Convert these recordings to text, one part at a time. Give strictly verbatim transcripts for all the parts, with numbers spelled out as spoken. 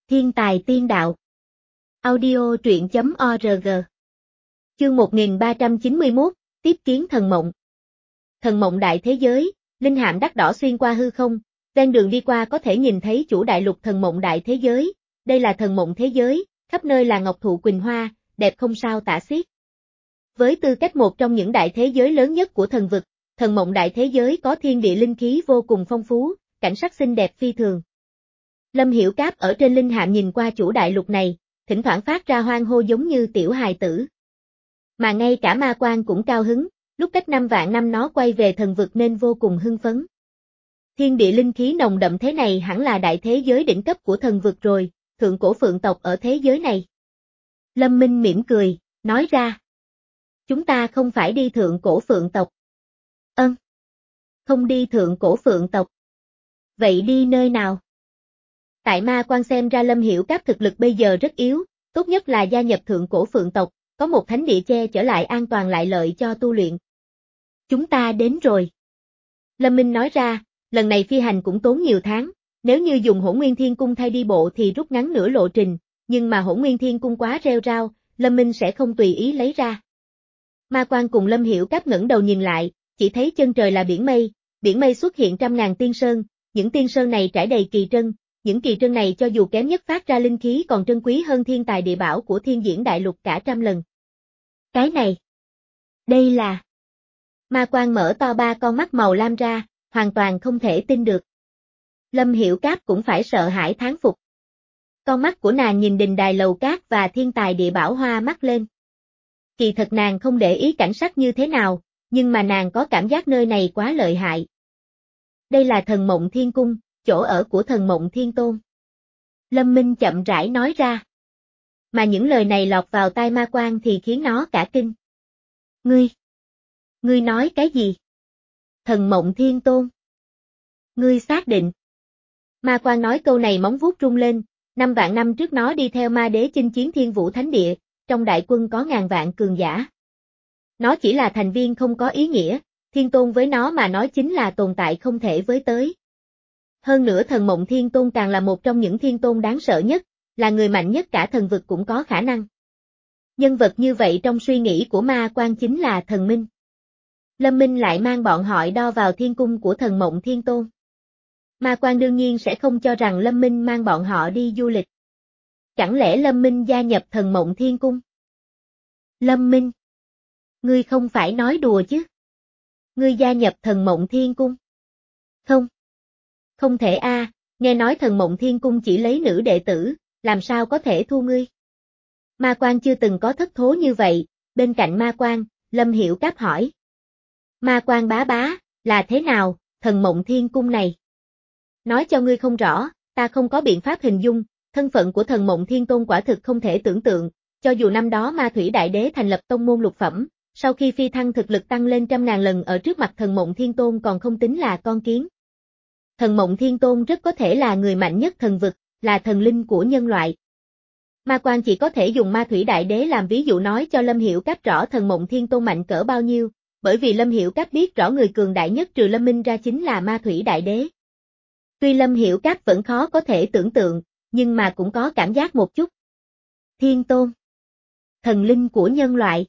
Thiên tài tiên đạo. Audio truyện chấm org. Chương một nghìn ba trăm chín mươi mốt, tiếp kiến thần mộng. Thần mộng đại thế giới, linh hạm đắt đỏ xuyên qua hư không, ven đường đi qua có thể nhìn thấy chủ đại lục thần mộng đại thế giới, đây là thần mộng thế giới, khắp nơi là ngọc thụ quỳnh hoa, đẹp không sao tả xiết. Với tư cách một trong những đại thế giới lớn nhất của thần vực, thần mộng đại thế giới có thiên địa linh khí vô cùng phong phú, cảnh sắc xinh đẹp phi thường. Lâm Hiểu Cáp ở trên linh hạm nhìn qua chủ đại lục này, thỉnh thoảng phát ra hoang hô giống như tiểu hài tử. Mà ngay cả Ma Quan cũng cao hứng, lúc cách năm vạn năm nó quay về thần vực nên vô cùng hưng phấn. Thiên địa linh khí nồng đậm thế này hẳn là đại thế giới đỉnh cấp của thần vực rồi, thượng cổ phượng tộc ở thế giới này. Lâm Minh mỉm cười, nói ra. Chúng ta không phải đi thượng cổ phượng tộc. Ân. Không đi thượng cổ phượng tộc. Vậy đi nơi nào? Tại Ma Quan xem ra Lâm Hiểu Cáp thực lực bây giờ rất yếu, tốt nhất là gia nhập thượng cổ phượng tộc, có một thánh địa che chở lại an toàn lại lợi cho tu luyện. Chúng ta đến rồi. Lâm Minh nói ra, lần này phi hành cũng tốn nhiều tháng, nếu như dùng Hỗn Nguyên Thiên Cung thay đi bộ thì rút ngắn nửa lộ trình, nhưng mà Hỗn Nguyên Thiên Cung quá rêu rao, Lâm Minh sẽ không tùy ý lấy ra. Ma Quan cùng Lâm Hiểu Cáp ngẩng đầu nhìn lại, chỉ thấy chân trời là biển mây, biển mây xuất hiện trăm ngàn tiên sơn, những tiên sơn này trải đầy kỳ trân. Những kỳ trân này cho dù kém nhất phát ra linh khí còn trân quý hơn thiên tài địa bảo của thiên diễn đại lục cả trăm lần. Cái này, đây là... Ma Quan mở to ba con mắt màu lam ra, hoàn toàn không thể tin được. Lâm Hiểu Cáp cũng phải sợ hãi thán phục. Con mắt của nàng nhìn đình đài lầu cát và thiên tài địa bảo hoa mắt lên. Kỳ thật nàng không để ý cảnh sắc như thế nào, nhưng mà nàng có cảm giác nơi này quá lợi hại. Đây là thần mộng thiên cung, chỗ ở của thần mộng thiên tôn. Lâm Minh chậm rãi nói ra. Mà những lời này lọt vào tai Ma Quan thì khiến nó cả kinh. Ngươi! Ngươi nói cái gì? Thần mộng thiên tôn. Ngươi xác định. Ma Quan nói câu này móng vuốt rung lên, năm vạn năm trước nó đi theo ma đế chinh chiến thiên vũ thánh địa, trong đại quân có ngàn vạn cường giả. Nó chỉ là thành viên không có ý nghĩa, thiên tôn với nó mà nói chính là tồn tại không thể với tới. Hơn nữa thần mộng thiên tôn càng là một trong những thiên tôn đáng sợ nhất, là người mạnh nhất cả thần vực cũng có khả năng. Nhân vật như vậy trong suy nghĩ của Ma Quan chính là thần minh. Lâm Minh lại mang bọn họ đo vào thiên cung của thần mộng thiên tôn. Ma Quan đương nhiên sẽ không cho rằng Lâm Minh mang bọn họ đi du lịch. Chẳng lẽ Lâm Minh gia nhập thần mộng thiên cung? Lâm Minh! Ngươi không phải nói đùa chứ? Ngươi gia nhập thần mộng thiên cung? Không. Không thể a, à, nghe nói thần mộng thiên cung chỉ lấy nữ đệ tử, làm sao có thể thu ngươi? Ma Quan chưa từng có thất thố như vậy, bên cạnh Ma Quan, Lâm Hiểu Cáp hỏi. Ma Quan bá bá, là thế nào, thần mộng thiên cung này? Nói cho ngươi không rõ, ta không có biện pháp hình dung, thân phận của thần mộng thiên tôn quả thực không thể tưởng tượng, cho dù năm đó Ma Thủy Đại Đế thành lập tông môn lục phẩm, sau khi phi thăng thực lực tăng lên trăm ngàn lần ở trước mặt thần mộng thiên tôn còn không tính là con kiến. Thần mộng thiên tôn rất có thể là người mạnh nhất thần vực, là thần linh của nhân loại. Ma Quan chỉ có thể dùng Ma Thủy Đại Đế làm ví dụ nói cho Lâm Hiểu Cáp rõ thần mộng thiên tôn mạnh cỡ bao nhiêu, bởi vì Lâm Hiểu Cáp biết rõ người cường đại nhất trừ Lâm Minh ra chính là Ma Thủy Đại Đế. Tuy Lâm Hiểu Cáp vẫn khó có thể tưởng tượng, nhưng mà cũng có cảm giác một chút. Thiên tôn. Thần linh của nhân loại.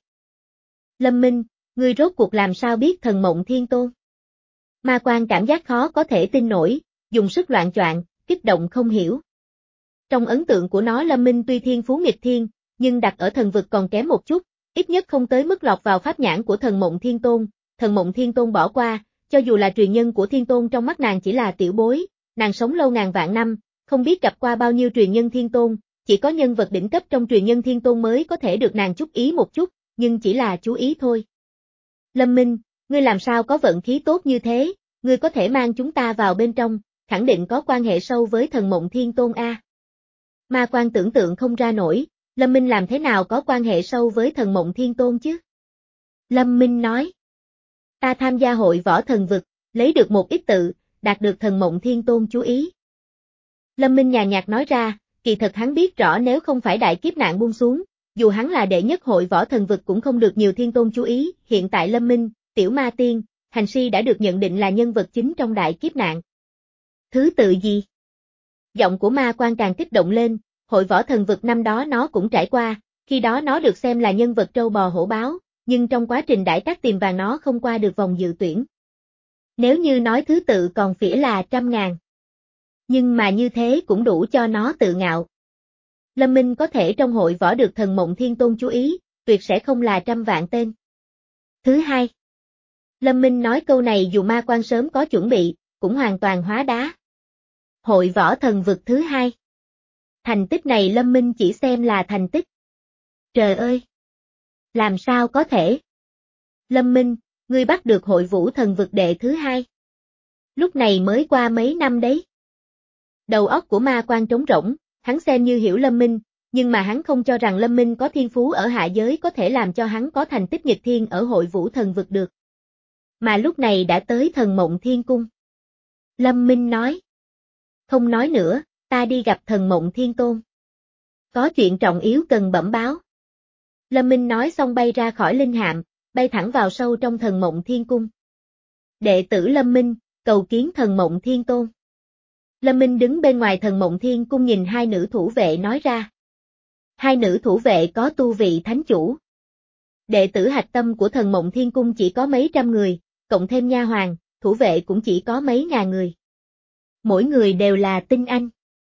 Lâm Minh, ngươi rốt cuộc làm sao biết thần mộng thiên tôn? Ma Quan cảm giác khó có thể tin nổi, dùng sức loạn choạng, kích động không hiểu. Trong ấn tượng của nó Lâm Minh tuy thiên phú nghịch thiên, nhưng đặt ở thần vực còn kém một chút, ít nhất không tới mức lọt vào pháp nhãn của thần mộng thiên tôn, thần mộng thiên tôn bỏ qua, cho dù là truyền nhân của thiên tôn trong mắt nàng chỉ là tiểu bối, nàng sống lâu ngàn vạn năm, không biết gặp qua bao nhiêu truyền nhân thiên tôn, chỉ có nhân vật đỉnh cấp trong truyền nhân thiên tôn mới có thể được nàng chú ý một chút, nhưng chỉ là chú ý thôi. Lâm Minh, ngươi làm sao có vận khí tốt như thế, ngươi có thể mang chúng ta vào bên trong, khẳng định có quan hệ sâu với thần mộng thiên tôn a. Ma Quan tưởng tượng không ra nổi, Lâm Minh làm thế nào có quan hệ sâu với thần mộng thiên tôn chứ? Lâm Minh nói, ta tham gia hội võ thần vực, lấy được một ít tự, đạt được thần mộng thiên tôn chú ý. Lâm Minh nhàn nhạt nói ra, kỳ thật hắn biết rõ nếu không phải đại kiếp nạn buông xuống, dù hắn là đệ nhất hội võ thần vực cũng không được nhiều thiên tôn chú ý, hiện tại Lâm Minh, Tiểu Ma Tiên, Hành Si đã được nhận định là nhân vật chính trong đại kiếp nạn. Thứ tự gì? Giọng của Ma Quan càng kích động lên, hội võ thần vực năm đó nó cũng trải qua, khi đó nó được xem là nhân vật trâu bò hổ báo, nhưng trong quá trình đãi các tìm vàng nó không qua được vòng dự tuyển. Nếu như nói thứ tự còn phỉa là trăm ngàn. Nhưng mà như thế cũng đủ cho nó tự ngạo. Lâm Minh có thể trong hội võ được thần Mộng Thiên Tôn chú ý, tuyệt sẽ không là trăm vạn tên. Thứ hai. Lâm Minh nói câu này dù ma quan sớm có chuẩn bị, cũng hoàn toàn hóa đá. Hội võ thần vực thứ hai. Thành tích này Lâm Minh chỉ xem là thành tích. Trời ơi! Làm sao có thể? Lâm Minh, ngươi bắt được hội vũ thần vực đệ thứ hai. Lúc này mới qua mấy năm đấy. Đầu óc của ma quan trống rỗng, hắn xem như hiểu Lâm Minh, nhưng mà hắn không cho rằng Lâm Minh có thiên phú ở hạ giới có thể làm cho hắn có thành tích nghịch thiên ở hội vũ thần vực được. Mà lúc này đã tới thần Mộng Thiên Cung. Lâm Minh nói. Không nói nữa, ta đi gặp thần Mộng Thiên Tôn. Có chuyện trọng yếu cần bẩm báo. Lâm Minh nói xong bay ra khỏi linh hạm, bay thẳng vào sâu trong thần Mộng Thiên Cung. Đệ tử Lâm Minh, cầu kiến thần Mộng Thiên Tôn. Lâm Minh đứng bên ngoài thần Mộng Thiên Cung nhìn hai nữ thủ vệ nói ra. Hai nữ thủ vệ có tu vị thánh chủ. Đệ tử hạch tâm của thần Mộng Thiên Cung chỉ có mấy trăm người, cộng thêm nha hoàn, thủ vệ cũng chỉ có mấy ngàn người. Mỗi người đều là tinh anh.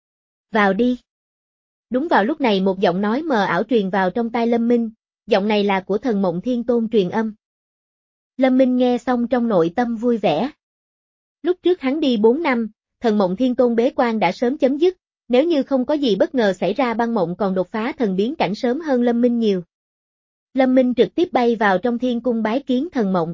Vào đi. Đúng vào lúc này một giọng nói mờ ảo truyền vào trong tai Lâm Minh, giọng này là của thần Mộng Thiên Tôn truyền âm. Lâm Minh nghe xong trong nội tâm vui vẻ. Lúc trước hắn đi bốn năm, thần Mộng Thiên Tôn bế quan đã sớm chấm dứt, nếu như không có gì bất ngờ xảy ra băng mộng còn đột phá thần biến cảnh sớm hơn Lâm Minh nhiều. Lâm Minh trực tiếp bay vào trong thiên cung bái kiến thần mộng.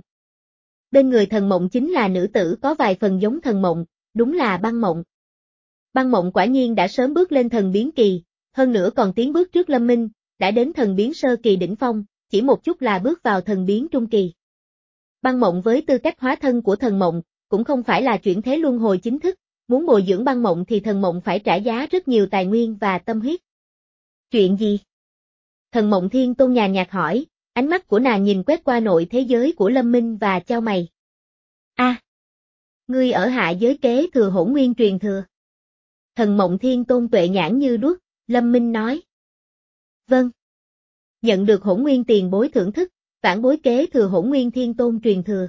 Bên người thần mộng chính là nữ tử có vài phần giống thần mộng, đúng là băng mộng. Băng mộng quả nhiên đã sớm bước lên thần biến kỳ, hơn nữa còn tiến bước trước Lâm Minh, đã đến thần biến sơ kỳ đỉnh phong, chỉ một chút là bước vào thần biến trung kỳ. Băng mộng với tư cách hóa thân của thần mộng, cũng không phải là chuyển thế luân hồi chính thức, muốn bồi dưỡng băng mộng thì thần mộng phải trả giá rất nhiều tài nguyên và tâm huyết. Chuyện gì? Thần Mộng Thiên Tôn nhàn nhạt hỏi, ánh mắt của nàng nhìn quét qua nội thế giới của Lâm Minh và chau mày. A, à, ngươi ở hạ giới kế thừa Hỗn Nguyên truyền thừa. Thần Mộng Thiên Tôn tuệ nhãn như đuốc, Lâm Minh nói. Vâng. Nhận được Hỗn Nguyên tiền bối thưởng thức, vãn bối kế thừa Hỗn Nguyên Thiên Tôn truyền thừa.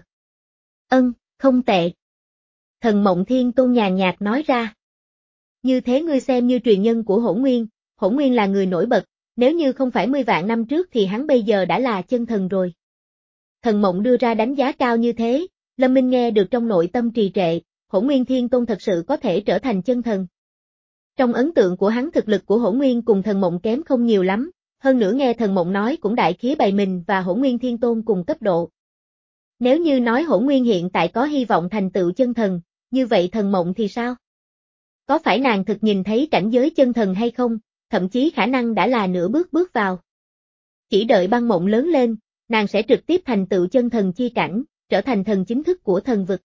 Ân, không tệ. Thần Mộng Thiên Tôn nhàn nhạt nói ra. Như thế ngươi xem như truyền nhân của Hỗn Nguyên, Hỗn Nguyên là người nổi bật, nếu như không phải mươi vạn năm trước thì hắn bây giờ đã là chân thần rồi. Thần Mộng đưa ra đánh giá cao như thế, Lâm Minh nghe được trong nội tâm trì trệ, Hỗn Nguyên Thiên Tôn thật sự có thể trở thành chân thần. Trong ấn tượng của hắn thực lực của Hỗn Nguyên cùng thần Mộng kém không nhiều lắm, hơn nữa nghe thần Mộng nói cũng đại khía bày mình và Hỗn Nguyên Thiên Tôn cùng cấp độ. Nếu như nói Hỗn Nguyên hiện tại có hy vọng thành tựu chân thần, như vậy thần Mộng thì sao? Có phải nàng thực nhìn thấy cảnh giới chân thần hay không, thậm chí khả năng đã là nửa bước bước vào. Chỉ đợi băng mộng lớn lên, nàng sẽ trực tiếp thành tựu chân thần chi cảnh, trở thành thần chính thức của thần vực.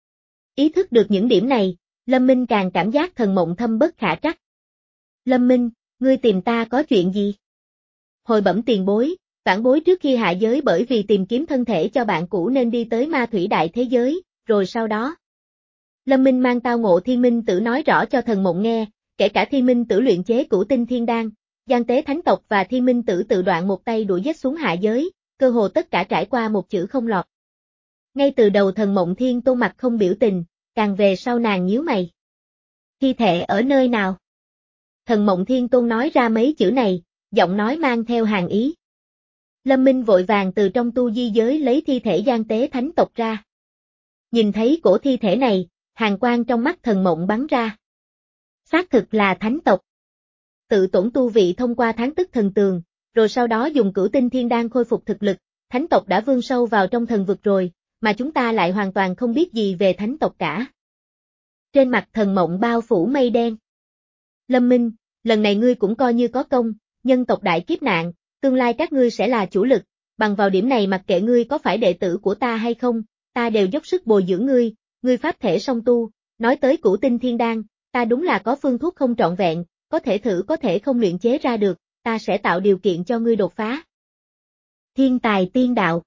Ý thức được những điểm này, Lâm Minh càng cảm giác thần mộng thâm bất khả trắc. Lâm Minh, ngươi tìm ta có chuyện gì? Hồi bẩm tiền bối, vãn bối trước khi hạ giới bởi vì tìm kiếm thân thể cho bạn cũ nên đi tới ma thủy đại thế giới, rồi sau đó. Lâm Minh mang tao ngộ Thiên Minh Tử nói rõ cho thần mộng nghe, kể cả Thiên Minh Tử luyện chế cửu tinh thiên đan, Giang Tế Thánh tộc và Thiên Minh Tử tự đoạn một tay đuổi giết xuống hạ giới, cơ hồ tất cả trải qua một chữ không lọt. Ngay từ đầu thần Mộng Thiên Tôn mặt không biểu tình, càng về sau nàng nhíu mày. Thi thể ở nơi nào? Thần Mộng Thiên Tôn nói ra mấy chữ này, giọng nói mang theo hàn ý. Lâm Minh vội vàng từ trong tu di giới lấy thi thể Giang Tế Thánh tộc ra. Nhìn thấy cổ thi thể này, hàn quang trong mắt thần Mộng bắn ra. Xác thực là thánh tộc. Tự tổn tu vị thông qua tháng tức thần tường, rồi sau đó dùng cửu tinh thiên đan khôi phục thực lực, thánh tộc đã vươn sâu vào trong thần vực rồi, mà chúng ta lại hoàn toàn không biết gì về thánh tộc cả. Trên mặt thần Mộng bao phủ mây đen. Lâm Minh, lần này ngươi cũng coi như có công, nhân tộc đại kiếp nạn, tương lai các ngươi sẽ là chủ lực, bằng vào điểm này mặc kệ ngươi có phải đệ tử của ta hay không, ta đều dốc sức bồi dưỡng ngươi, ngươi pháp thể song tu, nói tới cửu tinh thiên đan, ta đúng là có phương thuốc không trọn vẹn, có thể thử có thể không luyện chế ra được, ta sẽ tạo điều kiện cho ngươi đột phá. Thiên tài tiên đạo.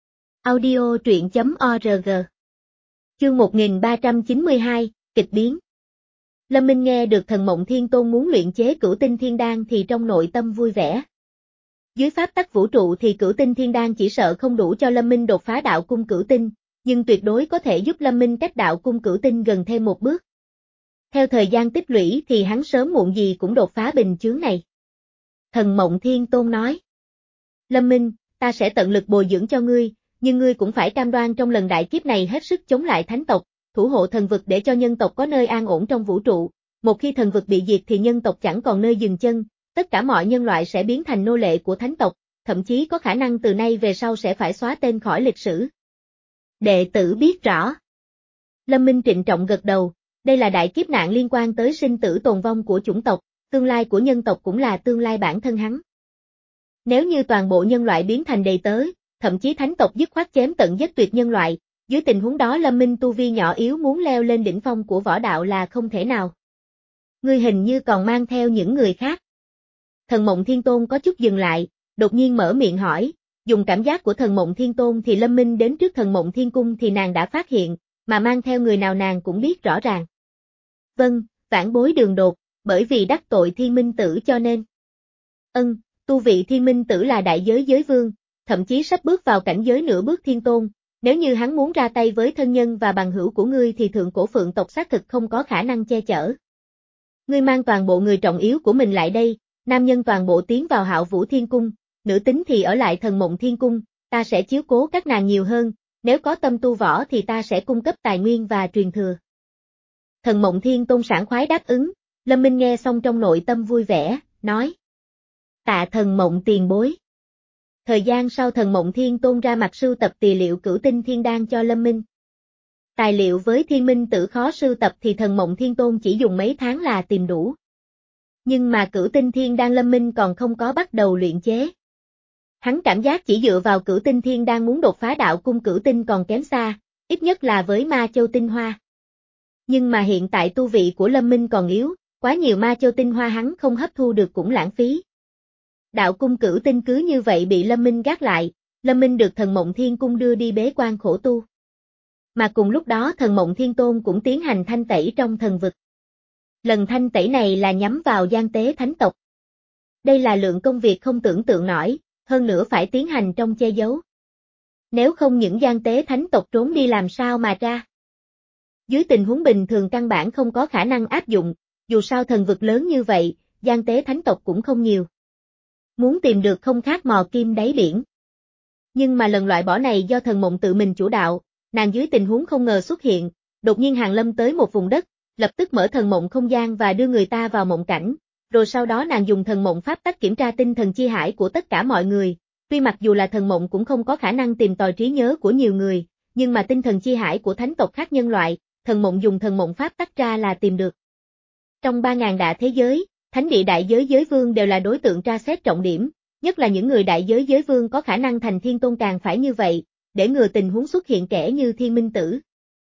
Audio truyện chấm org. Chương một nghìn ba trăm chín mươi hai, kịch biến. Lâm Minh nghe được Thần Mộng Thiên Tôn muốn luyện chế Cửu Tinh Thiên Đan thì trong nội tâm vui vẻ. Dưới pháp tắc vũ trụ thì Cửu Tinh Thiên Đan chỉ sợ không đủ cho Lâm Minh đột phá đạo cung Cửu Tinh, nhưng tuyệt đối có thể giúp Lâm Minh cách đạo cung Cửu Tinh gần thêm một bước. Theo thời gian tích lũy thì hắn sớm muộn gì cũng đột phá bình chướng này. Thần Mộng Thiên Tôn nói: Lâm Minh, ta sẽ tận lực bồi dưỡng cho ngươi, nhưng ngươi cũng phải cam đoan trong lần đại kiếp này hết sức chống lại thánh tộc, thủ hộ thần vực để cho nhân tộc có nơi an ổn trong vũ trụ. Một khi thần vực bị diệt thì nhân tộc chẳng còn nơi dừng chân, tất cả mọi nhân loại sẽ biến thành nô lệ của thánh tộc, thậm chí có khả năng từ nay về sau sẽ phải xóa tên khỏi lịch sử. Đệ tử biết rõ. Lâm Minh trịnh trọng gật đầu, đây là đại kiếp nạn liên quan tới sinh tử tồn vong của chủng tộc, tương lai của nhân tộc cũng là tương lai bản thân hắn. Nếu như toàn bộ nhân loại biến thành đầy tớ, thậm chí thánh tộc dứt khoát chém tận giết tuyệt nhân loại, dưới tình huống đó Lâm Minh tu vi nhỏ yếu muốn leo lên đỉnh phong của võ đạo là không thể nào. Ngươi hình như còn mang theo những người khác. Thần Mộng Thiên Tôn có chút dừng lại, đột nhiên mở miệng hỏi, dùng cảm giác của Thần Mộng Thiên Tôn thì Lâm Minh đến trước Thần Mộng Thiên Cung thì nàng đã phát hiện, mà mang theo người nào nàng cũng biết rõ ràng. Vâng, vãn bối Đường Đột, bởi vì đắc tội Thiên Minh Tử cho nên. Ân, tu vị Thiên Minh Tử là đại giới giới vương, thậm chí sắp bước vào cảnh giới nửa bước thiên tôn, nếu như hắn muốn ra tay với thân nhân và bằng hữu của ngươi thì thượng cổ phượng tộc xác thực không có khả năng che chở. Ngươi mang toàn bộ người trọng yếu của mình lại đây, nam nhân toàn bộ tiến vào Hạo Vũ Thiên Cung, nữ tính thì ở lại Thần Mộng Thiên Cung, ta sẽ chiếu cố các nàng nhiều hơn, nếu có tâm tu võ thì ta sẽ cung cấp tài nguyên và truyền thừa. Thần Mộng Thiên Tôn sảng khoái đáp ứng, Lâm Minh nghe xong trong nội tâm vui vẻ, nói: Tạ Thần Mộng tiền bối. Thời gian sau Thần Mộng Thiên Tôn ra mặt sưu tập tài liệu Cửu Tinh Thiên Đan cho Lâm Minh. Tài liệu với Thiên Minh Tử khó sưu tập thì Thần Mộng Thiên Tôn chỉ dùng mấy tháng là tìm đủ. Nhưng mà Cửu Tinh Thiên Đan Lâm Minh còn không có bắt đầu luyện chế. Hắn cảm giác chỉ dựa vào Cửu Tinh Thiên Đan muốn đột phá đạo cung Cửu Tinh còn kém xa, ít nhất là với Ma Châu Tinh Hoa. Nhưng mà hiện tại tu vị của Lâm Minh còn yếu, quá nhiều Ma Châu Tinh Hoa hắn không hấp thu được cũng lãng phí. Đạo cung Cửu Tinh cứ như vậy bị Lâm Minh gác lại, Lâm Minh được Thần Mộng Thiên Cung đưa đi bế quan khổ tu. Mà cùng lúc đó Thần Mộng Thiên Tôn cũng tiến hành thanh tẩy trong thần vực. Lần thanh tẩy này là nhắm vào gian tế thánh tộc. Đây là lượng công việc không tưởng tượng nổi, hơn nữa phải tiến hành trong che giấu. Nếu không những gian tế thánh tộc trốn đi làm sao mà ra. Dưới tình huống bình thường căn bản không có khả năng áp dụng, dù sao thần vực lớn như vậy, gian tế thánh tộc cũng không nhiều. Muốn tìm được không khác mò kim đáy biển. Nhưng mà lần loại bỏ này do Thần Mộng tự mình chủ đạo, nàng dưới tình huống không ngờ xuất hiện, đột nhiên hàng lâm tới một vùng đất, lập tức mở Thần Mộng không gian và đưa người ta vào mộng cảnh, rồi sau đó nàng dùng Thần Mộng pháp tắc kiểm tra tinh thần chi hải của tất cả mọi người, tuy mặc dù là Thần Mộng cũng không có khả năng tìm tòi trí nhớ của nhiều người, nhưng mà tinh thần chi hải của thánh tộc khác nhân loại, Thần Mộng dùng Thần Mộng pháp tắc ra là tìm được. Trong ba ngàn đại thế giới, Thánh địa đại giới giới vương đều là đối tượng tra xét trọng điểm, nhất là những người đại giới giới vương có khả năng thành thiên tôn càng phải như vậy, để ngừa tình huống xuất hiện kẻ như Thiên Minh Tử.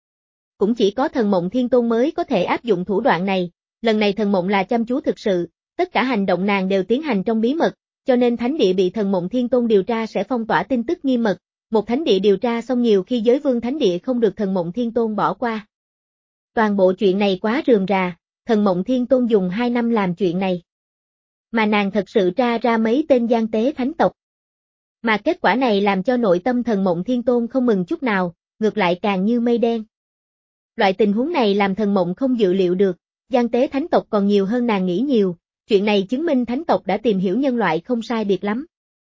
Cũng chỉ có Thần Mộng Thiên Tôn mới có thể áp dụng thủ đoạn này, lần này Thần Mộng là chăm chú thực sự, tất cả hành động nàng đều tiến hành trong bí mật, cho nên thánh địa bị Thần Mộng Thiên Tôn điều tra sẽ phong tỏa tin tức nghiêm mật, một thánh địa điều tra xong nhiều khi giới vương thánh địa không được Thần Mộng Thiên Tôn bỏ qua. Toàn bộ chuyện này quá rườm rà. Thần Mộng Thiên Tôn dùng hai năm làm chuyện này. Mà nàng thật sự tra ra mấy tên gian tế thánh tộc. Mà kết quả này làm cho nội tâm Thần Mộng Thiên Tôn không mừng chút nào, ngược lại càng như mây đen. Loại tình huống này làm Thần Mộng không dự liệu được, gian tế thánh tộc còn nhiều hơn nàng nghĩ nhiều, chuyện này chứng minh thánh tộc đã tìm hiểu nhân loại không sai biệt lắm.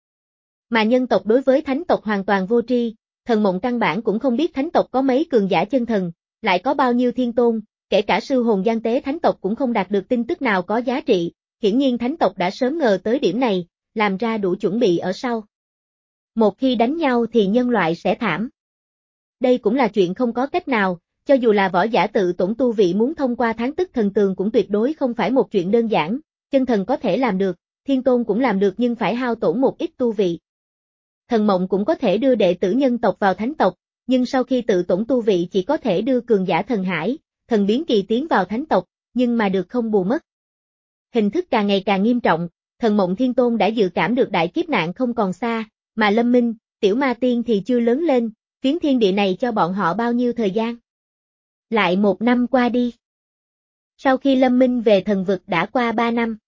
Mà nhân tộc đối với thánh tộc hoàn toàn vô tri, Thần Mộng căn bản cũng không biết thánh tộc có mấy cường giả chân thần, lại có bao nhiêu thiên tôn. Kể cả sư hồn gian tế thánh tộc cũng không đạt được tin tức nào có giá trị, hiển nhiên thánh tộc đã sớm ngờ tới điểm này, làm ra đủ chuẩn bị ở sau. Một khi đánh nhau thì nhân loại sẽ thảm. Đây cũng là chuyện không có cách nào, cho dù là võ giả tự tổn tu vị muốn thông qua tháng tức thần tường cũng tuyệt đối không phải một chuyện đơn giản, chân thần có thể làm được, thiên tôn cũng làm được nhưng phải hao tổn một ít tu vị. Thần Mộng cũng có thể đưa đệ tử nhân tộc vào thánh tộc, nhưng sau khi tự tổn tu vị chỉ có thể đưa cường giả thần hải, thần biến kỳ tiến vào thánh tộc, nhưng mà được không bù mất. Hình thức càng ngày càng nghiêm trọng, Thần Mộng Thiên Tôn đã dự cảm được đại kiếp nạn không còn xa, mà Lâm Minh, Tiểu Ma Tiên thì chưa lớn lên, phiến thiên địa này cho bọn họ bao nhiêu thời gian. Lại một năm qua đi. Sau khi lâm minh về thần vực đã qua ba năm.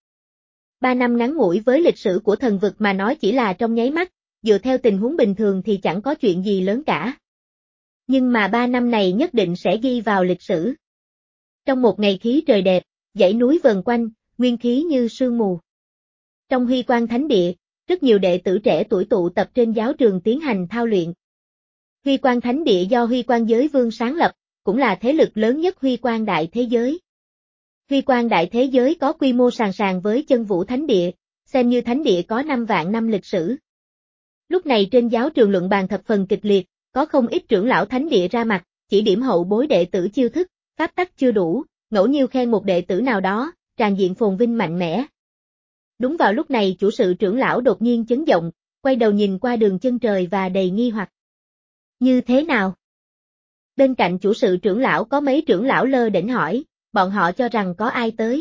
Ba năm ngắn ngủi với lịch sử của thần vực mà nói chỉ là trong nháy mắt, dựa theo tình huống bình thường thì chẳng có chuyện gì lớn cả. Nhưng mà ba năm này nhất định sẽ ghi vào lịch sử. Trong một ngày khí trời đẹp, dãy núi vờn quanh, nguyên khí như sương mù. Trong Huy Quang Thánh Địa, rất nhiều đệ tử trẻ tuổi tụ tập trên giáo trường tiến hành thao luyện. Huy Quang Thánh Địa do Huy Quang Giới Vương sáng lập, cũng là thế lực lớn nhất Huy Quang Đại Thế Giới. Huy Quang Đại Thế Giới có quy mô sàn sàn với Chân Vũ Thánh Địa, xem như thánh địa có năm vạn năm lịch sử. Lúc này trên giáo trường luận bàn thập phần kịch liệt, có không ít trưởng lão thánh địa ra mặt, chỉ điểm hậu bối đệ tử chiêu thức, pháp tắc chưa đủ, ngẫu nhiêu khen một đệ tử nào đó, tràn diện phồn vinh mạnh mẽ. Đúng vào lúc này chủ sự trưởng lão đột nhiên chấn động, quay đầu nhìn qua đường chân trời và đầy nghi hoặc. Như thế nào? Bên cạnh chủ sự trưởng lão có mấy trưởng lão lơ đễnh hỏi, bọn họ cho rằng có ai tới.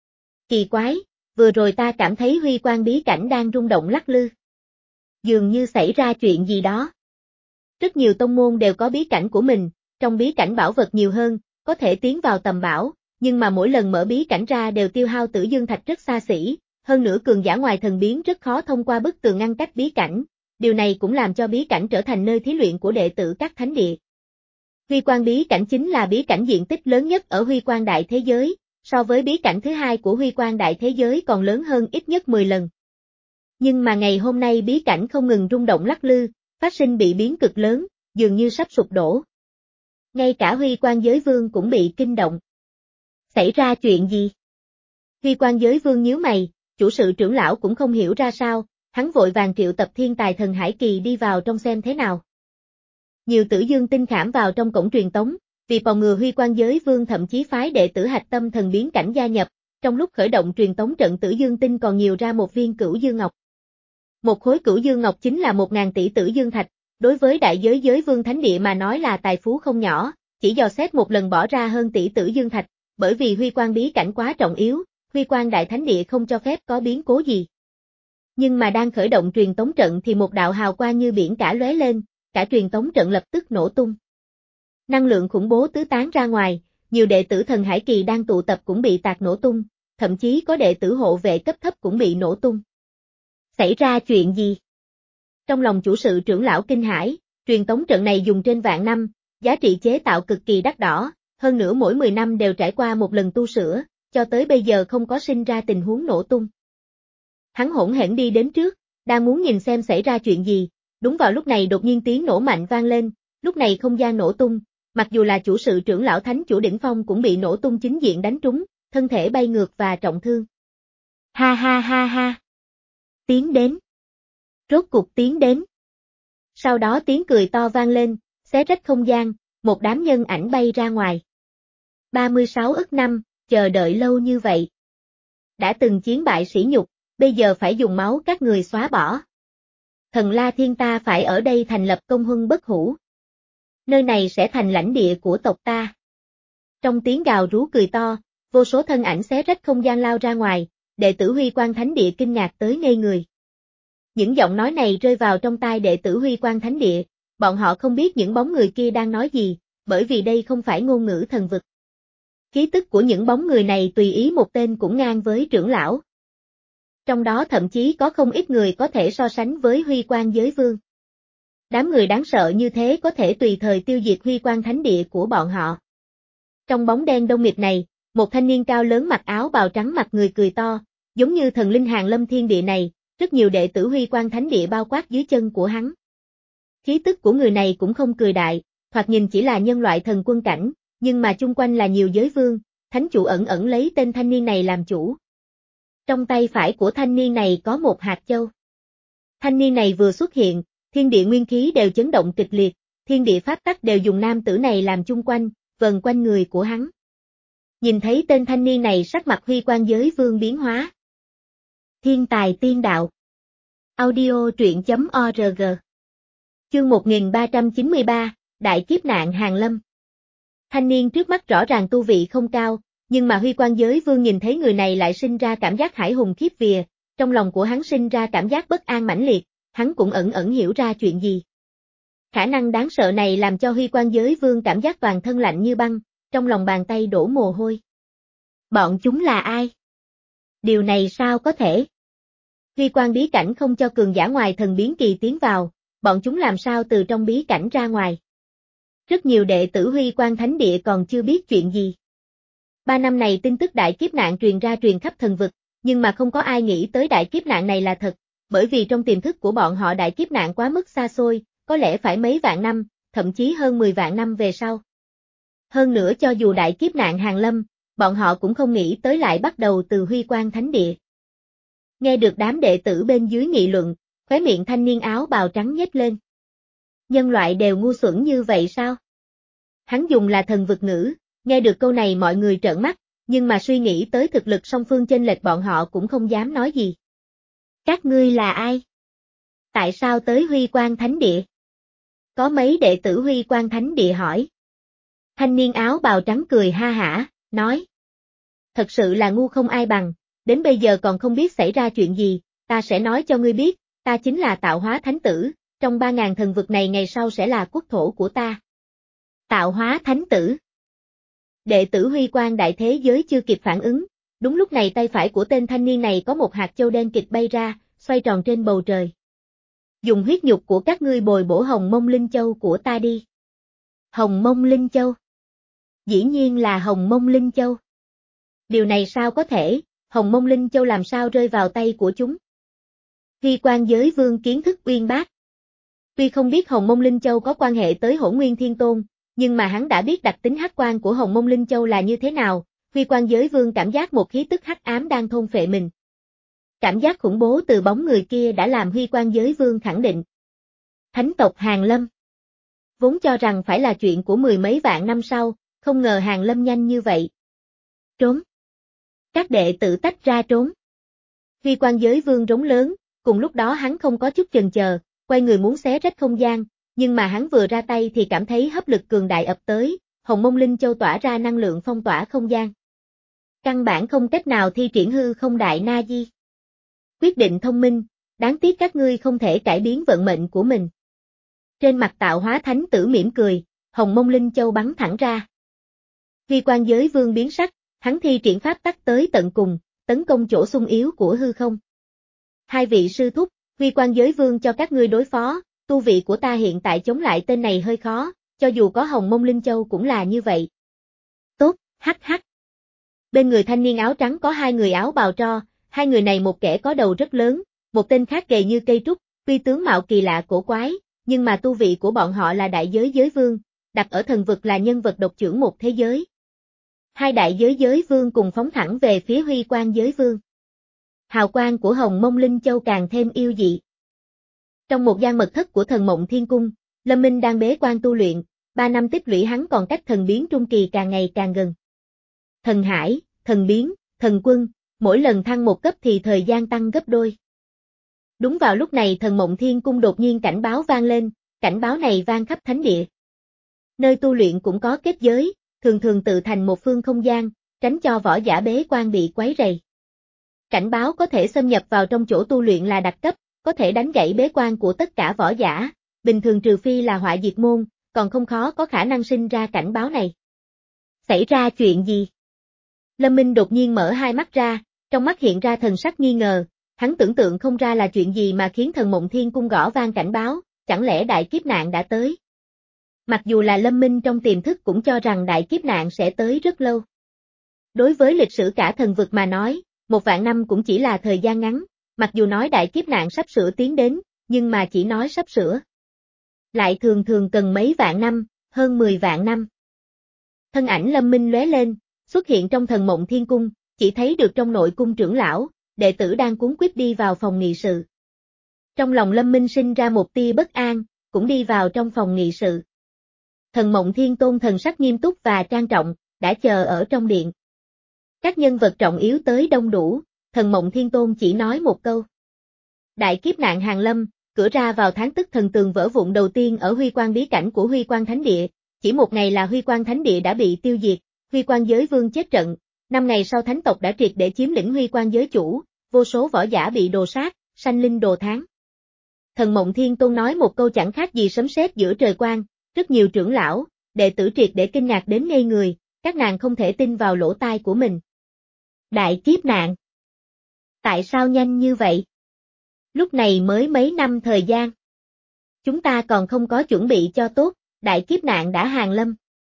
Kỳ quái, vừa rồi ta cảm thấy huy quang bí cảnh đang rung động lắc lư. Dường như xảy ra chuyện gì đó. Rất nhiều tông môn đều có bí cảnh của mình, trong bí cảnh bảo vật nhiều hơn, có thể tiến vào tầm bảo, nhưng mà mỗi lần mở bí cảnh ra đều tiêu hao tử dương thạch rất xa xỉ, hơn nữa cường giả ngoài thần biến rất khó thông qua bức tường ngăn cách bí cảnh, điều này cũng làm cho bí cảnh trở thành nơi thí luyện của đệ tử các thánh địa. Huy Quang bí cảnh chính là bí cảnh diện tích lớn nhất ở Huy Quang Đại Thế Giới, so với bí cảnh thứ hai của Huy Quang Đại Thế Giới còn lớn hơn ít nhất mười lần. Nhưng mà ngày hôm nay bí cảnh không ngừng rung động lắc lư, phát sinh bị biến cực lớn, dường như sắp sụp đổ. Ngay cả Huy Quang Giới Vương cũng bị kinh động. Xảy ra chuyện gì? Huy Quang Giới Vương nhíu mày, chủ sự trưởng lão cũng không hiểu ra sao, hắn vội vàng triệu tập thiên tài thần hải kỳ đi vào trong xem thế nào. Nhiều tử dương tinh khảm vào trong cổng truyền tống, vì phòng ngừa Huy Quang Giới Vương thậm chí phái đệ tử hạch tâm thần biến cảnh gia nhập, trong lúc khởi động truyền tống trận tử dương tinh còn nhiều ra một viên cửu dương ngọc. Một khối cửu dương ngọc chính là một ngàn tỷ tử dương thạch, đối với đại giới giới vương thánh địa mà nói là tài phú không nhỏ, chỉ dò xét một lần bỏ ra hơn tỷ tử dương thạch, bởi vì Huy Quang bí cảnh quá trọng yếu, Huy Quang đại thánh địa không cho phép có biến cố gì. Nhưng mà đang khởi động truyền tống trận thì một đạo hào quang như biển cả lóe lên, cả truyền tống trận lập tức nổ tung. Năng lượng khủng bố tứ tán ra ngoài, nhiều đệ tử thần hải kỳ đang tụ tập cũng bị tạc nổ tung, thậm chí có đệ tử hộ vệ cấp thấp cũng bị nổ tung. Xảy ra chuyện gì? Trong lòng chủ sự trưởng lão kinh hãi, truyền tống trận này dùng trên vạn năm, giá trị chế tạo cực kỳ đắt đỏ, hơn nữa mỗi mười năm đều trải qua một lần tu sửa, cho tới bây giờ không có sinh ra tình huống nổ tung. Hắn hỗn hển đi đến trước, đang muốn nhìn xem xảy ra chuyện gì, đúng vào lúc này đột nhiên tiếng nổ mạnh vang lên, lúc này không gian nổ tung, mặc dù là chủ sự trưởng lão thánh chủ đỉnh phong cũng bị nổ tung chính diện đánh trúng, thân thể bay ngược và trọng thương. Ha ha ha ha. Tiến đến. Rốt cục tiến đến. Sau đó tiếng cười to vang lên, xé rách không gian, một đám nhân ảnh bay ra ngoài. ba mươi sáu ức năm, chờ đợi lâu như vậy. Đã từng chiến bại sỉ nhục, bây giờ phải dùng máu các người xóa bỏ. Thần La Thiên ta phải ở đây thành lập công huân bất hủ. Nơi này sẽ thành lãnh địa của tộc ta. Trong tiếng gào rú cười to, vô số thân ảnh xé rách không gian lao ra ngoài, đệ tử Huy Quang Thánh Địa kinh ngạc tới ngây người. Những giọng nói này rơi vào trong tai đệ tử Huy Quang Thánh Địa, bọn họ không biết những bóng người kia đang nói gì, bởi vì đây không phải ngôn ngữ thần vực. Khí tức của những bóng người này tùy ý một tên cũng ngang với trưởng lão. Trong đó thậm chí có không ít người có thể so sánh với Huy Quang Giới Vương. Đám người đáng sợ như thế có thể tùy thời tiêu diệt Huy Quang Thánh Địa của bọn họ. Trong bóng đen đông nghịt này, một thanh niên cao lớn mặc áo bào trắng mặt người cười to, giống như thần linh hàng lâm thiên địa này, rất nhiều đệ tử Huy Quang Thánh Địa bao quát dưới chân của hắn. Khí tức của người này cũng không cười đại, thoạt nhìn chỉ là nhân loại thần quân cảnh, nhưng mà chung quanh là nhiều giới vương, thánh chủ ẩn ẩn lấy tên thanh niên này làm chủ. Trong tay phải của thanh niên này có một hạt châu. Thanh niên này vừa xuất hiện, thiên địa nguyên khí đều chấn động kịch liệt, thiên địa pháp tắc đều dùng nam tử này làm chung quanh, vần quanh người của hắn. Nhìn thấy tên thanh niên này sắc mặt Huy Quang Giới Vương biến hóa. Thiên tài tiên đạo. Audio truyện chấm org. Chương một nghìn ba trăm chín mươi ba, Đại kiếp nạn hàng lâm. Thanh niên trước mắt rõ ràng tu vị không cao, nhưng mà Huy Quang Giới Vương nhìn thấy người này lại sinh ra cảm giác hải hùng khiếp vía, trong lòng của hắn sinh ra cảm giác bất an mãnh liệt, hắn cũng ẩn ẩn hiểu ra chuyện gì. Khả năng đáng sợ này làm cho Huy Quang Giới Vương cảm giác toàn thân lạnh như băng, trong lòng bàn tay đổ mồ hôi. Bọn chúng là ai? Điều này sao có thể? Huy quan bí cảnh không cho cường giả ngoài thần biến kỳ tiến vào, bọn chúng làm sao từ trong bí cảnh ra ngoài? Rất nhiều đệ tử Huy Quan Thánh Địa còn chưa biết chuyện gì. Ba năm này tin tức đại kiếp nạn truyền ra truyền khắp thần vực, nhưng mà không có ai nghĩ tới đại kiếp nạn này là thật, bởi vì trong tiềm thức của bọn họ đại kiếp nạn quá mức xa xôi, có lẽ phải mấy vạn năm, thậm chí hơn mười vạn năm về sau. Hơn nữa cho dù đại kiếp nạn hàng lâm, bọn họ cũng không nghĩ tới lại bắt đầu từ Huy Quan Thánh Địa. Nghe được đám đệ tử bên dưới nghị luận, khóe miệng thanh niên áo bào trắng nhếch lên. Nhân loại đều ngu xuẩn như vậy sao? Hắn dùng là thần vực ngữ, nghe được câu này mọi người trợn mắt, nhưng mà suy nghĩ tới thực lực song phương chênh lệch bọn họ cũng không dám nói gì. Các ngươi là ai? Tại sao tới Huy Quan Thánh Địa? Có mấy đệ tử Huy Quan Thánh Địa hỏi. Thanh niên áo bào trắng cười ha hả, nói. Thật sự là ngu không ai bằng, đến bây giờ còn không biết xảy ra chuyện gì, ta sẽ nói cho ngươi biết, ta chính là tạo hóa thánh tử, trong ba ngàn thần vực này ngày sau sẽ là quốc thổ của ta. Tạo hóa thánh tử. Đệ tử Huy Quan đại thế giới chưa kịp phản ứng, đúng lúc này tay phải của tên thanh niên này có một hạt châu đen kịt bay ra, xoay tròn trên bầu trời. Dùng huyết nhục của các ngươi bồi bổ Hồng Mông Linh Châu của ta đi. Hồng Mông Linh Châu. Dĩ nhiên là Hồng Mông Linh Châu. Điều này sao có thể, Hồng Mông Linh Châu làm sao rơi vào tay của chúng? Huy Quan giới vương kiến thức uyên bác. Tuy không biết Hồng Mông Linh Châu có quan hệ tới Hỗn Nguyên Thiên Tôn, nhưng mà hắn đã biết đặc tính hắc quan của Hồng Mông Linh Châu là như thế nào, Huy Quan giới vương cảm giác một khí tức hắc ám đang thôn phệ mình. Cảm giác khủng bố từ bóng người kia đã làm Huy Quan giới vương khẳng định. Thánh tộc Hàn Lâm. Vốn cho rằng phải là chuyện của mười mấy vạn năm sau, không ngờ Hàn Lâm nhanh như vậy. Trốn. Các đệ tử tách ra trốn. Huy Quan giới vương rống lớn, cùng lúc đó hắn không có chút chần chờ, quay người muốn xé rách không gian, nhưng mà hắn vừa ra tay thì cảm thấy hấp lực cường đại ập tới, Hồng Mông Linh Châu tỏa ra năng lượng phong tỏa không gian. Căn bản không cách nào thi triển hư không đại na di. Quyết định thông minh, đáng tiếc các ngươi không thể cải biến vận mệnh của mình. Trên mặt tạo hóa thánh tử mỉm cười, Hồng Mông Linh Châu bắn thẳng ra. Huy Quan giới vương biến sắc, hắn thi triển pháp tắc tới tận cùng, tấn công chỗ xung yếu của hư không. Hai vị sư thúc, Huy Quan giới vương cho các ngươi đối phó, tu vị của ta hiện tại chống lại tên này hơi khó, cho dù có Hồng Mông Linh Châu cũng là như vậy. Tốt, hắc hắc. Bên người thanh niên áo trắng có hai người áo bào tro, hai người này một kẻ có đầu rất lớn, một tên khác gầy như cây trúc, tuy tướng mạo kỳ lạ cổ quái, nhưng mà tu vị của bọn họ là đại giới giới vương, đặt ở thần vực là nhân vật độc trưởng một thế giới. Hai đại giới giới vương cùng phóng thẳng về phía Huy Quan giới vương. Hào quang của Hồng Mông Linh Châu càng thêm yêu dị. Trong một gian mật thất của Thần Mộng Thiên Cung, Lâm Minh đang bế quan tu luyện, ba năm tích lũy hắn còn cách thần biến trung kỳ càng ngày càng gần. Thần hải, thần biến, thần quân, mỗi lần thăng một cấp thì thời gian tăng gấp đôi. Đúng vào lúc này Thần Mộng Thiên Cung đột nhiên cảnh báo vang lên, cảnh báo này vang khắp thánh địa. Nơi tu luyện cũng có kết giới, thường thường tự thành một phương không gian, tránh cho võ giả bế quan bị quấy rầy. Cảnh báo có thể xâm nhập vào trong chỗ tu luyện là đặc cấp, có thể đánh gãy bế quan của tất cả võ giả, bình thường trừ phi là họa diệt môn, còn không khó có khả năng sinh ra cảnh báo này. Xảy ra chuyện gì? Lâm Minh đột nhiên mở hai mắt ra, trong mắt hiện ra thần sắc nghi ngờ, hắn tưởng tượng không ra là chuyện gì mà khiến Thần Mộng Thiên Cung gõ vang cảnh báo, chẳng lẽ đại kiếp nạn đã tới? Mặc dù là Lâm Minh trong tiềm thức cũng cho rằng đại kiếp nạn sẽ tới rất lâu. Đối với lịch sử cả thần vực mà nói, một vạn năm cũng chỉ là thời gian ngắn, mặc dù nói đại kiếp nạn sắp sửa tiến đến, nhưng mà chỉ nói sắp sửa. Lại thường thường cần mấy vạn năm, hơn mười vạn năm. Thân ảnh Lâm Minh lóe lên, xuất hiện trong Thần Mộng Thiên Cung, chỉ thấy được trong nội cung trưởng lão, đệ tử đang cuống quýt đi vào phòng nghị sự. Trong lòng Lâm Minh sinh ra một tia bất an, cũng đi vào trong phòng nghị sự. Thần Mộng Thiên Tôn thần sắc nghiêm túc và trang trọng, đã chờ ở trong điện. Các nhân vật trọng yếu tới đông đủ, Thần Mộng Thiên Tôn chỉ nói một câu. Đại kiếp nạn hàng lâm, cửa ra vào tháng tức thần tường vỡ vụn đầu tiên ở Huy Quan bí cảnh của Huy Quan Thánh Địa, chỉ một ngày là Huy Quan Thánh Địa đã bị tiêu diệt, Huy Quan giới vương chết trận, năm ngày sau thánh tộc đã triệt để chiếm lĩnh Huy Quan giới chủ, vô số võ giả bị đồ sát, sanh linh đồ thán. Thần Mộng Thiên Tôn nói một câu chẳng khác gì sấm sét giữa trời quang, rất nhiều trưởng lão, đệ tử triệt để kinh ngạc đến ngây người, các nàng không thể tin vào lỗ tai của mình. Đại kiếp nạn. Tại sao nhanh như vậy? Lúc này mới mấy năm thời gian. Chúng ta còn không có chuẩn bị cho tốt, đại kiếp nạn đã hàng lâm.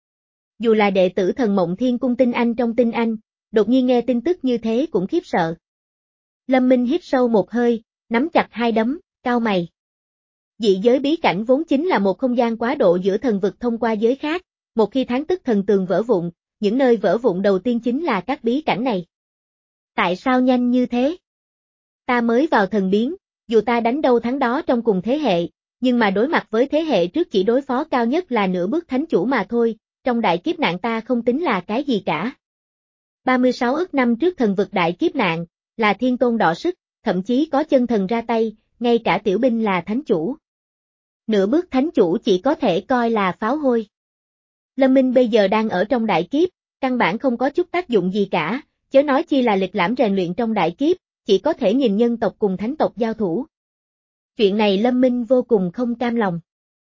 Dù là đệ tử Thần Mộng Thiên Cung Tinh Anh trong Tinh Anh, đột nhiên nghe tin tức như thế cũng khiếp sợ. Lâm Minh hít sâu một hơi, nắm chặt hai đấm, cau mày. Dị giới bí cảnh vốn chính là một không gian quá độ giữa thần vực thông qua giới khác, một khi thắng tức thần tường vỡ vụn, những nơi vỡ vụn đầu tiên chính là các bí cảnh này. Tại sao nhanh như thế? Ta mới vào thần biến, dù ta đánh đâu thắng đó trong cùng thế hệ, nhưng mà đối mặt với thế hệ trước chỉ đối phó cao nhất là nửa bước thánh chủ mà thôi, trong đại kiếp nạn ta không tính là cái gì cả. ba mươi sáu ức năm trước thần vực đại kiếp nạn, là thiên tôn đọ sức, thậm chí có chân thần ra tay, ngay cả tiểu binh là thánh chủ. Nửa bước thánh chủ chỉ có thể coi là pháo hôi. Lâm Minh bây giờ đang ở trong đại kiếp, căn bản không có chút tác dụng gì cả, chớ nói chi là lịch lãm rèn luyện trong đại kiếp, chỉ có thể nhìn nhân tộc cùng thánh tộc giao thủ. Chuyện này Lâm Minh vô cùng không cam lòng.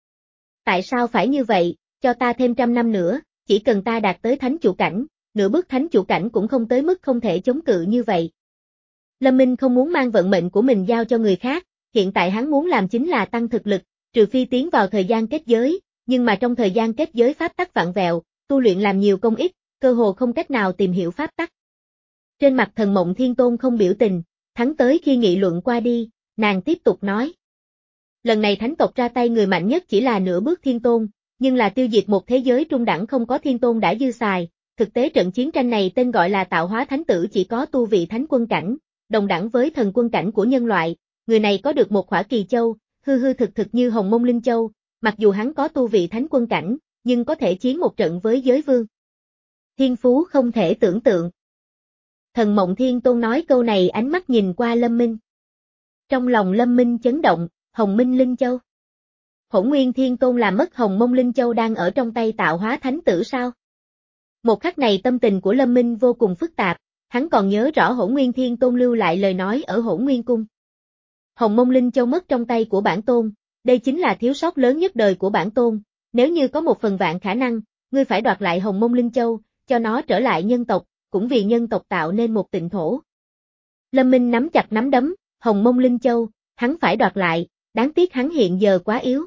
Tại sao phải như vậy, cho ta thêm trăm năm nữa, chỉ cần ta đạt tới thánh chủ cảnh, nửa bước thánh chủ cảnh cũng không tới mức không thể chống cự như vậy. Lâm Minh không muốn mang vận mệnh của mình giao cho người khác, hiện tại hắn muốn làm chính là tăng thực lực, trừ phi tiến vào thời gian kết giới, nhưng mà trong thời gian kết giới pháp tắc vặn vẹo, tu luyện làm nhiều công ít, cơ hồ không cách nào tìm hiểu pháp tắc. Trên mặt Thần Mộng Thiên Tôn không biểu tình, thắng tới khi nghị luận qua đi, nàng tiếp tục nói. Lần này thánh tộc ra tay người mạnh nhất chỉ là nửa bước thiên tôn, nhưng là tiêu diệt một thế giới trung đẳng không có thiên tôn đã dư xài, thực tế trận chiến tranh này tên gọi là tạo hóa thánh tử chỉ có tu vị thánh quân cảnh, đồng đẳng với thần quân cảnh của nhân loại, người này có được một khỏa kỳ châu, hư hư thực thực như hồng mông linh châu, mặc dù hắn có tu vị thánh quân cảnh, nhưng có thể chiến một trận với giới vương. Thiên phú không thể tưởng tượng. Thần Mộng Thiên Tôn nói câu này ánh mắt nhìn qua Lâm Minh. Trong lòng Lâm Minh chấn động, Hồng Minh Linh Châu. Hỗn Nguyên Thiên Tôn làm mất Hồng Mông Linh Châu đang ở trong tay tạo hóa thánh tử sao? Một khắc này tâm tình của Lâm Minh vô cùng phức tạp, hắn còn nhớ rõ Hỗn Nguyên Thiên Tôn lưu lại lời nói ở Hỗn Nguyên Cung. Hồng Mông Linh Châu mất trong tay của bản tôn, đây chính là thiếu sót lớn nhất đời của bản tôn, nếu như có một phần vạn khả năng, ngươi phải đoạt lại Hồng Mông Linh Châu, cho nó trở lại nhân tộc, cũng vì nhân tộc tạo nên một tịnh thổ. Lâm Minh nắm chặt nắm đấm, Hồng Mông Linh Châu, hắn phải đoạt lại, đáng tiếc hắn hiện giờ quá yếu.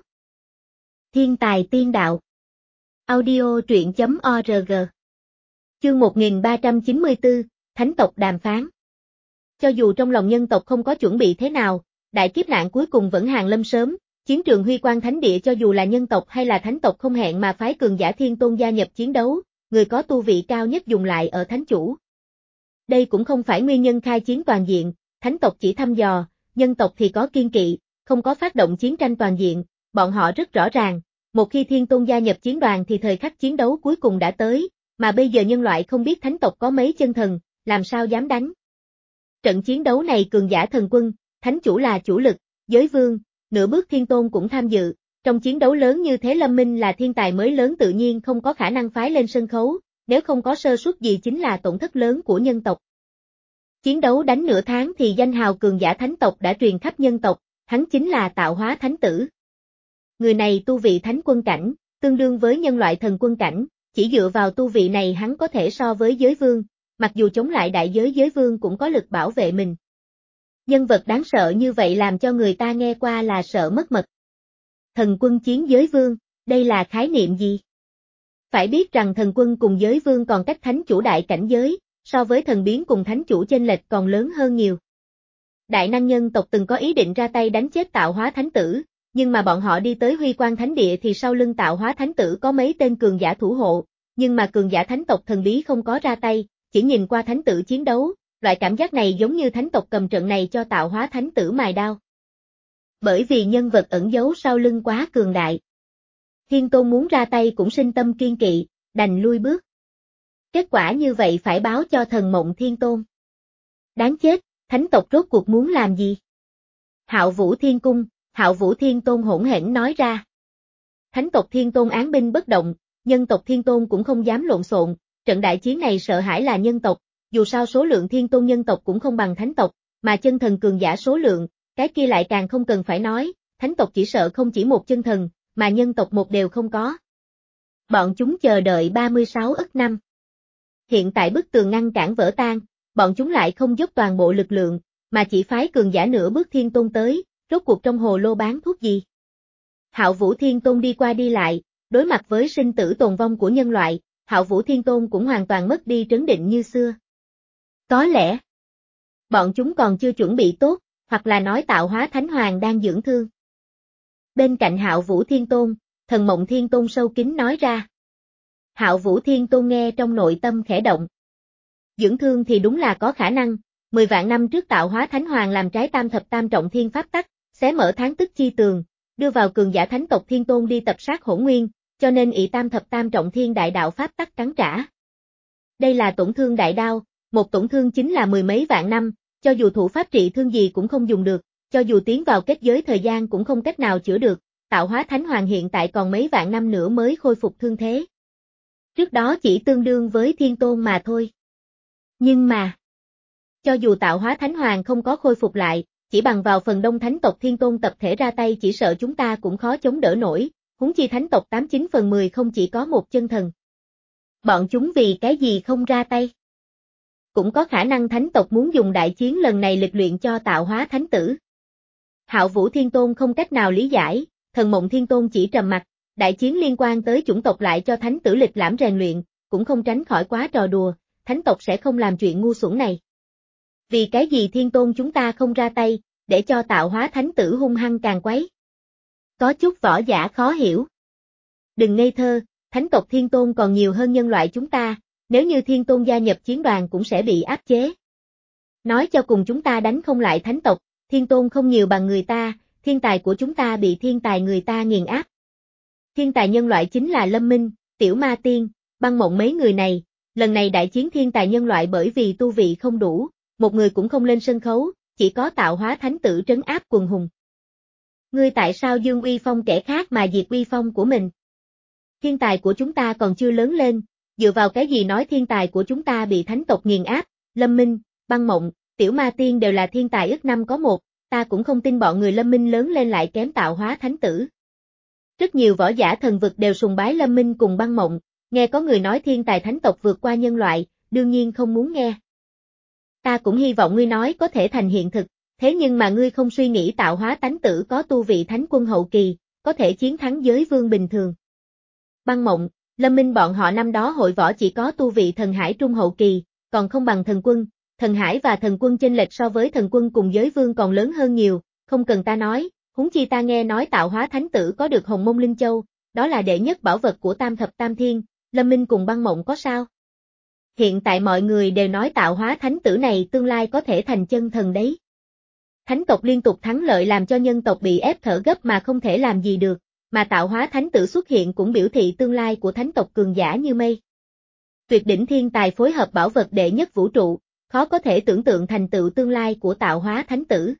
Thiên tài tiên đạo. Audio truyện chấm org. Chương một nghìn ba trăm chín mươi tư, Thánh tộc đàm phán. Cho dù trong lòng nhân tộc không có chuẩn bị thế nào, đại kiếp nạn cuối cùng vẫn hàng lâm sớm, chiến trường Huy Quang Thánh Địa cho dù là nhân tộc hay là thánh tộc không hẹn mà phái cường giả thiên tôn gia nhập chiến đấu, người có tu vị cao nhất dùng lại ở thánh chủ. Đây cũng không phải nguyên nhân khai chiến toàn diện, thánh tộc chỉ thăm dò, nhân tộc thì có kiên kỵ, không có phát động chiến tranh toàn diện, bọn họ rất rõ ràng, một khi thiên tôn gia nhập chiến đoàn thì thời khắc chiến đấu cuối cùng đã tới, mà bây giờ nhân loại không biết thánh tộc có mấy chân thần, làm sao dám đánh. Trận chiến đấu này cường giả thần quân, thánh chủ là chủ lực, giới vương, nửa bước thiên tôn cũng tham dự, trong chiến đấu lớn như thế Lâm Minh là thiên tài mới lớn tự nhiên không có khả năng phái lên sân khấu, nếu không có sơ suất gì chính là tổn thất lớn của nhân tộc. Chiến đấu đánh nửa tháng thì danh hào cường giả thánh tộc đã truyền khắp nhân tộc, hắn chính là tạo hóa thánh tử. Người này tu vị thánh quân cảnh, tương đương với nhân loại thần quân cảnh, chỉ dựa vào tu vị này hắn có thể so với giới vương, mặc dù chống lại đại giới giới vương cũng có lực bảo vệ mình. Nhân vật đáng sợ như vậy làm cho người ta nghe qua là sợ mất mật. Thần quân chiến giới vương, đây là khái niệm gì? Phải biết rằng thần quân cùng giới vương còn cách thánh chủ đại cảnh giới, so với thần biến cùng thánh chủ chênh lệch còn lớn hơn nhiều. Đại năng nhân tộc từng có ý định ra tay đánh chết tạo hóa thánh tử, nhưng mà bọn họ đi tới Huy Quang Thánh Địa thì sau lưng tạo hóa thánh tử có mấy tên cường giả thủ hộ, nhưng mà cường giả thánh tộc thần bí không có ra tay, chỉ nhìn qua thánh tử chiến đấu, loại cảm giác này giống như thánh tộc cầm trận này cho tạo hóa thánh tử mài đao. Bởi vì nhân vật ẩn giấu sau lưng quá cường đại. Thiên Tôn muốn ra tay cũng sinh tâm kiên kỵ, đành lui bước. Kết quả như vậy phải báo cho Thần Mộng Thiên Tôn. Đáng chết, thánh tộc rốt cuộc muốn làm gì? Hạo Vũ Thiên Cung, Hạo Vũ Thiên Tôn hỗn hển nói ra. Thánh tộc Thiên Tôn án binh bất động, nhân tộc Thiên Tôn cũng không dám lộn xộn, trận đại chiến này sợ hãi là nhân tộc, dù sao số lượng Thiên Tôn nhân tộc cũng không bằng thánh tộc, mà chân thần cường giả số lượng, cái kia lại càng không cần phải nói, thánh tộc chỉ sợ không chỉ một chân thần, mà nhân tộc một đều không có. Bọn chúng chờ đợi ba mươi sáu ức năm. Hiện tại bức tường ngăn cản vỡ tan, bọn chúng lại không dốc toàn bộ lực lượng, mà chỉ phái cường giả nửa bước thiên tôn tới, rốt cuộc trong hồ lô bán thuốc gì. Hạo Vũ Thiên Tôn đi qua đi lại, đối mặt với sinh tử tồn vong của nhân loại, Hạo Vũ Thiên Tôn cũng hoàn toàn mất đi trấn định như xưa. Có lẽ, bọn chúng còn chưa chuẩn bị tốt, hoặc là nói Tạo Hóa Thánh Hoàng đang dưỡng thương. Bên cạnh Hạo Vũ Thiên Tôn, Thần Mộng Thiên Tôn sâu kín nói ra. Hạo Vũ Thiên Tôn nghe trong nội tâm khẽ động. Dưỡng thương thì đúng là có khả năng, mười vạn năm trước Tạo Hóa Thánh Hoàng làm trái tam thập tam trọng thiên pháp tắc, xé mở tháng tức chi tường, đưa vào cường giả thánh tộc Thiên Tôn đi tập sát Hỗn Nguyên, cho nên ỷ tam thập tam trọng thiên đại đạo pháp tắc cắn trả. Đây là tổn thương đại đao, một tổn thương chính là mười mấy vạn năm, cho dù thủ pháp trị thương gì cũng không dùng được, cho dù tiến vào kết giới thời gian cũng không cách nào chữa được, Tạo Hóa Thánh Hoàng hiện tại còn mấy vạn năm nữa mới khôi phục thương thế. Trước đó chỉ tương đương với Thiên Tôn mà thôi. Nhưng mà, cho dù Tạo Hóa Thánh Hoàng không có khôi phục lại, chỉ bằng vào phần đông thánh tộc Thiên Tôn tập thể ra tay chỉ sợ chúng ta cũng khó chống đỡ nổi, huống chi thánh tộc tám chín phần mười không chỉ có một chân thần. Bọn chúng vì cái gì không ra tay? Cũng có khả năng thánh tộc muốn dùng đại chiến lần này lịch luyện cho Tạo Hóa Thánh Tử. Hạo Vũ Thiên Tôn không cách nào lý giải, Thần Mộng Thiên Tôn chỉ trầm mặt, đại chiến liên quan tới chủng tộc lại cho thánh tử lịch lãm rèn luyện, cũng không tránh khỏi quá trò đùa, thánh tộc sẽ không làm chuyện ngu xuẩn này. Vì cái gì Thiên Tôn chúng ta không ra tay, để cho Tạo Hóa Thánh Tử hung hăng càng quấy? Có chút võ giả khó hiểu. Đừng ngây thơ, thánh tộc Thiên Tôn còn nhiều hơn nhân loại chúng ta, nếu như Thiên Tôn gia nhập chiến đoàn cũng sẽ bị áp chế. Nói cho cùng chúng ta đánh không lại thánh tộc, Thiên Tôn không nhiều bằng người ta, thiên tài của chúng ta bị thiên tài người ta nghiền áp. Thiên tài nhân loại chính là Lâm Minh, Tiểu Ma Tiên, Băng Mộng mấy người này, lần này đại chiến thiên tài nhân loại bởi vì tu vị không đủ, một người cũng không lên sân khấu, chỉ có Tạo Hóa Thánh Tử trấn áp quần hùng. Ngươi tại sao dương uy phong kẻ khác mà diệt uy phong của mình? Thiên tài của chúng ta còn chưa lớn lên, dựa vào cái gì nói thiên tài của chúng ta bị thánh tộc nghiền áp? Lâm Minh, Băng Mộng, Tiểu Ma Tiên đều là thiên tài ức năm có một, ta cũng không tin bọn người Lâm Minh lớn lên lại kém Tạo Hóa Thánh Tử. Rất nhiều võ giả thần vực đều sùng bái Lâm Minh cùng Băng Mộng, nghe có người nói thiên tài thánh tộc vượt qua nhân loại, đương nhiên không muốn nghe. Ta cũng hy vọng ngươi nói có thể thành hiện thực, thế nhưng mà ngươi không suy nghĩ Tạo Hóa Thánh Tử có tu vị thánh quân hậu kỳ, có thể chiến thắng giới vương bình thường. Băng Mộng, Lâm Minh bọn họ năm đó hội võ chỉ có tu vị thần hải trung hậu kỳ, còn không bằng thần quân, thần hải và thần quân chênh lệch so với thần quân cùng giới vương còn lớn hơn nhiều, không cần ta nói, huống chi ta nghe nói Tạo Hóa Thánh Tử có được Hồng Mông Linh Châu, đó là đệ nhất bảo vật của Tam Thập Tam Thiên, Lâm Minh cùng Băng Mộng có sao? Hiện tại mọi người đều nói Tạo Hóa Thánh Tử này tương lai có thể thành chân thần đấy. Thánh tộc liên tục thắng lợi làm cho nhân tộc bị ép thở gấp mà không thể làm gì được, mà Tạo Hóa Thánh Tử xuất hiện cũng biểu thị tương lai của thánh tộc cường giả như mây. Tuyệt đỉnh thiên tài phối hợp bảo vật đệ nhất vũ trụ, khó có thể tưởng tượng thành tựu tương lai của Tạo Hóa Thánh Tử.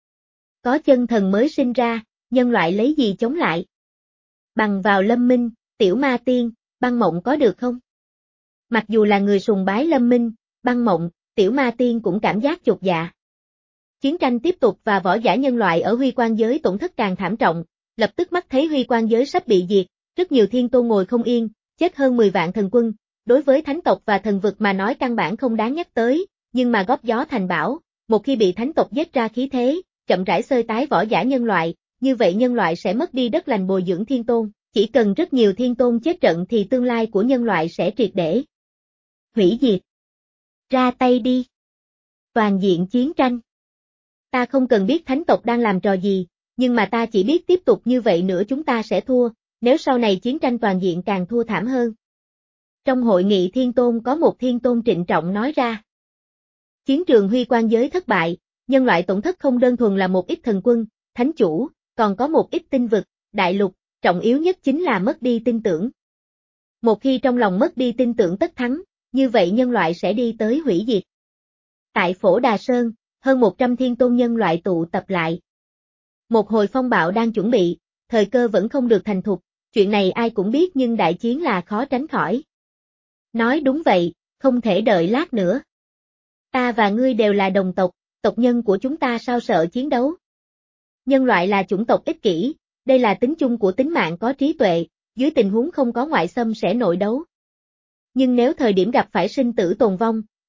Có chân thần mới sinh ra, nhân loại lấy gì chống lại? Bằng vào Lâm Minh, Tiểu Ma Tiên, Băng Mộng có được không? Mặc dù là người sùng bái Lâm Minh, Băng Mộng, Tiểu Ma Tiên cũng cảm giác chột dạ. Chiến tranh tiếp tục và võ giả nhân loại ở Huy Quan giới tổn thất càng thảm trọng, lập tức mắt thấy Huy Quan giới sắp bị diệt, rất nhiều thiên tôn ngồi không yên, chết hơn mười vạn thần quân, đối với thánh tộc và thần vực mà nói căn bản không đáng nhắc tới, nhưng mà góp gió thành bão, một khi bị thánh tộc giết ra khí thế, chậm rãi xơi tái võ giả nhân loại, như vậy nhân loại sẽ mất đi đất lành bồi dưỡng thiên tôn, chỉ cần rất nhiều thiên tôn chết trận thì tương lai của nhân loại sẽ triệt để hủy diệt. Ra tay đi. Toàn diện chiến tranh. Ta không cần biết thánh tộc đang làm trò gì, nhưng mà ta chỉ biết tiếp tục như vậy nữa chúng ta sẽ thua, nếu sau này chiến tranh toàn diện càng thua thảm hơn. Trong hội nghị thiên tôn có một thiên tôn trịnh trọng nói ra. Chiến trường Huy Quan giới thất bại, nhân loại tổn thất không đơn thuần là một ít thần quân, thánh chủ, còn có một ít tinh vực, đại lục, trọng yếu nhất chính là mất đi tin tưởng. Một khi trong lòng mất đi tin tưởng tất thắng, như vậy nhân loại sẽ đi tới hủy diệt. Tại Phổ Đà Sơn, hơn một trăm thiên tôn nhân loại tụ tập lại. Một hồi phong bạo đang chuẩn bị, thời cơ vẫn không được thành thục, chuyện này ai cũng biết nhưng đại chiến là khó tránh khỏi. Nói đúng vậy, không thể đợi lát nữa. Ta và ngươi đều là đồng tộc, tộc nhân của chúng ta sao sợ chiến đấu. Nhân loại là chủng tộc ích kỷ, đây là tính chung của tính mạng có trí tuệ, dưới tình huống không có ngoại xâm sẽ nội đấu. Nhưng nếu thời điểm gặp phải sinh tử tồn vong,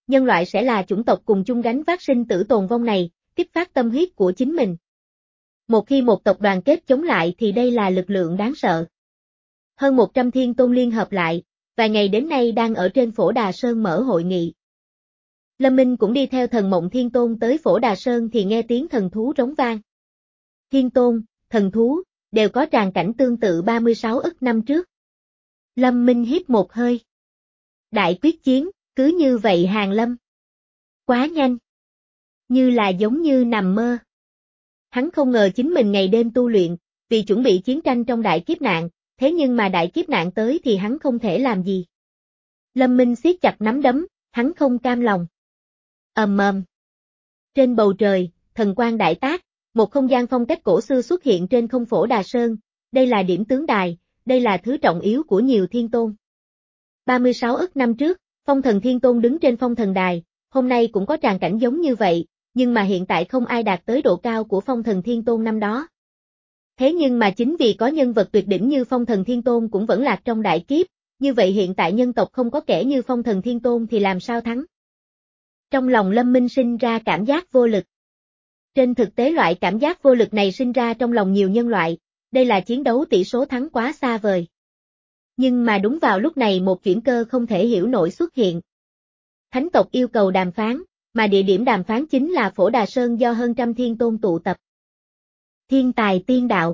nhân loại sẽ là chủng tộc cùng chung gánh vác sinh tử tồn vong này, kích phát tâm huyết của chính mình. Một khi một tộc đoàn kết chống lại thì đây là lực lượng đáng sợ. Hơn một trăm thiên tôn liên hợp lại, vài ngày đến nay đang ở trên Phổ Đà Sơn mở hội nghị. Lâm Minh cũng đi theo thần mộng thiên tôn tới Phổ Đà Sơn thì nghe tiếng thần thú rống vang. Thiên tôn, thần thú, đều có tràng cảnh tương tự ba mươi sáu ức năm trước. Lâm Minh hít một hơi. Đại quyết chiến, cứ như vậy hàng lâm. Quá nhanh. Như là giống như nằm mơ. Hắn không ngờ chính mình ngày đêm tu luyện, vì chuẩn bị chiến tranh trong đại kiếp nạn, thế nhưng mà đại kiếp nạn tới thì hắn không thể làm gì. Lâm Minh siết chặt nắm đấm, hắn không cam lòng. Ầm ầm. Trên bầu trời, thần quang đại tác, một không gian phong cách cổ xưa xuất hiện trên không Phổ Đà Sơn, đây là điểm tướng đài, đây là thứ trọng yếu của nhiều thiên tôn. ba mươi sáu ức năm trước, phong thần thiên tôn đứng trên phong thần đài, hôm nay cũng có tràng cảnh giống như vậy, nhưng mà hiện tại không ai đạt tới độ cao của phong thần thiên tôn năm đó. Thế nhưng mà chính vì có nhân vật tuyệt đỉnh như phong thần thiên tôn cũng vẫn lạc trong đại kiếp, như vậy hiện tại nhân tộc không có kẻ như phong thần thiên tôn thì làm sao thắng? Trong lòng Lâm Minh sinh ra cảm giác vô lực. Trên thực tế loại cảm giác vô lực này sinh ra trong lòng nhiều nhân loại, đây là chiến đấu tỷ số thắng quá xa vời. Nhưng mà đúng vào lúc này một chuyển cơ không thể hiểu nổi xuất hiện. Thánh tộc yêu cầu đàm phán, mà địa điểm đàm phán chính là Phổ Đà Sơn do hơn trăm thiên tôn tụ tập. Thiên tài tiên đạo.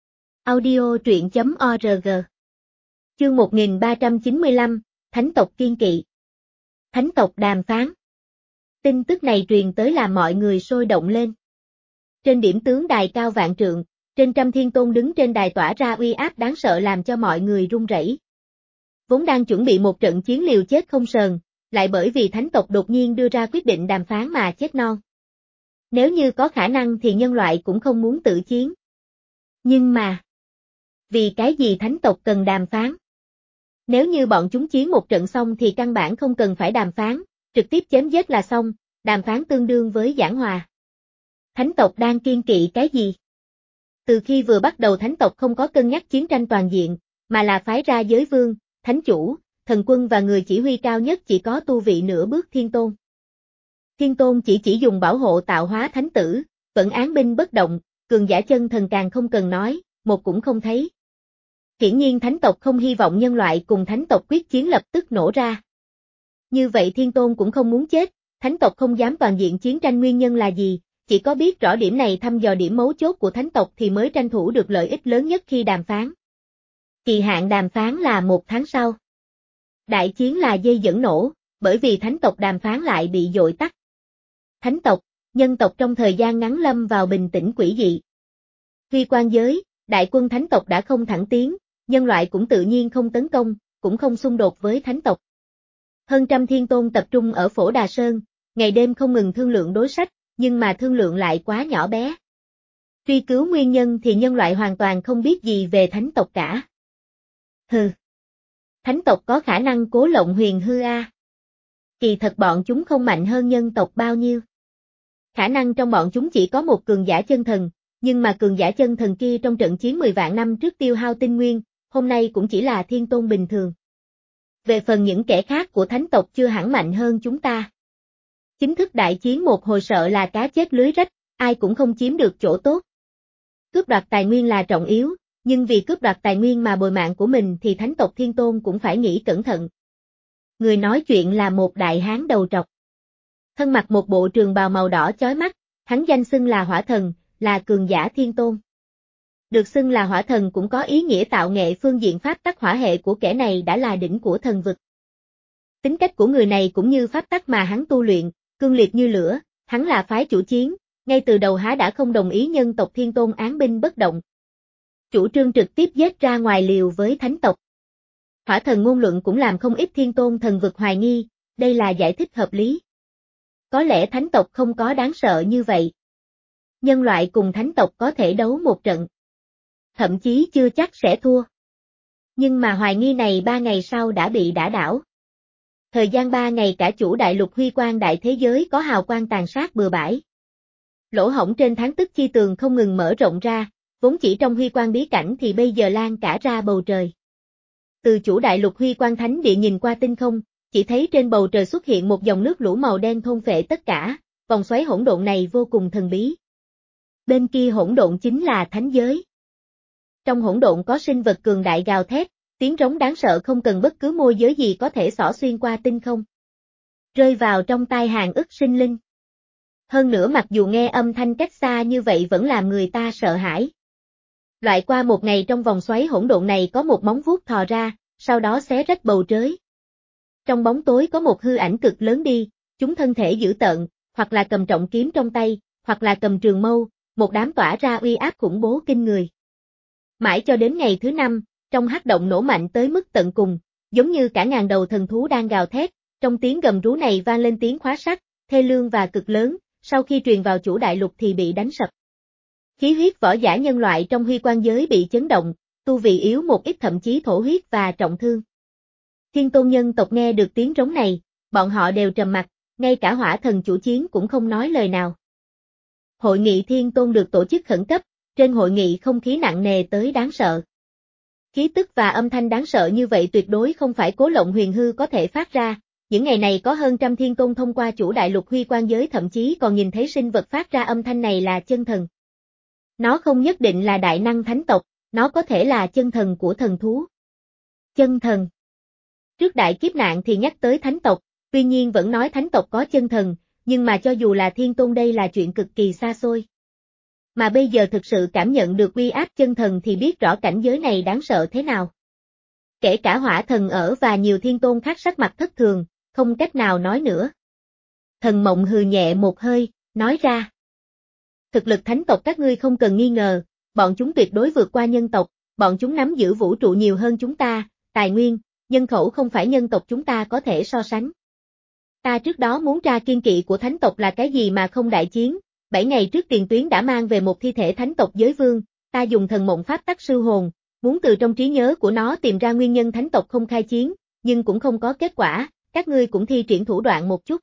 Audio truyện chấm org. Chương một nghìn ba trăm chín mươi lăm, Thánh tộc kiên kỵ. Thánh tộc đàm phán. Tin tức này truyền tới làm mọi người sôi động lên. Trên điểm tướng đài cao vạn trượng, trên trăm thiên tôn đứng trên đài tỏa ra uy áp đáng sợ làm cho mọi người run rẩy. Vốn đang chuẩn bị một trận chiến liều chết không sờn, lại bởi vì thánh tộc đột nhiên đưa ra quyết định đàm phán mà chết non. Nếu như có khả năng thì nhân loại cũng không muốn tự chiến. Nhưng mà, vì cái gì thánh tộc cần đàm phán? Nếu như bọn chúng chiến một trận xong thì căn bản không cần phải đàm phán, trực tiếp chém giết là xong, đàm phán tương đương với giảng hòa. Thánh tộc đang kiên kỵ cái gì? Từ khi vừa bắt đầu thánh tộc không có cân nhắc chiến tranh toàn diện, mà là phái ra giới vương, thánh chủ, thần quân và người chỉ huy cao nhất chỉ có tu vị nửa bước thiên tôn. Thiên tôn chỉ chỉ dùng bảo hộ tạo hóa thánh tử, vẫn án binh bất động, cường giả chân thần càng không cần nói, một cũng không thấy. Hiển nhiên thánh tộc không hy vọng nhân loại cùng thánh tộc quyết chiến lập tức nổ ra. Như vậy thiên tôn cũng không muốn chết, thánh tộc không dám toàn diện chiến tranh nguyên nhân là gì, chỉ có biết rõ điểm này thăm dò điểm mấu chốt của thánh tộc thì mới tranh thủ được lợi ích lớn nhất khi đàm phán. Kỳ hạn đàm phán là một tháng sau. Đại chiến là dây dẫn nổ, bởi vì thánh tộc đàm phán lại bị dội tắt. Thánh tộc, nhân tộc trong thời gian ngắn lâm vào bình tĩnh quỷ dị. Huy quan giới, đại quân thánh tộc đã không thẳng tiến, nhân loại cũng tự nhiên không tấn công, cũng không xung đột với thánh tộc. Hơn trăm thiên tôn tập trung ở Phổ Đà Sơn, ngày đêm không ngừng thương lượng đối sách, nhưng mà thương lượng lại quá nhỏ bé. Truy cứu nguyên nhân thì nhân loại hoàn toàn không biết gì về thánh tộc cả. Hừ. Thánh tộc có khả năng cố lộng huyền hư a. Kỳ thật bọn chúng không mạnh hơn nhân tộc bao nhiêu. Khả năng trong bọn chúng chỉ có một cường giả chân thần, nhưng mà cường giả chân thần kia trong trận chiến mười vạn năm trước tiêu hao tinh nguyên, hôm nay cũng chỉ là thiên tôn bình thường. Về phần những kẻ khác của thánh tộc chưa hẳn mạnh hơn chúng ta. Chính thức đại chiến một hồi sợ là cá chết lưới rách, ai cũng không chiếm được chỗ tốt. Cướp đoạt tài nguyên là trọng yếu, nhưng vì cướp đoạt tài nguyên mà bồi mạng của mình thì thánh tộc thiên tôn cũng phải nghĩ cẩn thận. Người nói chuyện là một đại hán đầu trọc. Thân mặc một bộ trường bào màu đỏ chói mắt, hắn danh xưng là hỏa thần, là cường giả thiên tôn. Được xưng là hỏa thần cũng có ý nghĩa tạo nghệ phương diện pháp tắc hỏa hệ của kẻ này đã là đỉnh của thần vực. Tính cách của người này cũng như pháp tắc mà hắn tu luyện, cương liệt như lửa, hắn là phái chủ chiến, ngay từ đầu há đã không đồng ý nhân tộc thiên tôn án binh bất động. Chủ trương trực tiếp giết ra ngoài liều với thánh tộc. Hỏa thần ngôn luận cũng làm không ít thiên tôn thần vực hoài nghi, đây là giải thích hợp lý. Có lẽ thánh tộc không có đáng sợ như vậy. Nhân loại cùng thánh tộc có thể đấu một trận. Thậm chí chưa chắc sẽ thua. Nhưng mà hoài nghi này ba ngày sau đã bị đả đảo. Thời gian ba ngày cả chủ đại lục huy quang đại thế giới có hào quang tàn sát bừa bãi. Lỗ hổng trên thắng tức chi tường không ngừng mở rộng ra, vốn chỉ trong huy quang bí cảnh thì bây giờ lan cả ra bầu trời. Từ chủ đại lục huy quang thánh địa nhìn qua tinh không, chỉ thấy trên bầu trời xuất hiện một dòng nước lũ màu đen thôn phệ tất cả, vòng xoáy hỗn độn này vô cùng thần bí. Bên kia hỗn độn chính là thánh giới. Trong hỗn độn có sinh vật cường đại gào thét, tiếng rống đáng sợ không cần bất cứ môi giới gì có thể xỏ xuyên qua tinh không. Rơi vào trong tai hàng ức sinh linh. Hơn nữa mặc dù nghe âm thanh cách xa như vậy vẫn làm người ta sợ hãi. Loại qua một ngày trong vòng xoáy hỗn độn này có một móng vuốt thò ra, sau đó xé rách bầu trời. Trong bóng tối có một hư ảnh cực lớn đi, chúng thân thể dữ tợn, hoặc là cầm trọng kiếm trong tay, hoặc là cầm trường mâu, một đám tỏa ra uy áp khủng bố kinh người. Mãi cho đến ngày thứ năm, trong hắc động nổ mạnh tới mức tận cùng, giống như cả ngàn đầu thần thú đang gào thét, trong tiếng gầm rú này vang lên tiếng khóa sắt, thê lương và cực lớn, sau khi truyền vào chủ đại lục thì bị đánh sập. Khí huyết võ giả nhân loại trong huy quan giới bị chấn động, tu vị yếu một ít thậm chí thổ huyết và trọng thương. Thiên tôn nhân tộc nghe được tiếng rống này, bọn họ đều trầm mặc, ngay cả hỏa thần chủ chiến cũng không nói lời nào. Hội nghị thiên tôn được tổ chức khẩn cấp, trên hội nghị không khí nặng nề tới đáng sợ. Khí tức và âm thanh đáng sợ như vậy tuyệt đối không phải Cố Lộng Huyền Hư có thể phát ra, những ngày này có hơn trăm thiên tôn thông qua chủ đại lục huy quan giới thậm chí còn nhìn thấy sinh vật phát ra âm thanh này là chân thần. Nó không nhất định là đại năng thánh tộc, nó có thể là chân thần của thần thú. Chân thần. Trước đại kiếp nạn thì nhắc tới thánh tộc, tuy nhiên vẫn nói thánh tộc có chân thần, nhưng mà cho dù là thiên tôn đây là chuyện cực kỳ xa xôi. Mà bây giờ thực sự cảm nhận được uy áp chân thần thì biết rõ cảnh giới này đáng sợ thế nào. Kể cả hỏa thần ở và nhiều thiên tôn khác sắc mặt thất thường, không cách nào nói nữa. Thần Mộng hừ nhẹ một hơi, nói ra. Thực lực thánh tộc các ngươi không cần nghi ngờ, bọn chúng tuyệt đối vượt qua nhân tộc, bọn chúng nắm giữ vũ trụ nhiều hơn chúng ta, tài nguyên, nhân khẩu không phải nhân tộc chúng ta có thể so sánh. Ta trước đó muốn tra kiên kỵ của thánh tộc là cái gì mà không đại chiến, bảy ngày trước tiền tuyến đã mang về một thi thể thánh tộc giới vương, ta dùng thần mộng pháp tắc sư hồn, muốn từ trong trí nhớ của nó tìm ra nguyên nhân thánh tộc không khai chiến, nhưng cũng không có kết quả, các ngươi cũng thi triển thủ đoạn một chút.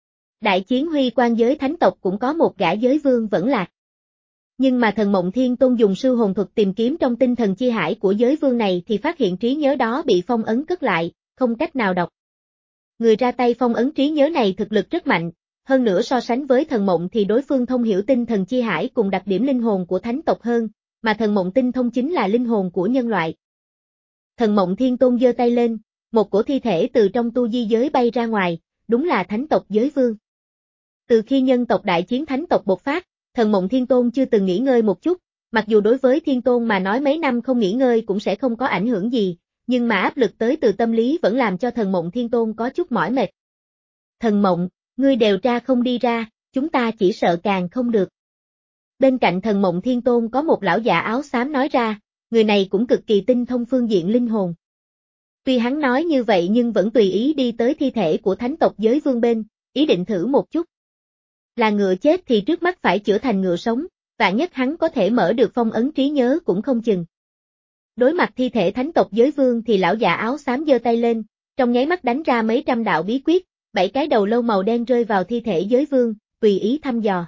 Đại chiến huy quan giới thánh tộc cũng có một gã giới vương vẫn lạc. Nhưng mà thần mộng thiên tôn dùng sư hồn thuật tìm kiếm trong tinh thần chi hải của giới vương này thì phát hiện trí nhớ đó bị phong ấn cất lại, không cách nào đọc. Người ra tay phong ấn trí nhớ này thực lực rất mạnh, hơn nữa so sánh với thần mộng thì đối phương thông hiểu tinh thần chi hải cùng đặc điểm linh hồn của thánh tộc hơn, mà thần mộng tinh thông chính là linh hồn của nhân loại. Thần mộng thiên tôn giơ tay lên, một cổ thi thể từ trong tu di giới bay ra ngoài, đúng là thánh tộc giới vương. Từ khi nhân tộc đại chiến thánh tộc bộc phát, thần mộng thiên tôn chưa từng nghỉ ngơi một chút, mặc dù đối với thiên tôn mà nói mấy năm không nghỉ ngơi cũng sẽ không có ảnh hưởng gì, nhưng mà áp lực tới từ tâm lý vẫn làm cho thần mộng thiên tôn có chút mỏi mệt. Thần mộng, ngươi đều tra không đi ra, chúng ta chỉ sợ càng không được. Bên cạnh thần mộng thiên tôn có một lão già áo xám nói ra, người này cũng cực kỳ tinh thông phương diện linh hồn. Tuy hắn nói như vậy nhưng vẫn tùy ý đi tới thi thể của thánh tộc giới vương bên, ý định thử một chút. Là ngựa chết thì trước mắt phải chữa thành ngựa sống, vạn nhất hắn có thể mở được phong ấn trí nhớ cũng không chừng. Đối mặt thi thể thánh tộc giới vương thì lão già áo xám giơ tay lên, trong nháy mắt đánh ra mấy trăm đạo bí quyết, bảy cái đầu lâu màu đen rơi vào thi thể giới vương, tùy ý thăm dò.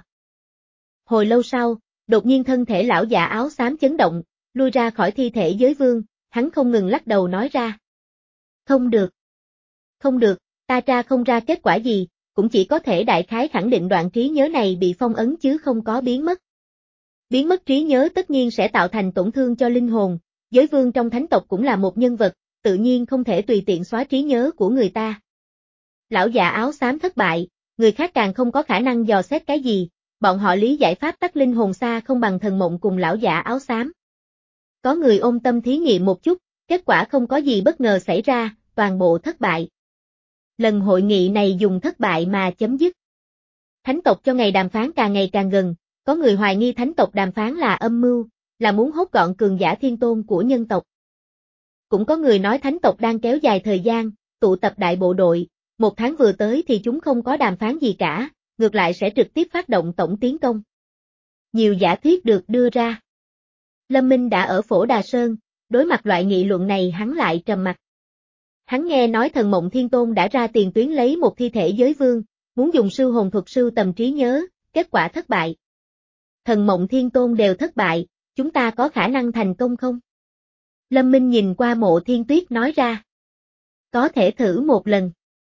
Hồi lâu sau, đột nhiên thân thể lão già áo xám chấn động, lui ra khỏi thi thể giới vương, hắn không ngừng lắc đầu nói ra. Không được. Không được, ta tra không ra kết quả gì, cũng chỉ có thể đại khái khẳng định đoạn trí nhớ này bị phong ấn chứ không có biến mất. Biến mất trí nhớ tất nhiên sẽ tạo thành tổn thương cho linh hồn, giới vương trong thánh tộc cũng là một nhân vật, tự nhiên không thể tùy tiện xóa trí nhớ của người ta. Lão già áo xám thất bại, người khác càng không có khả năng dò xét cái gì, bọn họ lý giải pháp tắc linh hồn xa không bằng thần mộng cùng lão già áo xám. Có người ôm tâm thí nghiệm một chút, kết quả không có gì bất ngờ xảy ra, toàn bộ thất bại. Lần hội nghị này dùng thất bại mà chấm dứt. Thánh tộc cho ngày đàm phán càng ngày càng gần, có người hoài nghi thánh tộc đàm phán là âm mưu, là muốn hốt gọn cường giả thiên tôn của nhân tộc. Cũng có người nói thánh tộc đang kéo dài thời gian, tụ tập đại bộ đội, một tháng vừa tới thì chúng không có đàm phán gì cả, ngược lại sẽ trực tiếp phát động tổng tiến công. Nhiều giả thuyết được đưa ra. Lâm Minh đã ở Phổ Đà Sơn, đối mặt loại nghị luận này hắn lại trầm mặc. Hắn nghe nói thần mộng thiên tôn đã ra tiền tuyến lấy một thi thể giới vương, muốn dùng sư hồn thuật sưu tầm trí nhớ, kết quả thất bại. Thần mộng thiên tôn đều thất bại, chúng ta có khả năng thành công không? Lâm Minh nhìn qua Mộ Thiên Tuyết nói ra. Có thể thử một lần.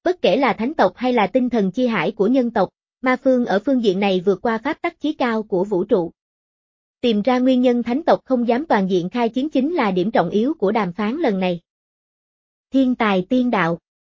Bất kể là thánh tộc hay là tinh thần chi hải của nhân tộc, ma phương ở phương diện này vượt qua pháp tắc chí cao của vũ trụ. Tìm ra nguyên nhân thánh tộc không dám toàn diện khai chiến chính là điểm trọng yếu của đàm phán lần này. Thiên tài tiên đạo.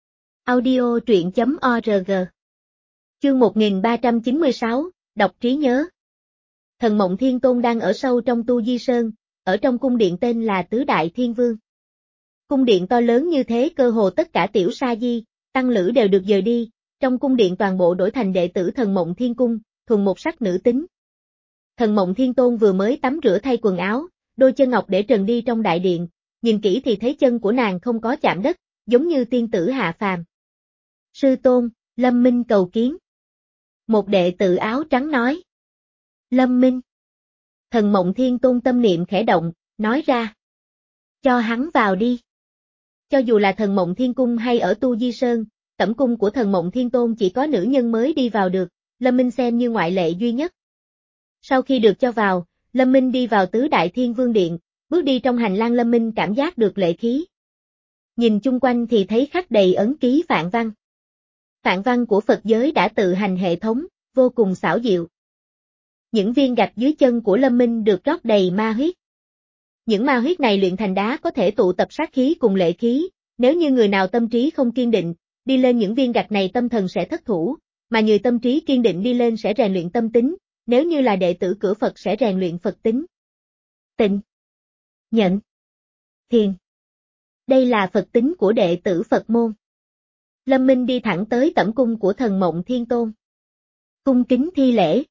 Audio truyện chấm org. Chương một nghìn ba trăm chín mươi sáu, đọc trí nhớ. Thần Mộng Thiên Tôn đang ở sâu trong Tu Di Sơn, ở trong cung điện tên là Tứ Đại Thiên Vương. Cung điện to lớn như thế cơ hồ tất cả tiểu sa di, tăng lữ đều được dời đi, trong cung điện toàn bộ đổi thành đệ tử Thần Mộng Thiên Cung, thuần một sắc nữ tính. Thần Mộng Thiên Tôn vừa mới tắm rửa thay quần áo, đôi chân ngọc để trần đi trong đại điện, nhìn kỹ thì thấy chân của nàng không có chạm đất, giống như tiên tử hạ phàm. Sư Tôn, Lâm Minh cầu kiến. Một đệ tử áo trắng nói. Lâm Minh. Thần Mộng Thiên Tôn tâm niệm khẽ động, nói ra. Cho hắn vào đi. Cho dù là Thần Mộng Thiên Cung hay ở Tu Di Sơn, tẩm cung của Thần Mộng Thiên Tôn chỉ có nữ nhân mới đi vào được, Lâm Minh xem như ngoại lệ duy nhất. Sau khi được cho vào, Lâm Minh đi vào Tứ Đại Thiên Vương Điện, bước đi trong hành lang Lâm Minh cảm giác được lệ khí. Nhìn chung quanh thì thấy khắc đầy ấn ký phạn văn. Phạn văn của Phật giới đã tự hành hệ thống, vô cùng xảo diệu. Những viên gạch dưới chân của Lâm Minh được rót đầy ma huyết. Những ma huyết này luyện thành đá có thể tụ tập sát khí cùng lệ khí, nếu như người nào tâm trí không kiên định, đi lên những viên gạch này tâm thần sẽ thất thủ, mà người tâm trí kiên định đi lên sẽ rèn luyện tâm tính, nếu như là đệ tử cửa Phật sẽ rèn luyện Phật tính. Tịnh, Nhẫn, Thiền. Đây là Phật tính của đệ tử Phật môn. Lâm Minh đi thẳng tới tẩm cung của Thần Mộng Thiên Tôn. Cung kính thi lễ.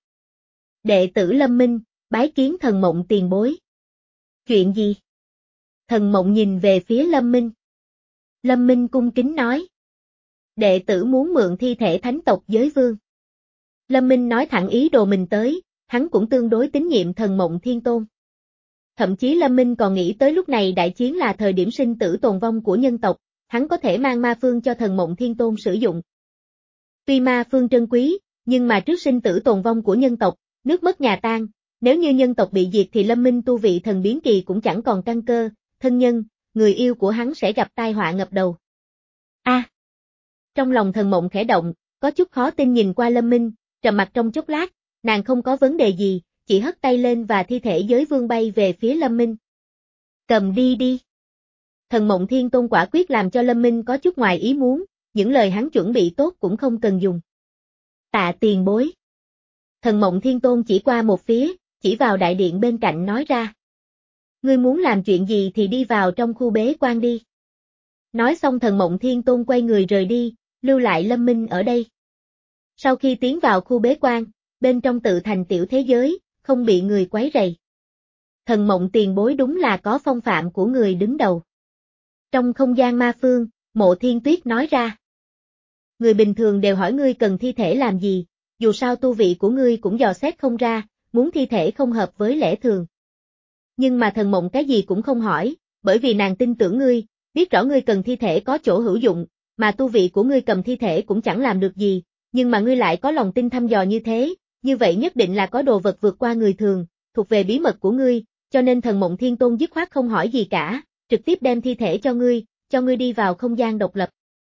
Đệ tử Lâm Minh, bái kiến Thần Mộng tiền bối. Chuyện gì? Thần Mộng nhìn về phía Lâm Minh. Lâm Minh cung kính nói. Đệ tử muốn mượn thi thể thánh tộc giới vương. Lâm Minh nói thẳng ý đồ mình tới, hắn cũng tương đối tín nhiệm Thần Mộng Thiên Tôn. Thậm chí Lâm Minh còn nghĩ tới lúc này đại chiến là thời điểm sinh tử tồn vong của nhân tộc, hắn có thể mang ma phương cho Thần Mộng Thiên Tôn sử dụng. Tuy ma phương trân quý, nhưng mà trước sinh tử tồn vong của nhân tộc, nước mất nhà tan, nếu như nhân tộc bị diệt thì Lâm Minh tu vị thần biến kỳ cũng chẳng còn căn cơ, thân nhân, người yêu của hắn sẽ gặp tai họa ngập đầu. A. À, trong lòng Thần Mộng khẽ động, có chút khó tin nhìn qua Lâm Minh, trầm mặt trong chốc lát, nàng không có vấn đề gì, chỉ hất tay lên và thi thể giới vương bay về phía Lâm Minh. Cầm đi đi. Thần Mộng Thiên Tôn quả quyết làm cho Lâm Minh có chút ngoài ý muốn, những lời hắn chuẩn bị tốt cũng không cần dùng. Tạ tiền bối. Thần Mộng Thiên Tôn chỉ qua một phía, chỉ vào đại điện bên cạnh nói ra. Ngươi muốn làm chuyện gì thì đi vào trong khu bế quan đi. Nói xong Thần Mộng Thiên Tôn quay người rời đi, lưu lại Lâm Minh ở đây. Sau khi tiến vào khu bế quan, bên trong tự thành tiểu thế giới, không bị người quấy rầy. Thần Mộng tiền bối đúng là có phong phạm của người đứng đầu. Trong không gian ma phương, Mộ Thiên Tuyết nói ra. Người bình thường đều hỏi ngươi cần thi thể làm gì, dù sao tu vị của ngươi cũng dò xét không ra, muốn thi thể không hợp với lẽ thường. Nhưng mà Thần Mộng cái gì cũng không hỏi, bởi vì nàng tin tưởng ngươi, biết rõ ngươi cần thi thể có chỗ hữu dụng, mà tu vị của ngươi cầm thi thể cũng chẳng làm được gì, nhưng mà ngươi lại có lòng tin thăm dò như thế, như vậy nhất định là có đồ vật vượt qua người thường, thuộc về bí mật của ngươi, cho nên Thần Mộng Thiên Tôn dứt khoát không hỏi gì cả, trực tiếp đem thi thể cho ngươi, cho ngươi đi vào không gian độc lập.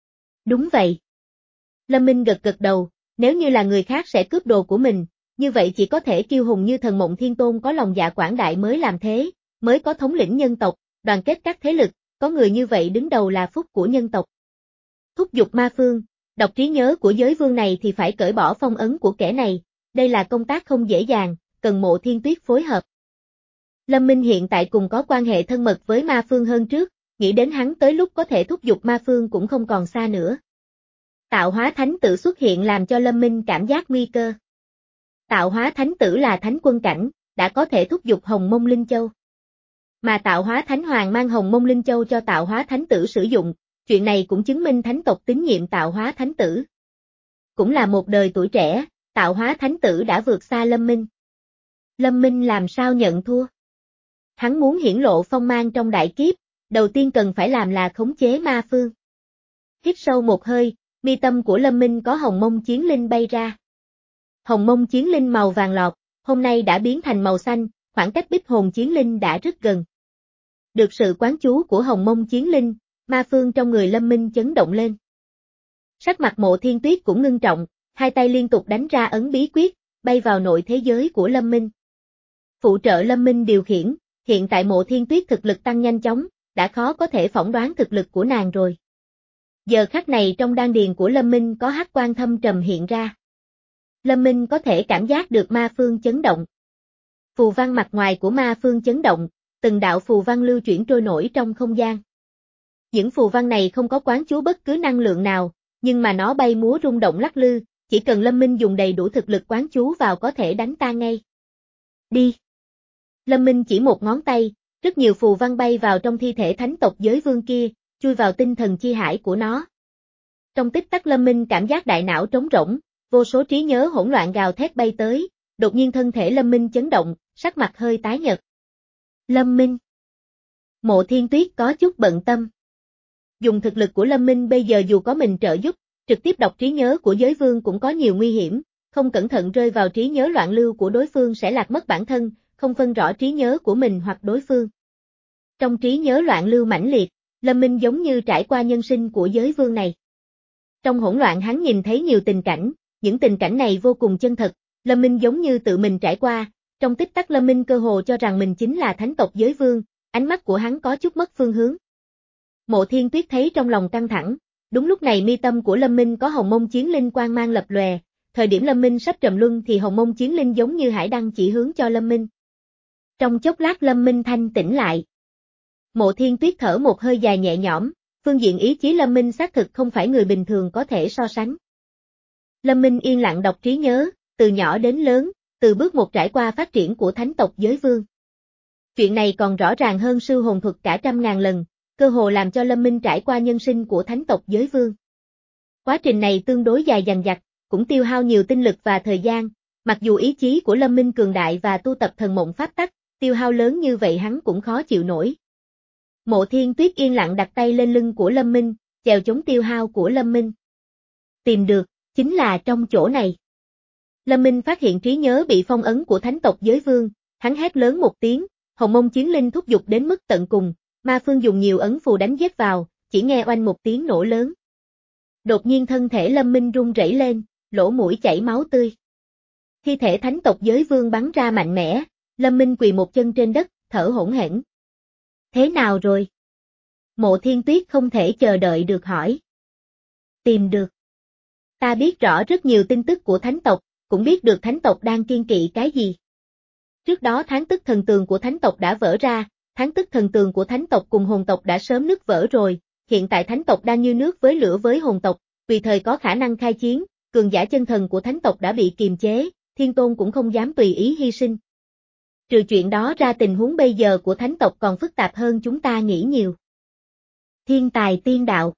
Đúng vậy. Lâm Minh gật gật đầu, nếu như là người khác sẽ cướp đồ của mình, như vậy chỉ có thể kiêu hùng như Thần Mộng Thiên Tôn có lòng dạ quảng đại mới làm thế, mới có thống lĩnh nhân tộc, đoàn kết các thế lực, có người như vậy đứng đầu là phúc của nhân tộc. Thúc giục ma phương, đọc trí nhớ của giới vương này thì phải cởi bỏ phong ấn của kẻ này, đây là công tác không dễ dàng, cần Mộ Thiên Tuyết phối hợp. Lâm Minh hiện tại cùng có quan hệ thân mật với ma phương hơn trước, nghĩ đến hắn tới lúc có thể thúc giục ma phương cũng không còn xa nữa. Tạo hóa thánh tử xuất hiện làm cho Lâm Minh cảm giác nguy cơ. Tạo hóa thánh tử là thánh quân cảnh, đã có thể thúc giục Hồng Mông Linh Châu. Mà tạo hóa thánh hoàng mang Hồng Mông Linh Châu cho tạo hóa thánh tử sử dụng, chuyện này cũng chứng minh thánh tộc tín nhiệm tạo hóa thánh tử. Cũng là một đời tuổi trẻ, tạo hóa thánh tử đã vượt xa Lâm Minh. Lâm Minh làm sao nhận thua? Hắn muốn hiển lộ phong mang trong đại kiếp, đầu tiên cần phải làm là khống chế ma phương. Hít sâu một hơi, mi tâm của Lâm Minh có Hồng Mông Chiến Linh bay ra. Hồng Mông Chiến Linh màu vàng lọt, hôm nay đã biến thành màu xanh, khoảng cách Bích Hồn Chiến Linh đã rất gần. Được sự quán chú của Hồng Mông Chiến Linh, ma phương trong người Lâm Minh chấn động lên. Sắc mặt Mộ Thiên Tuyết cũng ngưng trọng, hai tay liên tục đánh ra ấn bí quyết, bay vào nội thế giới của Lâm Minh. Phụ trợ Lâm Minh điều khiển, hiện tại Mộ Thiên Tuyết thực lực tăng nhanh chóng, đã khó có thể phỏng đoán thực lực của nàng rồi. Giờ khắc này trong đan điền của Lâm Minh có hắc quang thâm trầm hiện ra. Lâm Minh có thể cảm giác được ma phương chấn động. Phù văn mặt ngoài của ma phương chấn động, từng đạo phù văn lưu chuyển trôi nổi trong không gian. Những phù văn này không có quán chú bất cứ năng lượng nào, nhưng mà nó bay múa rung động lắc lư, chỉ cần Lâm Minh dùng đầy đủ thực lực quán chú vào có thể đánh tan ngay. Đi! Lâm Minh chỉ một ngón tay, rất nhiều phù văn bay vào trong thi thể thánh tộc giới vương kia, chui vào tinh thần chi hải của nó. Trong tích tắc Lâm Minh cảm giác đại não trống rỗng, vô số trí nhớ hỗn loạn gào thét bay tới, đột nhiên thân thể Lâm Minh chấn động, sắc mặt hơi tái nhợt. Lâm Minh! Mộ Thiên Tuyết có chút bận tâm. Dùng thực lực của Lâm Minh bây giờ dù có mình trợ giúp, trực tiếp đọc trí nhớ của giới vương cũng có nhiều nguy hiểm, không cẩn thận rơi vào trí nhớ loạn lưu của đối phương sẽ lạc mất bản thân, không phân rõ trí nhớ của mình hoặc đối phương. Trong trí nhớ loạn lưu mãnh liệt, Lâm Minh giống như trải qua nhân sinh của giới vương này. Trong hỗn loạn hắn nhìn thấy nhiều tình cảnh, những tình cảnh này vô cùng chân thật, Lâm Minh giống như tự mình trải qua, trong tích tắc Lâm Minh cơ hồ cho rằng mình chính là thánh tộc giới vương, ánh mắt của hắn có chút mất phương hướng. Mộ Thiên Tuyết thấy trong lòng căng thẳng, đúng lúc này mi tâm của Lâm Minh có hồng mông chiến linh quang mang lập lòe, thời điểm Lâm Minh sắp trầm luân thì hồng mông chiến linh giống như hải đăng chỉ hướng cho Lâm Minh. Trong chốc lát Lâm Minh thanh tỉnh lại. Mộ Thiên Tuyết thở một hơi dài nhẹ nhõm, phương diện ý chí Lâm Minh xác thực không phải người bình thường có thể so sánh. Lâm Minh yên lặng đọc trí nhớ, từ nhỏ đến lớn, từ bước một trải qua phát triển của thánh tộc giới vương. Chuyện này còn rõ ràng hơn sư hồn thuật cả trăm ngàn lần, cơ hồ làm cho Lâm Minh trải qua nhân sinh của thánh tộc giới vương. Quá trình này tương đối dài dằng dặc, cũng tiêu hao nhiều tinh lực và thời gian, mặc dù ý chí của Lâm Minh cường đại và tu tập thần mộng pháp tắc, tiêu hao lớn như vậy hắn cũng khó chịu nổi. Mộ Thiên Tuyết yên lặng đặt tay lên lưng của Lâm Minh, chèo chống tiêu hao của Lâm Minh. Tìm được, chính là trong chỗ này. Lâm Minh phát hiện trí nhớ bị phong ấn của thánh tộc giới vương, hắn hét lớn một tiếng, hồng mông chiến linh thúc giục đến mức tận cùng, ma phương dùng nhiều ấn phù đánh giết vào, chỉ nghe oanh một tiếng nổ lớn. Đột nhiên thân thể Lâm Minh rung rẩy lên, lỗ mũi chảy máu tươi. Thi thể thánh tộc giới vương bắn ra mạnh mẽ, Lâm Minh quỳ một chân trên đất, thở hổn hển. Thế nào rồi? Mộ Thiên Tuyết không thể chờ đợi được hỏi. Tìm được. Ta biết rõ rất nhiều tin tức của thánh tộc, cũng biết được thánh tộc đang kiên kỵ cái gì. Trước đó tháng tức thần tường của thánh tộc đã vỡ ra, tháng tức thần tường của thánh tộc cùng hồn tộc đã sớm nứt vỡ rồi, hiện tại thánh tộc đang như nước với lửa với hồn tộc, tùy thời có khả năng khai chiến, cường giả chân thần của thánh tộc đã bị kiềm chế, thiên tôn cũng không dám tùy ý hy sinh. Trừ chuyện đó ra tình huống bây giờ của thánh tộc còn phức tạp hơn chúng ta nghĩ nhiều. Thiên tài tiên đạo.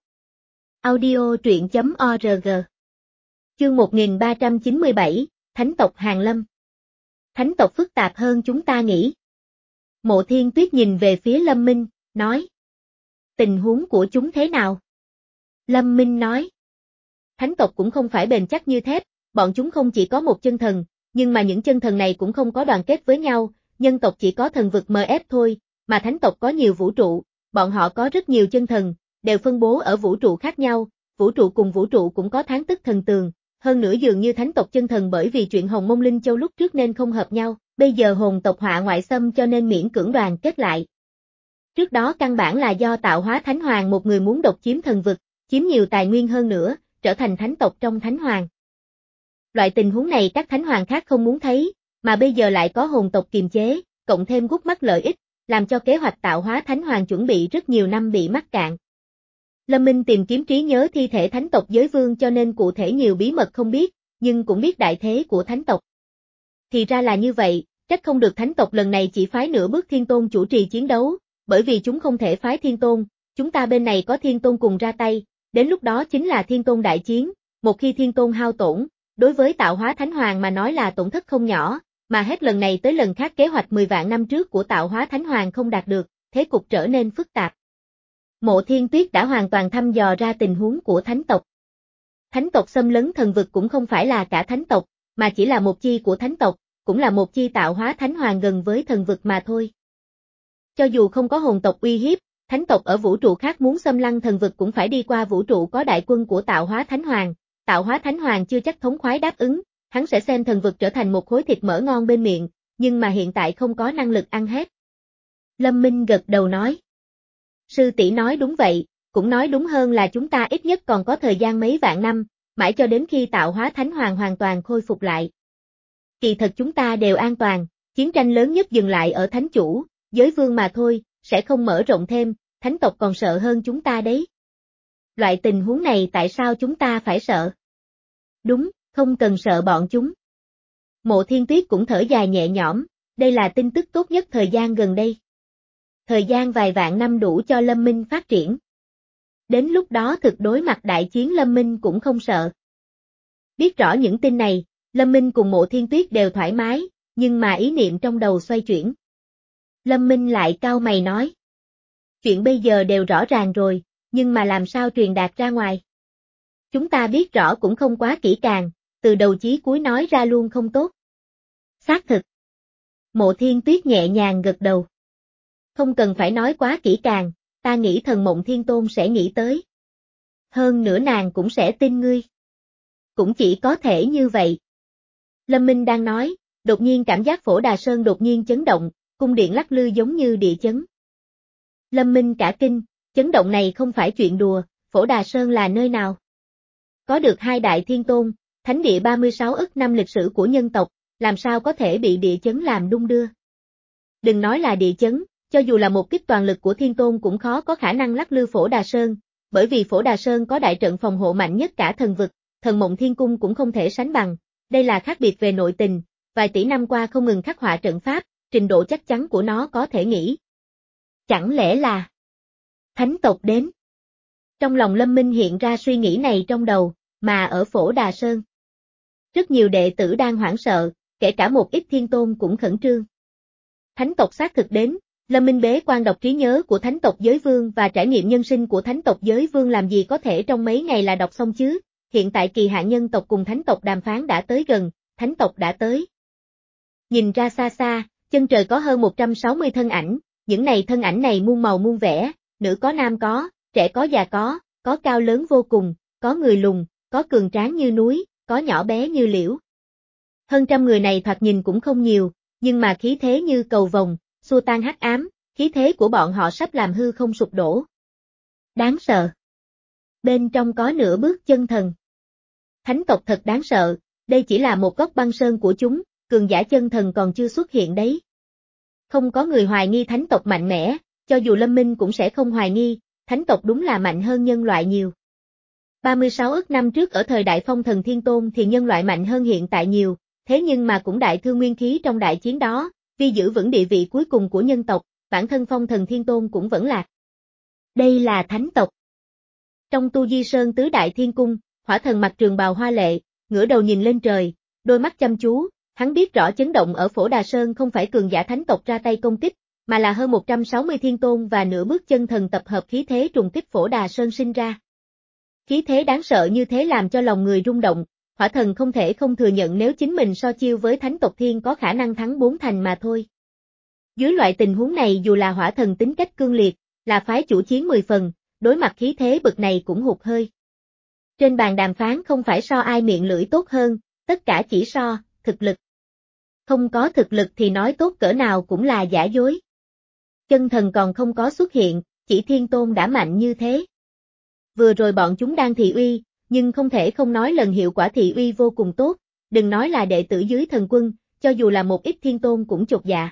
Audio truyện chấm org. Chương một nghìn ba trăm chín mươi bảy, Thánh tộc Hàn Lâm. Thánh tộc phức tạp hơn chúng ta nghĩ. Mộ Thiên Tuyết nhìn về phía Lâm Minh, nói. Tình huống của chúng thế nào? Lâm Minh nói. Thánh tộc cũng không phải bền chắc như thép, bọn chúng không chỉ có một chân thần, nhưng mà những chân thần này cũng không có đoàn kết với nhau, nhân tộc chỉ có thần vực mờ ép thôi, mà thánh tộc có nhiều vũ trụ, bọn họ có rất nhiều chân thần, đều phân bố ở vũ trụ khác nhau, vũ trụ cùng vũ trụ cũng có tháng tức thần tường, hơn nữa dường như thánh tộc chân thần bởi vì chuyện Hồng Mông Linh Châu lúc trước nên không hợp nhau, bây giờ hồn tộc họa ngoại xâm cho nên miễn cưỡng đoàn kết lại. Trước đó căn bản là do tạo hóa thánh hoàng một người muốn độc chiếm thần vực, chiếm nhiều tài nguyên hơn nữa, trở thành thánh tộc trong thánh hoàng. Loại tình huống này các thánh hoàng khác không muốn thấy, mà bây giờ lại có hồn tộc kiềm chế, cộng thêm gút mắt lợi ích, làm cho kế hoạch tạo hóa thánh hoàng chuẩn bị rất nhiều năm bị mắc cạn. Lâm Minh tìm kiếm trí nhớ thi thể thánh tộc giới vương cho nên cụ thể nhiều bí mật không biết, nhưng cũng biết đại thế của thánh tộc. Thì ra là như vậy, trách không được thánh tộc lần này chỉ phái nửa bước thiên tôn chủ trì chiến đấu, bởi vì chúng không thể phái thiên tôn, chúng ta bên này có thiên tôn cùng ra tay, đến lúc đó chính là thiên tôn đại chiến, một khi thiên tôn hao tổn, đối với tạo hóa thánh hoàng mà nói là tổn thất không nhỏ, mà hết lần này tới lần khác kế hoạch mười vạn năm trước của tạo hóa thánh hoàng không đạt được, thế cục trở nên phức tạp. Mộ Thiên Tuyết đã hoàn toàn thăm dò ra tình huống của thánh tộc. Thánh tộc xâm lấn thần vực cũng không phải là cả thánh tộc, mà chỉ là một chi của thánh tộc, cũng là một chi tạo hóa thánh hoàng gần với thần vực mà thôi. Cho dù không có hồn tộc uy hiếp, Thánh tộc ở vũ trụ khác muốn xâm lăng thần vực cũng phải đi qua vũ trụ có đại quân của Tạo Hóa Thánh Hoàng, Tạo Hóa Thánh Hoàng chưa chắc thống khoái đáp ứng, hắn sẽ xem thần vực trở thành một khối thịt mỡ ngon bên miệng, nhưng mà hiện tại không có năng lực ăn hết. Lâm Minh gật đầu nói. Sư tỷ nói đúng vậy, cũng nói đúng hơn là chúng ta ít nhất còn có thời gian mấy vạn năm, mãi cho đến khi Tạo Hóa Thánh Hoàng hoàn toàn khôi phục lại. Kỳ thật chúng ta đều an toàn, chiến tranh lớn nhất dừng lại ở Thánh Chủ, giới vương mà thôi, sẽ không mở rộng thêm, Thánh tộc còn sợ hơn chúng ta đấy. Loại tình huống này tại sao chúng ta phải sợ? Đúng, không cần sợ bọn chúng. Mộ Thiên Tuyết cũng thở dài nhẹ nhõm, đây là tin tức tốt nhất thời gian gần đây. Thời gian vài vạn năm đủ cho Lâm Minh phát triển. Đến lúc đó thực đối mặt đại chiến Lâm Minh cũng không sợ. Biết rõ những tin này, Lâm Minh cùng Mộ Thiên Tuyết đều thoải mái, nhưng mà ý niệm trong đầu xoay chuyển. Lâm Minh lại cau mày nói. Chuyện bây giờ đều rõ ràng rồi, nhưng mà làm sao truyền đạt ra ngoài? Chúng ta biết rõ cũng không quá kỹ càng, từ đầu chí cuối nói ra luôn không tốt. Xác thực. Mộ Thiên Tuyết nhẹ nhàng gật đầu. Không cần phải nói quá kỹ càng, ta nghĩ Thần Mộng Thiên Tôn sẽ nghĩ tới. Hơn nữa nàng cũng sẽ tin ngươi. Cũng chỉ có thể như vậy. Lâm Minh đang nói, đột nhiên cảm giác Phổ Đà Sơn đột nhiên chấn động, cung điện lắc lư giống như địa chấn. Lâm Minh cả kinh, chấn động này không phải chuyện đùa, Phổ Đà Sơn là nơi nào? Có được hai đại thiên tôn, thánh địa ba mươi sáu ức năm lịch sử của nhân tộc, làm sao có thể bị địa chấn làm đung đưa? Đừng nói là địa chấn, cho dù là một kích toàn lực của thiên tôn cũng khó có khả năng lắc lư Phổ Đà Sơn, bởi vì Phổ Đà Sơn có đại trận phòng hộ mạnh nhất cả thần vực, Thần Mộng Thiên Cung cũng không thể sánh bằng, đây là khác biệt về nội tình, vài tỷ năm qua không ngừng khắc họa trận pháp, trình độ chắc chắn của nó có thể nghĩ. Chẳng lẽ là thánh tộc đến? Trong lòng Lâm Minh hiện ra suy nghĩ này trong đầu, mà ở Phổ Đà Sơn. Rất nhiều đệ tử đang hoảng sợ, kể cả một ít thiên tôn cũng khẩn trương. Thánh tộc xác thực đến, Lâm Minh bế quan đọc trí nhớ của thánh tộc giới vương và trải nghiệm nhân sinh của thánh tộc giới vương làm gì có thể trong mấy ngày là đọc xong chứ, hiện tại kỳ hạn nhân tộc cùng thánh tộc đàm phán đã tới gần, thánh tộc đã tới. Nhìn ra xa xa, chân trời có hơn một trăm sáu mươi thân ảnh, những này thân ảnh này muôn màu muôn vẻ, nữ có nam có, trẻ có già có, có cao lớn vô cùng, có người lùn, có cường tráng như núi, có nhỏ bé như liễu. Hơn trăm người này thoạt nhìn cũng không nhiều, nhưng mà khí thế như cầu vồng, xua tan hắc ám, khí thế của bọn họ sắp làm hư không sụp đổ. Đáng sợ. Bên trong có nửa bước chân thần. Thánh tộc thật đáng sợ, đây chỉ là một góc băng sơn của chúng, cường giả chân thần còn chưa xuất hiện đấy. Không có người hoài nghi thánh tộc mạnh mẽ, cho dù Lâm Minh cũng sẽ không hoài nghi, thánh tộc đúng là mạnh hơn nhân loại nhiều. ba mươi sáu ức năm trước ở thời đại Phong Thần Thiên Tôn thì nhân loại mạnh hơn hiện tại nhiều, thế nhưng mà cũng đại thương nguyên khí trong đại chiến đó, vì giữ vững địa vị cuối cùng của nhân tộc, bản thân Phong Thần Thiên Tôn cũng vẫn lạc. Đây là thánh tộc. Trong Tu Di Sơn tứ đại thiên cung, Hỏa Thần mặc trường bào hoa lệ, ngửa đầu nhìn lên trời, đôi mắt chăm chú, hắn biết rõ chấn động ở Phổ Đà Sơn không phải cường giả thánh tộc ra tay công kích, mà là hơn một trăm sáu mươi thiên tôn và nửa bước chân thần tập hợp khí thế trùng kích Phổ Đà Sơn sinh ra. Khí thế đáng sợ như thế làm cho lòng người rung động, Hỏa Thần không thể không thừa nhận nếu chính mình so chiêu với thánh tộc thiên có khả năng thắng bốn thành mà thôi. Dưới loại tình huống này dù là Hỏa Thần tính cách cương liệt, là phái chủ chiến mười phần, đối mặt khí thế bực này cũng hụt hơi. Trên bàn đàm phán không phải so ai miệng lưỡi tốt hơn, tất cả chỉ so thực lực. Không có thực lực thì nói tốt cỡ nào cũng là giả dối. Chân thần còn không có xuất hiện, chỉ thiên tôn đã mạnh như thế. Vừa rồi bọn chúng đang thị uy, nhưng không thể không nói lần hiệu quả thị uy vô cùng tốt, đừng nói là đệ tử dưới thần quân, cho dù là một ít thiên tôn cũng chột dạ.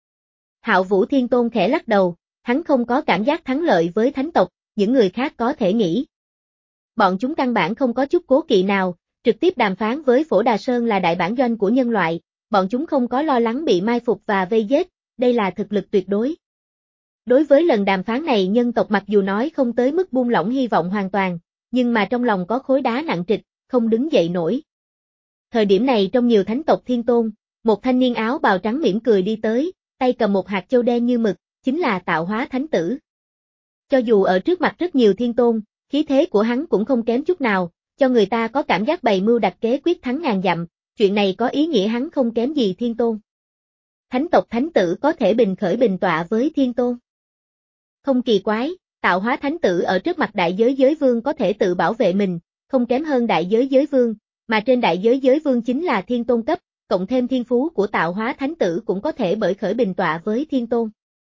Hạo Vũ Thiên Tôn khẽ lắc đầu, hắn không có cảm giác thắng lợi với thánh tộc, những người khác có thể nghĩ. Bọn chúng căn bản không có chút cố kỵ nào, trực tiếp đàm phán với Phổ Đà Sơn là đại bản doanh của nhân loại, bọn chúng không có lo lắng bị mai phục và vây giết, đây là thực lực tuyệt đối. Đối với lần đàm phán này nhân tộc mặc dù nói không tới mức buông lỏng hy vọng hoàn toàn, nhưng mà trong lòng có khối đá nặng trịch, không đứng dậy nổi. Thời điểm này trong nhiều thánh tộc thiên tôn, một thanh niên áo bào trắng mỉm cười đi tới, tay cầm một hạt châu đen như mực, chính là Tạo Hóa Thánh Tử. Cho dù ở trước mặt rất nhiều thiên tôn, khí thế của hắn cũng không kém chút nào, cho người ta có cảm giác bày mưu đặt kế quyết thắng ngàn dặm, chuyện này có ý nghĩa hắn không kém gì thiên tôn. Thánh tộc thánh tử có thể bình khởi bình tọa với thiên tôn. Không kỳ quái, tạo hóa thánh tử ở trước mặt đại giới giới vương có thể tự bảo vệ mình, không kém hơn đại giới giới vương, mà trên đại giới giới vương chính là thiên tôn cấp, cộng thêm thiên phú của tạo hóa thánh tử cũng có thể bởi khởi bình tọa với thiên tôn.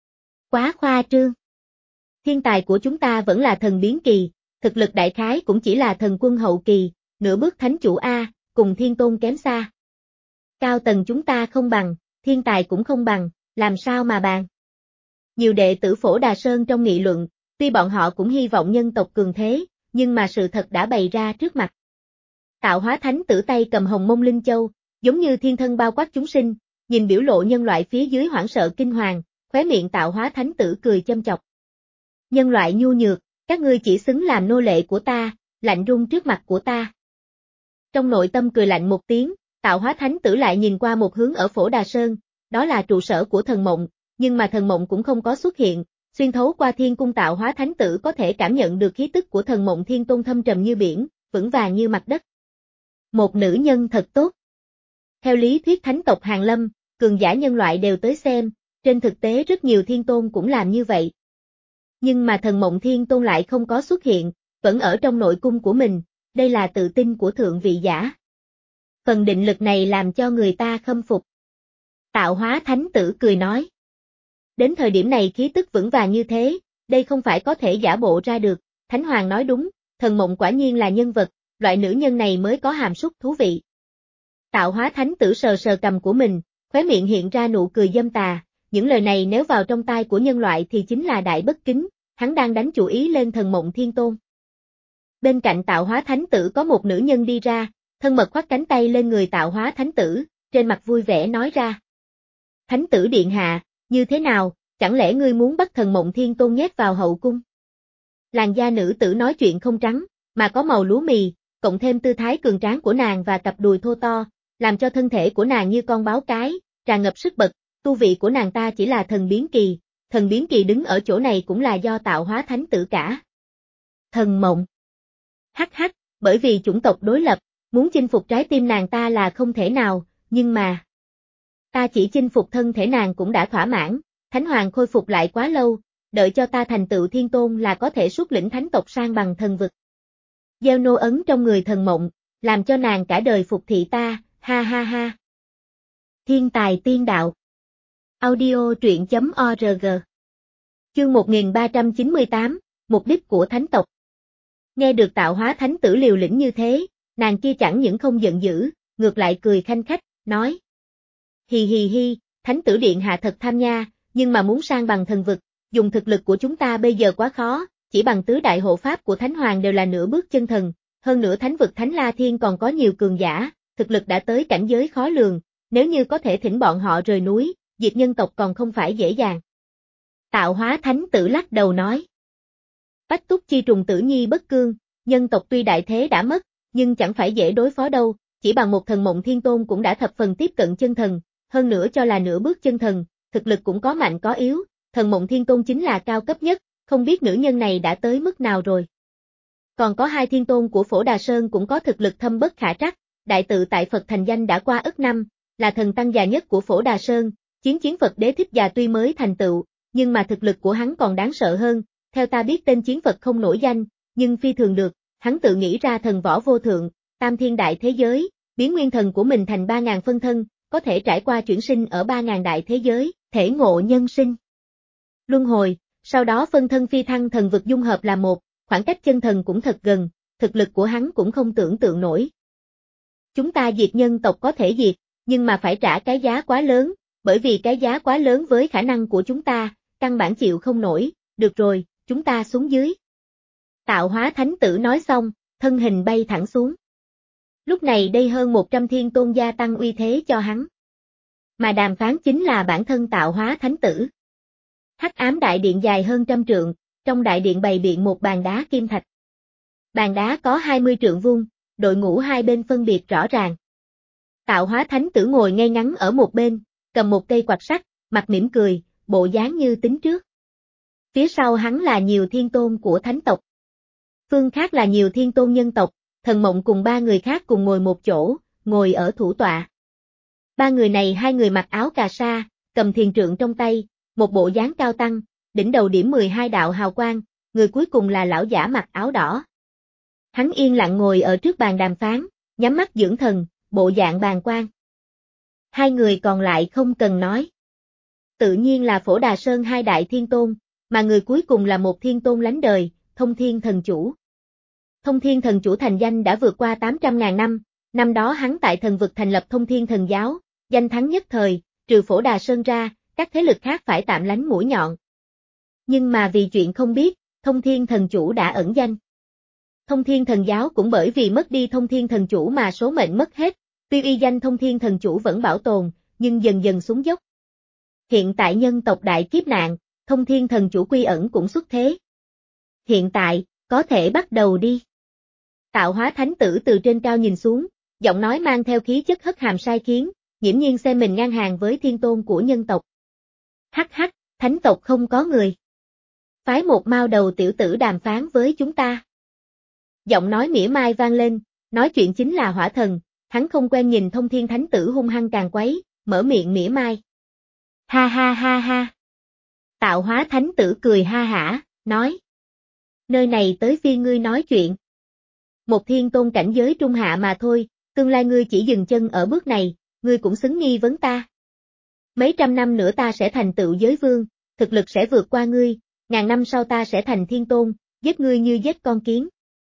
Quá khoa trương. Thiên tài của chúng ta vẫn là thần biến kỳ, thực lực đại khái cũng chỉ là thần quân hậu kỳ, nửa bước thánh chủ A, cùng thiên tôn kém xa. Cao tầng chúng ta không bằng, thiên tài cũng không bằng, làm sao mà bàn. Nhiều đệ tử Phổ Đà Sơn trong nghị luận, tuy bọn họ cũng hy vọng nhân tộc cường thế, nhưng mà sự thật đã bày ra trước mặt. Tạo hóa thánh tử tay cầm hồng mông linh châu, giống như thiên thân bao quát chúng sinh, nhìn biểu lộ nhân loại phía dưới hoảng sợ kinh hoàng, khóe miệng tạo hóa thánh tử cười châm chọc. Nhân loại nhu nhược, các ngươi chỉ xứng làm nô lệ của ta, lạnh run trước mặt của ta. Trong nội tâm cười lạnh một tiếng, tạo hóa thánh tử lại nhìn qua một hướng ở Phổ Đà Sơn, đó là trụ sở của thần mộng, nhưng mà thần mộng cũng không có xuất hiện, xuyên thấu qua thiên cung tạo hóa thánh tử có thể cảm nhận được khí tức của thần mộng thiên tôn thâm trầm như biển, vững vàng như mặt đất. Một nữ nhân thật tốt. Theo lý thuyết thánh tộc Hàn Lâm, cường giả nhân loại đều tới xem, trên thực tế rất nhiều thiên tôn cũng làm như vậy. Nhưng mà thần mộng thiên tôn lại không có xuất hiện, vẫn ở trong nội cung của mình, đây là tự tin của thượng vị giả. Phần định lực này làm cho người ta khâm phục. Tạo hóa thánh tử cười nói. Đến thời điểm này khí tức vững vàng như thế, đây không phải có thể giả bộ ra được, Thánh Hoàng nói đúng, thần mộng quả nhiên là nhân vật, loại nữ nhân này mới có hàm súc thú vị. Tạo hóa thánh tử sờ sờ cầm của mình, khóe miệng hiện ra nụ cười dâm tà, những lời này nếu vào trong tai của nhân loại thì chính là đại bất kính, hắn đang đánh chủ ý lên thần mộng thiên tôn. Bên cạnh tạo hóa thánh tử có một nữ nhân đi ra, thân mật khoác cánh tay lên người tạo hóa thánh tử, trên mặt vui vẻ nói ra. Thánh tử điện hạ, như thế nào, chẳng lẽ ngươi muốn bắt thần mộng thiên tôn nhét vào hậu cung? Làn da nữ tử nói chuyện không trắng, mà có màu lúa mì, cộng thêm tư thái cường tráng của nàng và cặp đùi thô to, làm cho thân thể của nàng như con báo cái, tràn ngập sức bật, tu vị của nàng ta chỉ là thần biến kỳ, thần biến kỳ đứng ở chỗ này cũng là do tạo hóa thánh tử cả. Thần mộng. Hắc hắc, bởi vì chủng tộc đối lập, muốn chinh phục trái tim nàng ta là không thể nào, nhưng mà... Ta chỉ chinh phục thân thể nàng cũng đã thỏa mãn, Thánh Hoàng khôi phục lại quá lâu, đợi cho ta thành tựu thiên tôn là có thể xuất lĩnh thánh tộc sang bằng thần vực. Gieo nô ấn trong người thần mộng, làm cho nàng cả đời phục thị ta, ha ha ha. Thiên tài tiên đạo. Audio truyện chấm org. Chương một nghìn ba trăm chín mươi tám, mục đích của thánh tộc. Nghe được tạo hóa thánh tử liều lĩnh như thế, nàng kia chẳng những không giận dữ, ngược lại cười khanh khách, nói. Hì hì hi, thánh tử điện hạ thật tham nha, nhưng mà muốn sang bằng thần vực, dùng thực lực của chúng ta bây giờ quá khó, chỉ bằng tứ đại hộ pháp của Thánh Hoàng đều là nửa bước chân thần, hơn nữa thánh vực Thánh La Thiên còn có nhiều cường giả, thực lực đã tới cảnh giới khó lường, nếu như có thể thỉnh bọn họ rời núi, diệt nhân tộc còn không phải dễ dàng. Tạo hóa thánh tử lắc đầu nói. Bách túc chi trùng tử nhi bất cương, nhân tộc tuy đại thế đã mất, nhưng chẳng phải dễ đối phó đâu, chỉ bằng một thần mộng thiên tôn cũng đã thập phần tiếp cận chân thần, hơn nữa cho là nửa bước chân thần, thực lực cũng có mạnh có yếu, thần mộng thiên tôn chính là cao cấp nhất, không biết nữ nhân này đã tới mức nào rồi. Còn có hai thiên tôn của Phổ Đà Sơn cũng có thực lực thâm bất khả trắc, đại tự tại Phật thành danh đã qua ức năm, là thần tăng già nhất của Phổ Đà Sơn, chiến chiến Phật đế thích già tuy mới thành tựu, nhưng mà thực lực của hắn còn đáng sợ hơn, theo ta biết tên chiến Phật không nổi danh, nhưng phi thường được, hắn tự nghĩ ra thần võ vô thượng, tam thiên đại thế giới, biến nguyên thần của mình thành ba ngàn phân thân, có thể trải qua chuyển sinh ở ba ngàn đại thế giới, thể ngộ nhân sinh. Luân hồi, sau đó phân thân phi thăng thần vực dung hợp là một, khoảng cách chân thần cũng thật gần, thực lực của hắn cũng không tưởng tượng nổi. Chúng ta diệt nhân tộc có thể diệt, nhưng mà phải trả cái giá quá lớn, bởi vì cái giá quá lớn với khả năng của chúng ta, căn bản chịu không nổi, được rồi, chúng ta xuống dưới. Tạo hóa thánh tử nói xong, thân hình bay thẳng xuống. Lúc này đây hơn một trăm thiên tôn gia tăng uy thế cho hắn. Mà đàm phán chính là bản thân tạo hóa thánh tử. Hắc ám đại điện dài hơn trăm trượng, trong đại điện bày biện một bàn đá kim thạch. Bàn đá có hai mươi trượng vuông, đội ngũ hai bên phân biệt rõ ràng. Tạo hóa thánh tử ngồi ngay ngắn ở một bên, cầm một cây quạt sắt, mặt mỉm cười, bộ dáng như tính trước. Phía sau hắn là nhiều thiên tôn của thánh tộc. Phương khác là nhiều thiên tôn nhân tộc, thần mộng cùng ba người khác cùng ngồi một chỗ, ngồi ở thủ tọa. Ba người này hai người mặc áo cà sa, cầm thiền trượng trong tay, một bộ dáng cao tăng, đỉnh đầu điểm mười hai đạo hào quang, người cuối cùng là lão giả mặc áo đỏ. Hắn yên lặng ngồi ở trước bàn đàm phán, nhắm mắt dưỡng thần, bộ dạng bàng quan. Hai người còn lại không cần nói. Tự nhiên là Phổ Đà Sơn hai đại thiên tôn, mà người cuối cùng là một thiên tôn lánh đời, Thông Thiên Thần Chủ. Thông Thiên Thần Chủ thành danh đã vượt qua tám trăm ngàn năm, năm đó hắn tại thần vực thành lập Thông Thiên Thần Giáo, danh thắng nhất thời, trừ Phổ Đà Sơn ra, các thế lực khác phải tạm lánh mũi nhọn. Nhưng mà vì chuyện không biết, Thông Thiên Thần Chủ đã ẩn danh. Thông Thiên Thần Giáo cũng bởi vì mất đi Thông Thiên Thần Chủ mà số mệnh mất hết, tuy y danh Thông Thiên Thần Chủ vẫn bảo tồn, nhưng dần dần xuống dốc. Hiện tại nhân tộc đại kiếp nạn, Thông Thiên Thần Chủ quy ẩn cũng xuất thế. Hiện tại, có thể bắt đầu đi. Tạo Hóa Thánh Tử từ trên cao nhìn xuống, giọng nói mang theo khí chất hất hàm sai khiến, nghiễm nhiên xem mình ngang hàng với thiên tôn của nhân tộc. Hắc hắc, thánh tộc không có người. Phái một mao đầu tiểu tử đàm phán với chúng ta. Giọng nói mỉa mai vang lên, nói chuyện chính là Hỏa Thần, hắn không quen nhìn Thông Thiên Thánh Tử hung hăng càng quấy, mở miệng mỉa mai. Ha ha ha ha. Tạo Hóa Thánh Tử cười ha hả, nói. Nơi này tới phiên ngươi nói chuyện. Một thiên tôn cảnh giới trung hạ mà thôi, tương lai ngươi chỉ dừng chân ở bước này, ngươi cũng xứng nghi vấn ta. Mấy trăm năm nữa ta sẽ thành tựu giới vương, thực lực sẽ vượt qua ngươi, ngàn năm sau ta sẽ thành thiên tôn, giết ngươi như giết con kiến.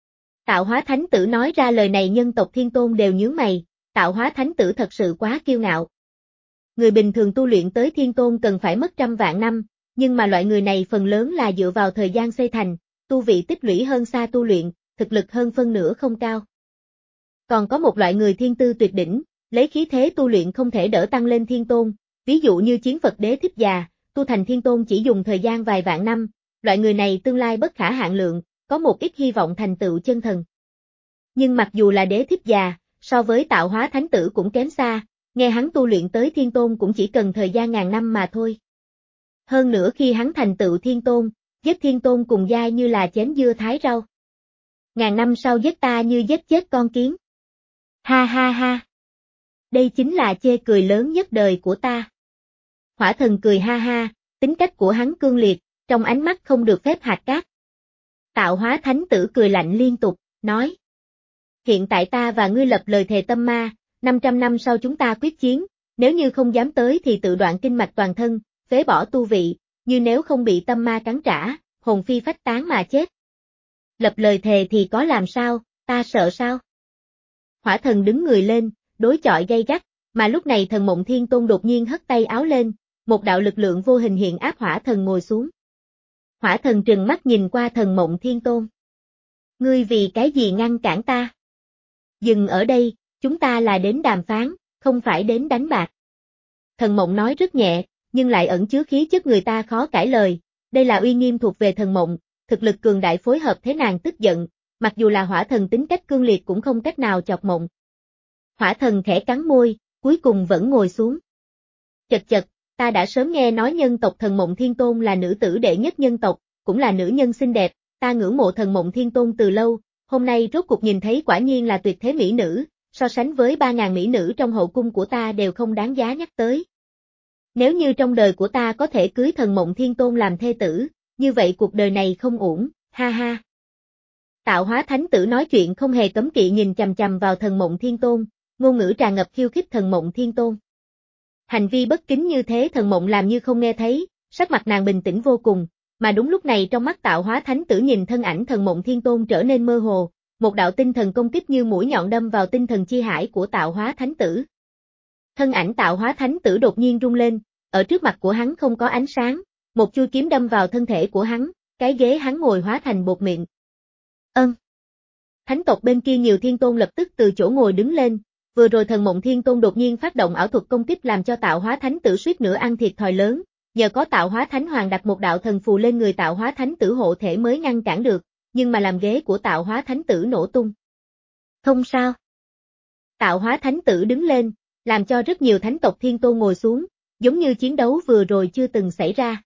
Tạo Hóa Thánh Tử nói ra lời này nhân tộc thiên tôn đều nhướng mày, Tạo Hóa Thánh Tử thật sự quá kiêu ngạo. Người bình thường tu luyện tới thiên tôn cần phải mất trăm vạn năm, nhưng mà loại người này phần lớn là dựa vào thời gian xây thành, tu vị tích lũy hơn xa tu luyện, thực lực hơn phân nửa không cao. Còn có một loại người thiên tư tuyệt đỉnh, lấy khí thế tu luyện không thể đỡ tăng lên thiên tôn, ví dụ như Chiến Phật Đế Thích Già, tu thành thiên tôn chỉ dùng thời gian vài vạn năm, loại người này tương lai bất khả hạn lượng, có một ít hy vọng thành tựu chân thần. Nhưng mặc dù là Đế Thích Già, so với Tạo Hóa Thánh Tử cũng kém xa, nghe hắn tu luyện tới thiên tôn cũng chỉ cần thời gian ngàn năm mà thôi. Hơn nữa khi hắn thành tựu thiên tôn, giết thiên tôn cùng giai như là chém dưa thái rau. Ngàn năm sau giết ta như giết chết con kiến. Ha ha ha. Đây chính là chê cười lớn nhất đời của ta. Hỏa Thần cười ha ha, tính cách của hắn cương liệt, trong ánh mắt không được phép hạt cát. Tạo Hóa Thánh Tử cười lạnh liên tục, nói. Hiện tại ta và ngươi lập lời thề tâm ma, năm trăm năm sau chúng ta quyết chiến, nếu như không dám tới thì tự đoạn kinh mạch toàn thân, phế bỏ tu vị, như nếu không bị tâm ma cắn trả, hồn phi phách tán mà chết. Lập lời thề thì có làm sao, ta sợ sao? Hỏa Thần đứng người lên, đối chọi gay gắt, mà lúc này Thần Mộng Thiên Tôn đột nhiên hất tay áo lên, một đạo lực lượng vô hình hiện áp Hỏa Thần ngồi xuống. Hỏa Thần trừng mắt nhìn qua Thần Mộng Thiên Tôn. Ngươi vì cái gì ngăn cản ta? Dừng ở đây, chúng ta là đến đàm phán, không phải đến đánh bạc. Thần Mộng nói rất nhẹ, nhưng lại ẩn chứa khí chất người ta khó cãi lời, đây là uy nghiêm thuộc về Thần Mộng, thực lực cường đại phối hợp thế nàng tức giận, mặc dù là Hỏa Thần tính cách cương liệt cũng không cách nào chọc Mộng. Hỏa Thần khẽ cắn môi, cuối cùng vẫn ngồi xuống. Chật chật, ta đã sớm nghe nói nhân tộc Thần Mộng Thiên Tôn là nữ tử đệ nhất nhân tộc, cũng là nữ nhân xinh đẹp, ta ngưỡng mộ Thần Mộng Thiên Tôn từ lâu, hôm nay rốt cuộc nhìn thấy quả nhiên là tuyệt thế mỹ nữ, so sánh với ba ngàn mỹ nữ trong hậu cung của ta đều không đáng giá nhắc tới. Nếu như trong đời của ta có thể cưới Thần Mộng Thiên Tôn làm thê tử, như vậy cuộc đời này không uổng, ha ha. Tạo Hóa Thánh Tử nói chuyện không hề cấm kỵ nhìn chằm chằm vào Thần Mộng Thiên Tôn, ngôn ngữ tràn ngập khiêu khích Thần Mộng Thiên Tôn. Hành vi bất kính như thế Thần Mộng làm như không nghe thấy, sắc mặt nàng bình tĩnh vô cùng, mà đúng lúc này trong mắt Tạo Hóa Thánh Tử nhìn thân ảnh Thần Mộng Thiên Tôn trở nên mơ hồ, một đạo tinh thần công kích như mũi nhọn đâm vào tinh thần chi hải của Tạo Hóa Thánh Tử. Thân ảnh Tạo Hóa Thánh Tử đột nhiên rung lên, ở trước mặt của hắn không có ánh sáng, một chui kiếm đâm vào thân thể của hắn, cái ghế hắn ngồi hóa thành bột mịn. Ân. Thánh tộc bên kia nhiều thiên tôn lập tức từ chỗ ngồi đứng lên, vừa rồi Thần Mộng Thiên Tôn đột nhiên phát động ảo thuật công kích làm cho Tạo Hóa Thánh Tử suýt nữa ăn thiệt thòi lớn, nhờ có Tạo Hóa Thánh Hoàng đặt một đạo thần phù lên người Tạo Hóa Thánh Tử hộ thể mới ngăn cản được, nhưng mà làm ghế của Tạo Hóa Thánh Tử nổ tung. Không sao. Tạo Hóa Thánh Tử đứng lên, làm cho rất nhiều thánh tộc thiên tôn ngồi xuống, giống như chiến đấu vừa rồi chưa từng xảy ra.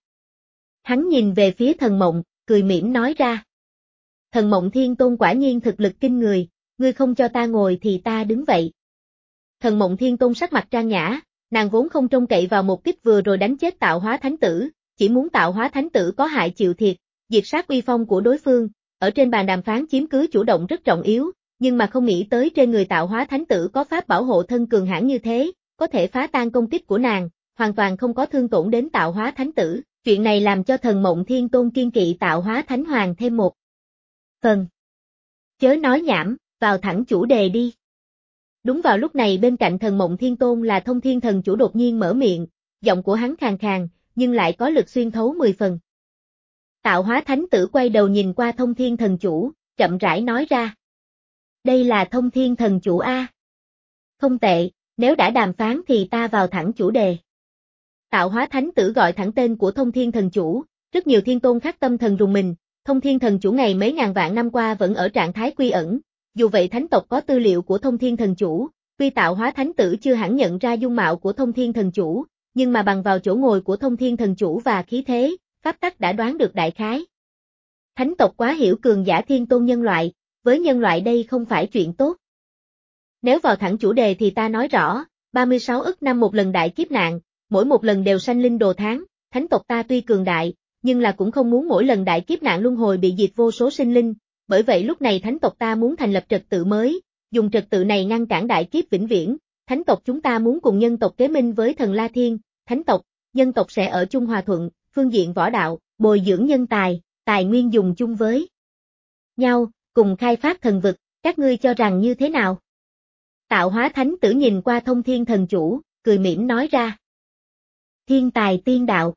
Hắn nhìn về phía Thần Mộng, cười mỉm nói ra. Thần Mộng Thiên Tôn quả nhiên thực lực kinh người, ngươi không cho ta ngồi thì ta đứng vậy. Thần Mộng Thiên Tôn sắc mặt trang nhã, nàng vốn không trông cậy vào một kích vừa rồi đánh chết Tạo Hóa Thánh Tử, chỉ muốn tạo hóa thánh tử có hại chịu thiệt, diệt sát uy phong của đối phương, ở trên bàn đàm phán chiếm cứ chủ động rất trọng yếu, nhưng mà không nghĩ tới trên người tạo hóa thánh tử có pháp bảo hộ thân cường hãn như thế, có thể phá tan công kích của nàng, hoàn toàn không có thương tổn đến tạo hóa thánh tử, chuyện này làm cho Thần Mộng Thiên Tôn kiên kỵ tạo hóa thánh hoàng thêm một phần. Chớ nói nhảm, vào thẳng chủ đề đi. Đúng vào lúc này bên cạnh Thần Mộng Thiên Tôn là Thông Thiên Thần Chủ đột nhiên mở miệng, giọng của hắn khàn khàn, nhưng lại có lực xuyên thấu mười phần. Tạo hóa thánh tử quay đầu nhìn qua Thông Thiên Thần Chủ, chậm rãi nói ra. Đây là Thông Thiên Thần Chủ A. Không tệ, nếu đã đàm phán thì ta vào thẳng chủ đề. Tạo hóa thánh tử gọi thẳng tên của Thông Thiên Thần Chủ, rất nhiều thiên tôn khác tâm thần rùng mình, Thông Thiên Thần Chủ ngày mấy ngàn vạn năm qua vẫn ở trạng thái quy ẩn, dù vậy thánh tộc có tư liệu của Thông Thiên Thần Chủ, tuy tạo hóa thánh tử chưa hẳn nhận ra dung mạo của Thông Thiên Thần Chủ, nhưng mà bằng vào chỗ ngồi của Thông Thiên Thần Chủ và khí thế, pháp tắc đã đoán được đại khái. Thánh tộc quá hiểu cường giả thiên tôn nhân loại, với nhân loại đây không phải chuyện tốt. Nếu vào thẳng chủ đề thì ta nói rõ, ba mươi sáu ức năm một lần đại kiếp nạn, mỗi một lần đều sanh linh đồ tháng, thánh tộc ta tuy cường đại, nhưng là cũng không muốn mỗi lần đại kiếp nạn luân hồi bị diệt vô số sinh linh, bởi vậy lúc này thánh tộc ta muốn thành lập trật tự mới, dùng trật tự này ngăn cản đại kiếp vĩnh viễn, thánh tộc chúng ta muốn cùng nhân tộc kế minh với thần La Thiên, thánh tộc, nhân tộc sẽ ở chung hòa thuận, phương diện võ đạo, bồi dưỡng nhân tài, tài nguyên dùng chung với nhau, cùng khai phát thần vực, các ngươi cho rằng như thế nào? Tạo hóa thánh tử nhìn qua Thông Thiên Thần Chủ, cười mỉm nói ra. Thiên tài tiên đạo.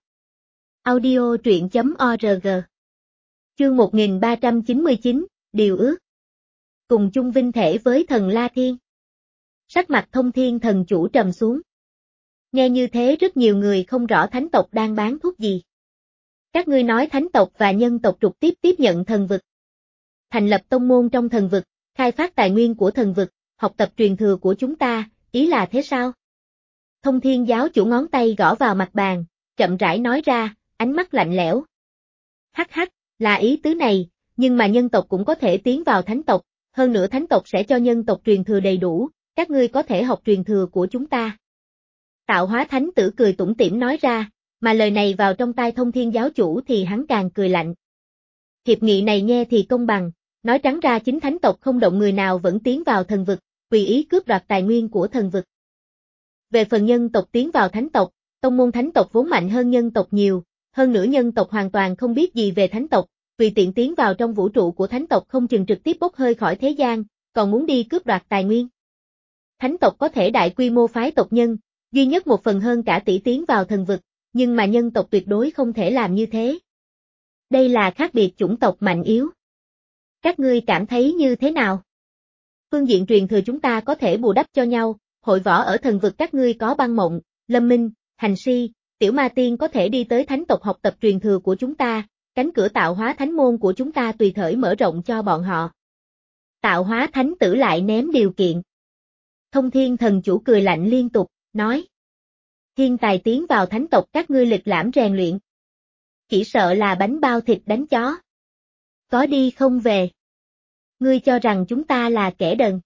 Audio truyện chấm org. Chương một nghìn ba trăm chín mươi chín, Điều ước. Cùng chung vinh thể với thần La Thiên. Sắc mặt Thông Thiên Thần Chủ trầm xuống. Nghe như thế rất nhiều người không rõ thánh tộc đang bán thuốc gì. Các ngươi nói thánh tộc và nhân tộc trực tiếp tiếp nhận thần vực. Thành lập tông môn trong thần vực, khai phát tài nguyên của thần vực, học tập truyền thừa của chúng ta, ý là thế sao? Thông Thiên giáo chủ ngón tay gõ vào mặt bàn, chậm rãi nói ra, ánh mắt lạnh lẽo. Hắc hắc, là ý tứ này, nhưng mà nhân tộc cũng có thể tiến vào thánh tộc, hơn nữa thánh tộc sẽ cho nhân tộc truyền thừa đầy đủ, các ngươi có thể học truyền thừa của chúng ta. Tạo hóa thánh tử cười tủm tỉm nói ra, mà lời này vào trong tai Thông Thiên giáo chủ thì hắn càng cười lạnh. Hiệp nghị này nghe thì công bằng, nói trắng ra chính thánh tộc không động người nào vẫn tiến vào thần vực, tùy ý cướp đoạt tài nguyên của thần vực. Về phần nhân tộc tiến vào thánh tộc, tông môn thánh tộc vốn mạnh hơn nhân tộc nhiều, hơn nữa nhân tộc hoàn toàn không biết gì về thánh tộc, tùy tiện tiến vào trong vũ trụ của thánh tộc không chừng trực tiếp bốc hơi khỏi thế gian, còn muốn đi cướp đoạt tài nguyên. Thánh tộc có thể đại quy mô phái tộc nhân, duy nhất một phần hơn cả tỷ tiến vào thần vực, nhưng mà nhân tộc tuyệt đối không thể làm như thế. Đây là khác biệt chủng tộc mạnh yếu. Các ngươi cảm thấy như thế nào? Phương diện truyền thừa chúng ta có thể bù đắp cho nhau, hội võ ở thần vực các ngươi có Băng Mộng, Lâm Minh, Hành Si, Tiểu Ma Tiên có thể đi tới thánh tộc học tập truyền thừa của chúng ta, cánh cửa tạo hóa thánh môn của chúng ta tùy thời mở rộng cho bọn họ. Tạo hóa thánh tử lại ném điều kiện. Thông Thiên Thần Chủ cười lạnh liên tục, nói. Thiên tài tiến vào thánh tộc các ngươi lịch lãm rèn luyện. Chỉ sợ là bánh bao thịt đánh chó. Có đi không về. Ngươi cho rằng chúng ta là kẻ đần.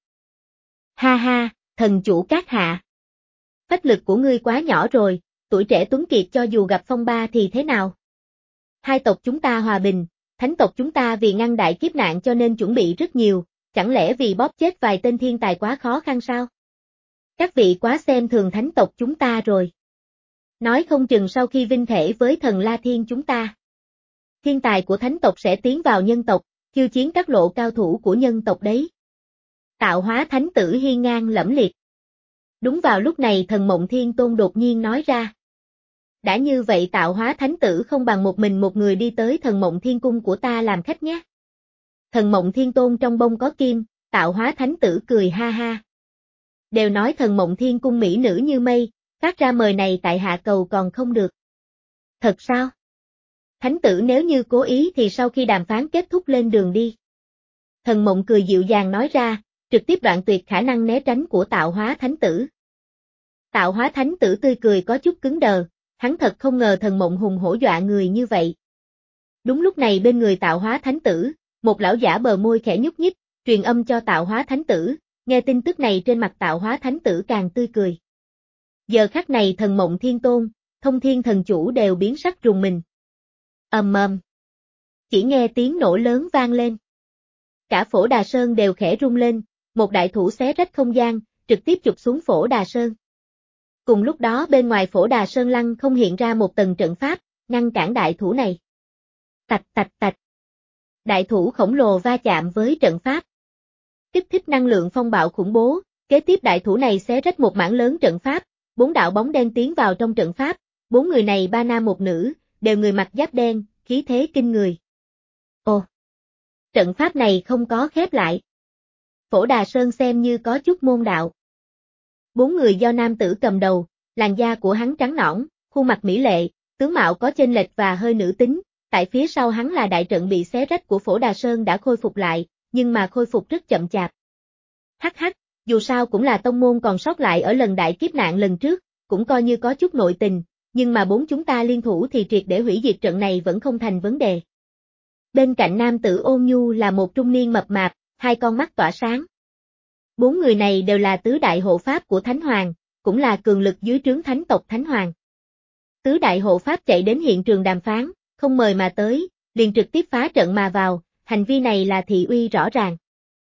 Ha ha, thần chủ các hạ. Phách lực của ngươi quá nhỏ rồi, tuổi trẻ tuấn kiệt cho dù gặp phong ba thì thế nào? Hai tộc chúng ta hòa bình, thánh tộc chúng ta vì ngăn đại kiếp nạn cho nên chuẩn bị rất nhiều, chẳng lẽ vì bóp chết vài tên thiên tài quá khó khăn sao? Các vị quá xem thường thánh tộc chúng ta rồi. Nói không chừng sau khi vinh thể với thần La Thiên chúng ta, thiên tài của thánh tộc sẽ tiến vào nhân tộc, khiêu chiến các lộ cao thủ của nhân tộc đấy. Tạo hóa thánh tử hiên ngang lẫm liệt. Đúng vào lúc này Thần Mộng Thiên Tôn đột nhiên nói ra. Đã như vậy tạo hóa thánh tử không bằng một mình một người đi tới Thần Mộng Thiên Cung của ta làm khách nhé. Thần Mộng Thiên Tôn trong bông có kim, tạo hóa thánh tử cười ha ha. Đều nói Thần Mộng Thiên Cung mỹ nữ như mây, phát ra mời này tại hạ cầu còn không được. Thật sao? Thánh tử nếu như cố ý thì sau khi đàm phán kết thúc lên đường đi. Thần Mộng cười dịu dàng nói ra, trực tiếp đoạn tuyệt khả năng né tránh của tạo hóa thánh tử. Tạo hóa thánh tử tươi cười có chút cứng đờ, hắn thật không ngờ Thần Mộng hùng hổ dọa người như vậy. Đúng lúc này bên người tạo hóa thánh tử, một lão giả bờ môi khẽ nhúc nhích, truyền âm cho tạo hóa thánh tử, nghe tin tức này trên mặt tạo hóa thánh tử càng tươi cười. Giờ khắc này Thần Mộng Thiên Tôn, Thông Thiên Thần Chủ đều biến sắc rùng mình. Ầm ầm. Chỉ nghe tiếng nổ lớn vang lên. Cả Phổ Đà Sơn đều khẽ rung lên, một đại thủ xé rách không gian, trực tiếp chụp xuống Phổ Đà Sơn. Cùng lúc đó bên ngoài Phổ Đà Sơn lăng không hiện ra một tầng trận pháp, ngăn cản đại thủ này. Tạch tạch tạch. Đại thủ khổng lồ va chạm với trận pháp. Kích thích năng lượng phong bạo khủng bố, kế tiếp đại thủ này xé rách một mảng lớn trận pháp, bốn đạo bóng đen tiến vào trong trận pháp, bốn người này ba nam một nữ, đều người mặc giáp đen, khí thế kinh người. Ồ! Trận pháp này không có khép lại. Phổ Đà Sơn xem như có chút môn đạo. Bốn người do nam tử cầm đầu, làn da của hắn trắng nõn, khuôn mặt mỹ lệ, tướng mạo có chênh lệch và hơi nữ tính, tại phía sau hắn là đại trận bị xé rách của Phổ Đà Sơn đã khôi phục lại, nhưng mà khôi phục rất chậm chạp. Hắc hắc, dù sao cũng là tông môn còn sót lại ở lần đại kiếp nạn lần trước, cũng coi như có chút nội tình, nhưng mà bốn chúng ta liên thủ thì triệt để hủy diệt trận này vẫn không thành vấn đề. Bên cạnh nam tử ôn nhu là một trung niên mập mạp, hai con mắt tỏa sáng. Bốn người này đều là tứ đại hộ pháp của Thánh Hoàng, cũng là cường lực dưới trướng thánh tộc Thánh Hoàng. Tứ đại hộ pháp chạy đến hiện trường đàm phán, không mời mà tới, liền trực tiếp phá trận mà vào, hành vi này là thị uy rõ ràng.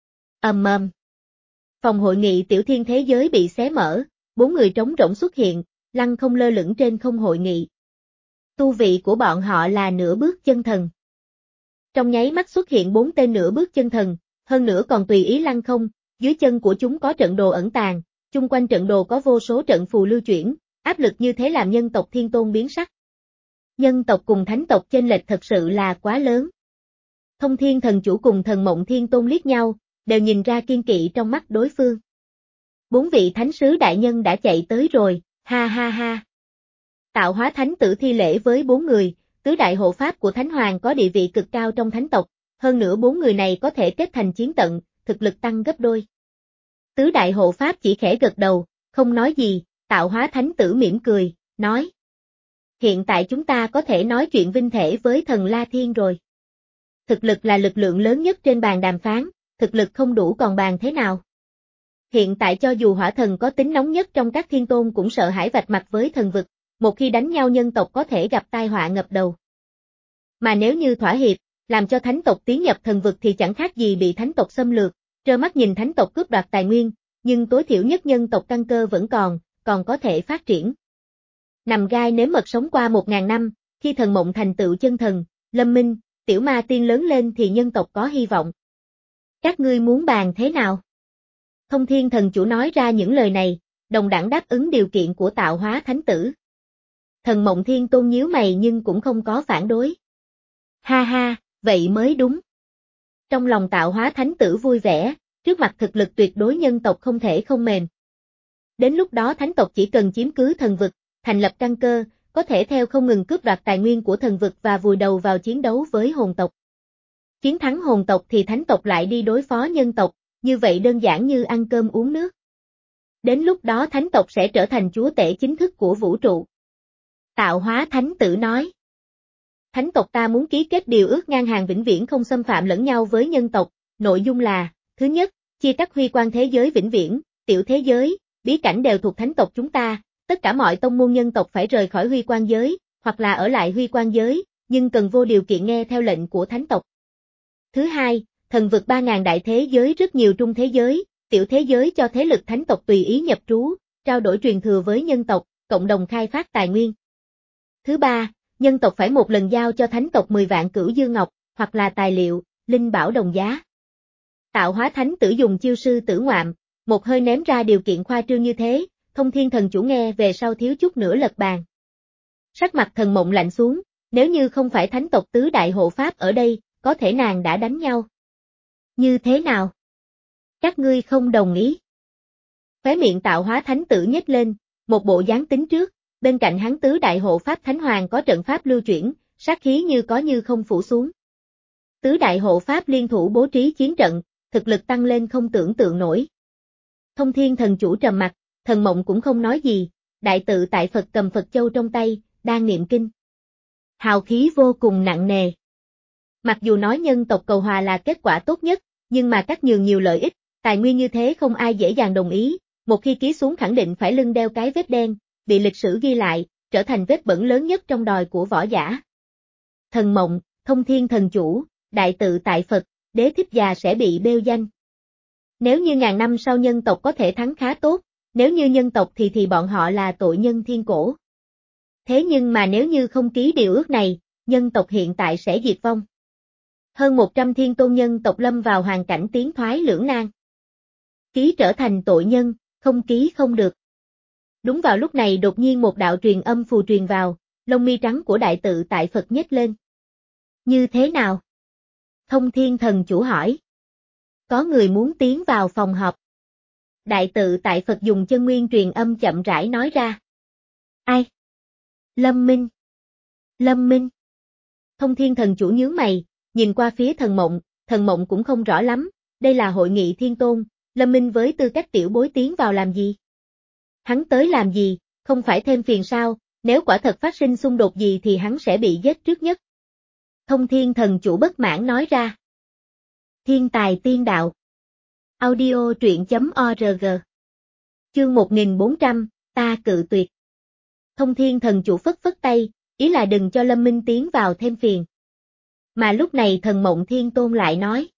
Ầm ầm. Phòng hội nghị tiểu thiên thế giới bị xé mở, bốn người trống rỗng xuất hiện, lăng không lơ lửng trên không hội nghị. Tu vị của bọn họ là nửa bước chân thần. Trong nháy mắt xuất hiện bốn tên nửa bước chân thần, hơn nữa còn tùy ý lăng không, dưới chân của chúng có trận đồ ẩn tàng, chung quanh trận đồ có vô số trận phù lưu chuyển, áp lực như thế làm nhân tộc Thiên Tôn biến sắc. Nhân tộc cùng thánh tộc chênh lệch thật sự là quá lớn. Thông Thiên Thần Chủ cùng Thần Mộng Thiên Tôn liếc nhau, đều nhìn ra kiên kỵ trong mắt đối phương. Bốn vị thánh sứ đại nhân đã chạy tới rồi, ha ha ha. Tạo Hóa Thánh Tử thi lễ với bốn người, tứ đại hộ pháp của Thánh Hoàng có địa vị cực cao trong thánh tộc, hơn nữa bốn người này có thể kết thành chiến tận, thực lực tăng gấp đôi. Tứ đại hộ pháp chỉ khẽ gật đầu, không nói gì, Tạo Hóa Thánh Tử mỉm cười, nói. Hiện tại chúng ta có thể nói chuyện vinh thể với thần La Thiên rồi. Thực lực là lực lượng lớn nhất trên bàn đàm phán, thực lực không đủ còn bàn thế nào. Hiện tại cho dù hỏa thần có tính nóng nhất trong các thiên tôn cũng sợ hãi vạch mặt với thần vực, một khi đánh nhau nhân tộc có thể gặp tai họa ngập đầu. Mà nếu như thỏa hiệp, làm cho thánh tộc tiến nhập thần vực thì chẳng khác gì bị thánh tộc xâm lược, trơ mắt nhìn thánh tộc cướp đoạt tài nguyên, nhưng tối thiểu nhất nhân tộc căn cơ vẫn còn, còn có thể phát triển. Nằm gai nếm mật sống qua một ngàn năm, khi thần mộng thành tựu chân thần, lâm minh, tiểu ma tiên lớn lên thì nhân tộc có hy vọng. Các ngươi muốn bàn thế nào? Thông Thiên Thần Chủ nói ra những lời này, đồng đẳng đáp ứng điều kiện của Tạo Hóa Thánh Tử. Thần Mộng Thiên Tôn nhíu mày nhưng cũng không có phản đối. Ha ha, vậy mới đúng. Trong lòng Tạo Hóa Thánh Tử vui vẻ, trước mặt thực lực tuyệt đối nhân tộc không thể không mềm. Đến lúc đó thánh tộc chỉ cần chiếm cứ thần vực, thành lập căn cơ, có thể theo không ngừng cướp đoạt tài nguyên của thần vực và vùi đầu vào chiến đấu với hồn tộc. Chiến thắng hồn tộc thì thánh tộc lại đi đối phó nhân tộc, như vậy đơn giản như ăn cơm uống nước. Đến lúc đó thánh tộc sẽ trở thành chúa tể chính thức của vũ trụ. Tạo Hóa Thánh Tử nói. Thánh tộc ta muốn ký kết điều ước ngang hàng vĩnh viễn không xâm phạm lẫn nhau với nhân tộc, nội dung là, thứ nhất, chia cắt huy quan thế giới vĩnh viễn, tiểu thế giới, bí cảnh đều thuộc thánh tộc chúng ta, tất cả mọi tông môn nhân tộc phải rời khỏi huy quan giới, hoặc là ở lại huy quan giới, nhưng cần vô điều kiện nghe theo lệnh của thánh tộc. Thứ hai, thần vực ba ngàn đại thế giới rất nhiều trung thế giới, tiểu thế giới cho thế lực thánh tộc tùy ý nhập trú, trao đổi truyền thừa với nhân tộc, cộng đồng khai phát tài nguyên. Thứ ba, nhân tộc phải một lần giao cho thánh tộc mười vạn cửu dương ngọc, hoặc là tài liệu, linh bảo đồng giá. Tạo Hóa Thánh Tử dùng chiêu sư tử ngoạm, một hơi ném ra điều kiện khoa trương như thế, Thông Thiên Thần Chủ nghe về sau thiếu chút nữa lật bàn. Sắc mặt Thần Mộng lạnh xuống, nếu như không phải thánh tộc tứ đại hộ pháp ở đây, có thể nàng đã đánh nhau. Như thế nào? Các ngươi không đồng ý. Khóe miệng Tạo Hóa Thánh Tử nhếch lên, một bộ dáng tính trước, bên cạnh hắn tứ đại hộ pháp Thánh Hoàng có trận pháp lưu chuyển, sát khí như có như không phủ xuống. Tứ đại hộ pháp liên thủ bố trí chiến trận, thực lực tăng lên không tưởng tượng nổi. Thông Thiên Thần Chủ trầm mặt, Thần Mộng cũng không nói gì, đại tự tại Phật cầm Phật châu trong tay, đang niệm kinh. Hào khí vô cùng nặng nề. Mặc dù nói nhân tộc cầu hòa là kết quả tốt nhất, nhưng mà cắt nhường nhiều lợi ích, tài nguyên như thế không ai dễ dàng đồng ý, một khi ký xuống khẳng định phải lưng đeo cái vết đen, bị lịch sử ghi lại, trở thành vết bẩn lớn nhất trong đòi của võ giả. Thần mộng, thông thiên thần chủ, đại tự tại Phật, đế thích già sẽ bị bêu danh. Nếu như ngàn năm sau nhân tộc có thể thắng khá tốt, nếu như nhân tộc thì thì bọn họ là tội nhân thiên cổ. Thế nhưng mà nếu như không ký điều ước này, nhân tộc hiện tại sẽ diệt vong. Hơn một trăm thiên tôn nhân tộc lâm vào hoàn cảnh tiến thoái lưỡng nan. Ký trở thành tội nhân, không ký không được. Đúng vào lúc này đột nhiên một đạo truyền âm phù truyền vào, lông mi trắng của đại tự tại Phật nhếch lên. Như thế nào? Thông thiên thần chủ hỏi. Có người muốn tiến vào phòng họp. Đại tự tại Phật dùng chân nguyên truyền âm chậm rãi nói ra. Ai? Lâm Minh. Lâm Minh. Thông thiên thần chủ nhướng mày, nhìn qua phía thần mộng, thần mộng cũng không rõ lắm, đây là hội nghị thiên tôn, Lâm Minh với tư cách tiểu bối tiến vào làm gì? Hắn tới làm gì, không phải thêm phiền sao, nếu quả thật phát sinh xung đột gì thì hắn sẽ bị giết trước nhất. Thông thiên thần chủ bất mãn nói ra. Thiên tài tiên đạo. Audio truyện chấm org. Chương một nghìn bốn trăm, ta cự tuyệt. Thông thiên thần chủ phất phất tay, ý là đừng cho Lâm Minh tiến vào thêm phiền. Mà lúc này thần mộng thiên tôn lại nói.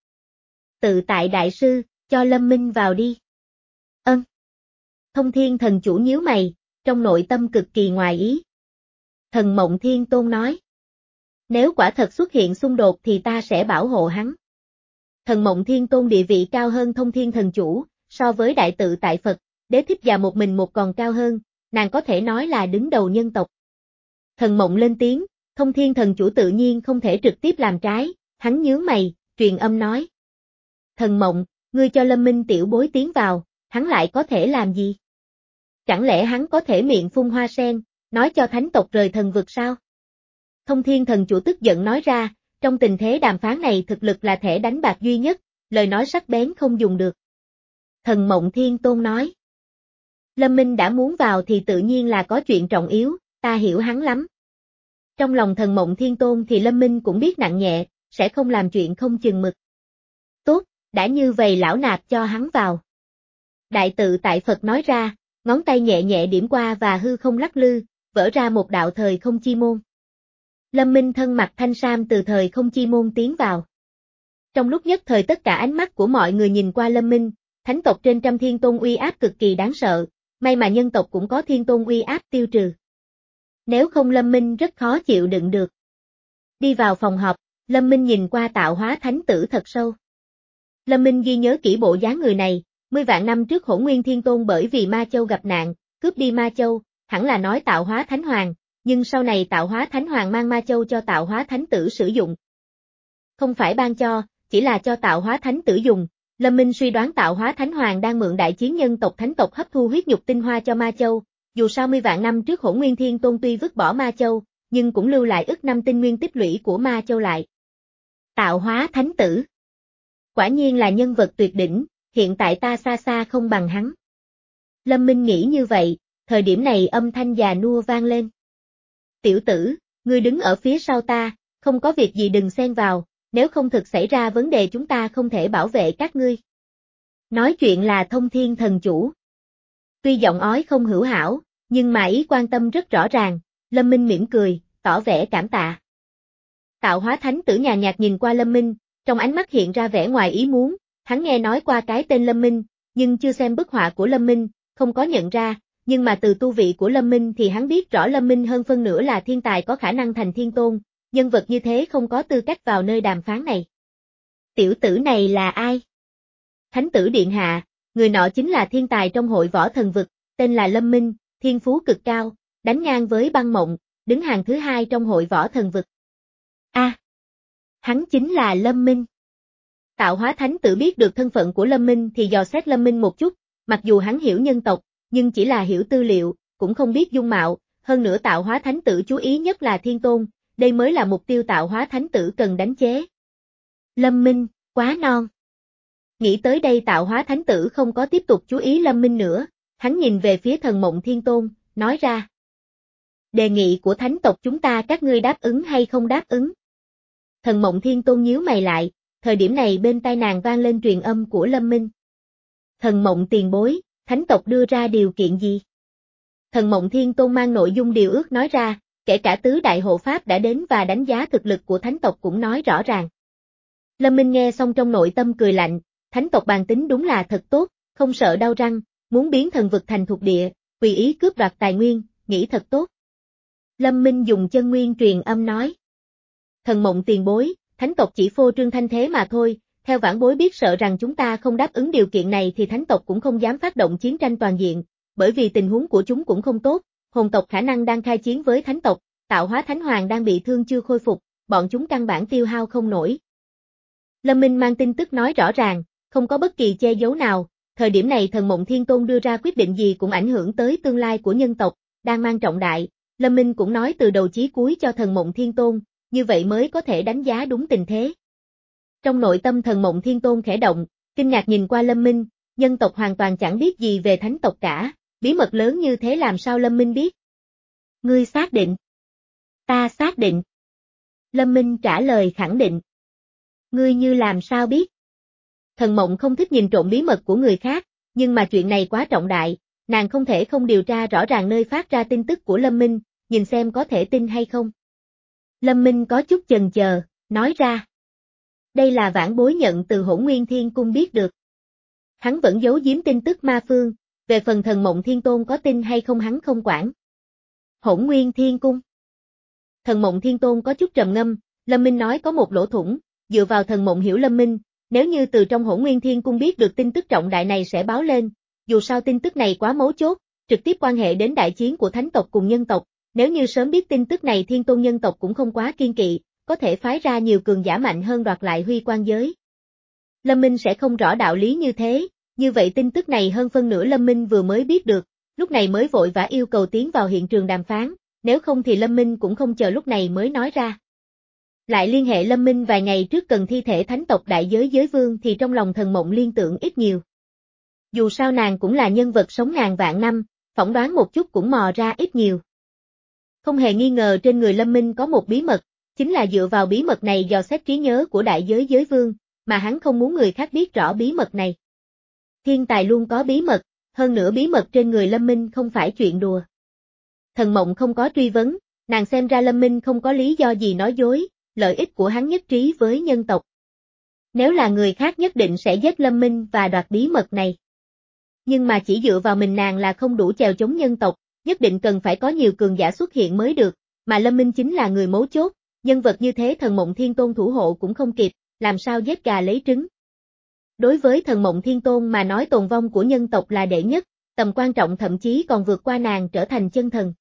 Tự tại đại sư, cho Lâm Minh vào đi. Ân. Thông thiên thần chủ nhíu mày, trong nội tâm cực kỳ ngoài ý. Thần mộng thiên tôn nói. Nếu quả thật xuất hiện xung đột thì ta sẽ bảo hộ hắn. Thần mộng thiên tôn địa vị cao hơn thông thiên thần chủ, so với đại tự tại Phật, đế thích già một mình một còn cao hơn, nàng có thể nói là đứng đầu nhân tộc. Thần mộng lên tiếng, thông thiên thần chủ tự nhiên không thể trực tiếp làm trái, hắn nhướng mày, truyền âm nói. Thần mộng, ngươi cho Lâm Minh tiểu bối tiến vào, hắn lại có thể làm gì? Chẳng lẽ hắn có thể miệng phun hoa sen, nói cho thánh tộc rời thần vực sao? Thông thiên thần chủ tức giận nói ra, trong tình thế đàm phán này thực lực là thẻ đánh bạc duy nhất, lời nói sắc bén không dùng được. Thần mộng thiên tôn nói. Lâm Minh đã muốn vào thì tự nhiên là có chuyện trọng yếu, ta hiểu hắn lắm. Trong lòng thần mộng thiên tôn thì Lâm Minh cũng biết nặng nhẹ, sẽ không làm chuyện không chừng mực. Tốt, đã như vậy lão nạp cho hắn vào. Đại tự tại Phật nói ra, ngón tay nhẹ nhẹ điểm qua và hư không lắc lư, vỡ ra một đạo thời không chi môn. Lâm Minh thân mặc thanh sam từ thời không chi môn tiến vào. Trong lúc nhất thời tất cả ánh mắt của mọi người nhìn qua Lâm Minh, thánh tộc trên trăm thiên tôn uy áp cực kỳ đáng sợ, may mà nhân tộc cũng có thiên tôn uy áp tiêu trừ. Nếu không Lâm Minh rất khó chịu đựng được. Đi vào phòng họp, Lâm Minh nhìn qua tạo hóa thánh tử thật sâu. Lâm Minh ghi nhớ kỹ bộ dáng người này, mươi vạn năm trước Hỗn Nguyên Thiên Tôn bởi vì Ma Châu gặp nạn, cướp đi Ma Châu, hẳn là nói tạo hóa thánh hoàng, nhưng sau này tạo hóa thánh hoàng mang Ma Châu cho tạo hóa thánh tử sử dụng. Không phải ban cho, chỉ là cho tạo hóa thánh tử dùng, Lâm Minh suy đoán tạo hóa thánh hoàng đang mượn đại chiến nhân tộc thánh tộc hấp thu huyết nhục tinh hoa cho Ma Châu, dù sao mươi vạn năm trước Hỗn Nguyên Thiên Tôn tuy vứt bỏ Ma Châu, nhưng cũng lưu lại ức năm tinh nguyên tích lũy của Ma Châu lại. Tạo hóa thánh tử. Quả nhiên là nhân vật tuyệt đỉnh, hiện tại ta xa xa không bằng hắn. Lâm Minh nghĩ như vậy, thời điểm này âm thanh già nua vang lên. Tiểu tử, ngươi đứng ở phía sau ta, không có việc gì đừng xen vào, nếu không thực xảy ra vấn đề chúng ta không thể bảo vệ các ngươi. Nói chuyện là thông thiên thần chủ. Tuy giọng ói không hữu hảo, nhưng mà ý quan tâm rất rõ ràng, Lâm Minh mỉm cười, tỏ vẻ cảm tạ. Tạo hóa thánh tử nhàn nhạt nhìn qua Lâm Minh, trong ánh mắt hiện ra vẻ ngoài ý muốn, hắn nghe nói qua cái tên Lâm Minh, nhưng chưa xem bức họa của Lâm Minh, không có nhận ra, nhưng mà từ tu vị của Lâm Minh thì hắn biết rõ Lâm Minh hơn phân nửa là thiên tài có khả năng thành thiên tôn, nhân vật như thế không có tư cách vào nơi đàm phán này. Tiểu tử này là ai? Thánh tử điện hạ, người nọ chính là thiên tài trong hội võ thần vực, tên là Lâm Minh, thiên phú cực cao, đánh ngang với Băng Mộng, đứng hàng thứ hai trong hội võ thần vực. A, à, hắn chính là Lâm Minh. Tạo hóa thánh tử biết được thân phận của Lâm Minh thì dò xét Lâm Minh một chút, mặc dù hắn hiểu nhân tộc, nhưng chỉ là hiểu tư liệu, cũng không biết dung mạo, hơn nữa tạo hóa thánh tử chú ý nhất là thiên tôn, đây mới là mục tiêu tạo hóa thánh tử cần đánh chế. Lâm Minh, quá non. Nghĩ tới đây tạo hóa thánh tử không có tiếp tục chú ý Lâm Minh nữa, hắn nhìn về phía thần mộng thiên tôn, nói ra. Đề nghị của thánh tộc chúng ta các ngươi đáp ứng hay không đáp ứng? Thần mộng thiên tôn nhíu mày lại, thời điểm này bên tai nàng vang lên truyền âm của Lâm Minh. Thần mộng tiền bối, thánh tộc đưa ra điều kiện gì? Thần Mộng Thiên Tôn mang nội dung điều ước nói ra, kể cả tứ đại hộ pháp đã đến và đánh giá thực lực của thánh tộc cũng nói rõ ràng. Lâm Minh nghe xong trong nội tâm cười lạnh, thánh tộc bàn tính đúng là thật tốt, không sợ đau răng, muốn biến thần vực thành thuộc địa, tùy ý cướp đoạt tài nguyên, nghĩ thật tốt. Lâm Minh dùng chân nguyên truyền âm nói. Thần Mộng tiền bối, thánh tộc chỉ phô trương thanh thế mà thôi, theo vãn bối biết sợ rằng chúng ta không đáp ứng điều kiện này thì thánh tộc cũng không dám phát động chiến tranh toàn diện, bởi vì tình huống của chúng cũng không tốt, hồn tộc khả năng đang khai chiến với thánh tộc, tạo hóa thánh hoàng đang bị thương chưa khôi phục, bọn chúng căn bản tiêu hao không nổi. Lâm Minh mang tin tức nói rõ ràng, không có bất kỳ che giấu nào, thời điểm này Thần Mộng Thiên Tôn đưa ra quyết định gì cũng ảnh hưởng tới tương lai của nhân tộc, đang mang trọng đại, Lâm Minh cũng nói từ đầu chí cuối cho Thần Mộng Thiên Tôn, như vậy mới có thể đánh giá đúng tình thế. Trong nội tâm Thần Mộng Thiên Tôn khẽ động, kinh ngạc nhìn qua Lâm Minh, nhân tộc hoàn toàn chẳng biết gì về thánh tộc cả, bí mật lớn như thế làm sao Lâm Minh biết? Ngươi xác định? Ta xác định. Lâm Minh trả lời khẳng định. Ngươi như làm sao biết? Thần Mộng không thích nhìn trộm bí mật của người khác, nhưng mà chuyện này quá trọng đại, nàng không thể không điều tra rõ ràng nơi phát ra tin tức của Lâm Minh, nhìn xem có thể tin hay không. Lâm Minh có chút chần chờ, nói ra. Đây là vãn bối nhận từ Hỗn Nguyên Thiên Cung biết được. Hắn vẫn giấu giếm tin tức ma phương, về phần Thần Mộng Thiên Tôn có tin hay không hắn không quản. Hỗn Nguyên Thiên Cung. Thần Mộng Thiên Tôn có chút trầm ngâm, Lâm Minh nói có một lỗ thủng, dựa vào Thần Mộng hiểu Lâm Minh, nếu như từ trong Hỗn Nguyên Thiên Cung biết được tin tức trọng đại này sẽ báo lên, dù sao tin tức này quá mấu chốt, trực tiếp quan hệ đến đại chiến của thánh tộc cùng nhân tộc, nếu như sớm biết tin tức này Thiên Tôn nhân tộc cũng không quá kiên kỵ, có thể phái ra nhiều cường giả mạnh hơn đoạt lại huy quan giới. Lâm Minh sẽ không rõ đạo lý như thế, như vậy tin tức này hơn phân nửa Lâm Minh vừa mới biết được, lúc này mới vội vã yêu cầu tiến vào hiện trường đàm phán, nếu không thì Lâm Minh cũng không chờ lúc này mới nói ra. Lại liên hệ Lâm Minh vài ngày trước cần thi thể thánh tộc đại giới giới vương thì trong lòng Thần Mộng liên tưởng ít nhiều. Dù sao nàng cũng là nhân vật sống ngàn vạn năm, phỏng đoán một chút cũng mò ra ít nhiều. Không hề nghi ngờ trên người Lâm Minh có một bí mật, chính là dựa vào bí mật này dò xét trí nhớ của đại giới giới vương, mà hắn không muốn người khác biết rõ bí mật này. Thiên tài luôn có bí mật, hơn nữa bí mật trên người Lâm Minh không phải chuyện đùa. Thần Mộng không có truy vấn, nàng xem ra Lâm Minh không có lý do gì nói dối, lợi ích của hắn nhất trí với nhân tộc. Nếu là người khác nhất định sẽ giết Lâm Minh và đoạt bí mật này. Nhưng mà chỉ dựa vào mình nàng là không đủ chèo chống nhân tộc, nhất định cần phải có nhiều cường giả xuất hiện mới được, mà Lâm Minh chính là người mấu chốt, nhân vật như thế Thần Mộng Thiên Tôn thủ hộ cũng không kịp, làm sao giết gà lấy trứng. Đối với Thần Mộng Thiên Tôn mà nói tồn vong của nhân tộc là đệ nhất, tầm quan trọng thậm chí còn vượt qua nàng trở thành chân thần.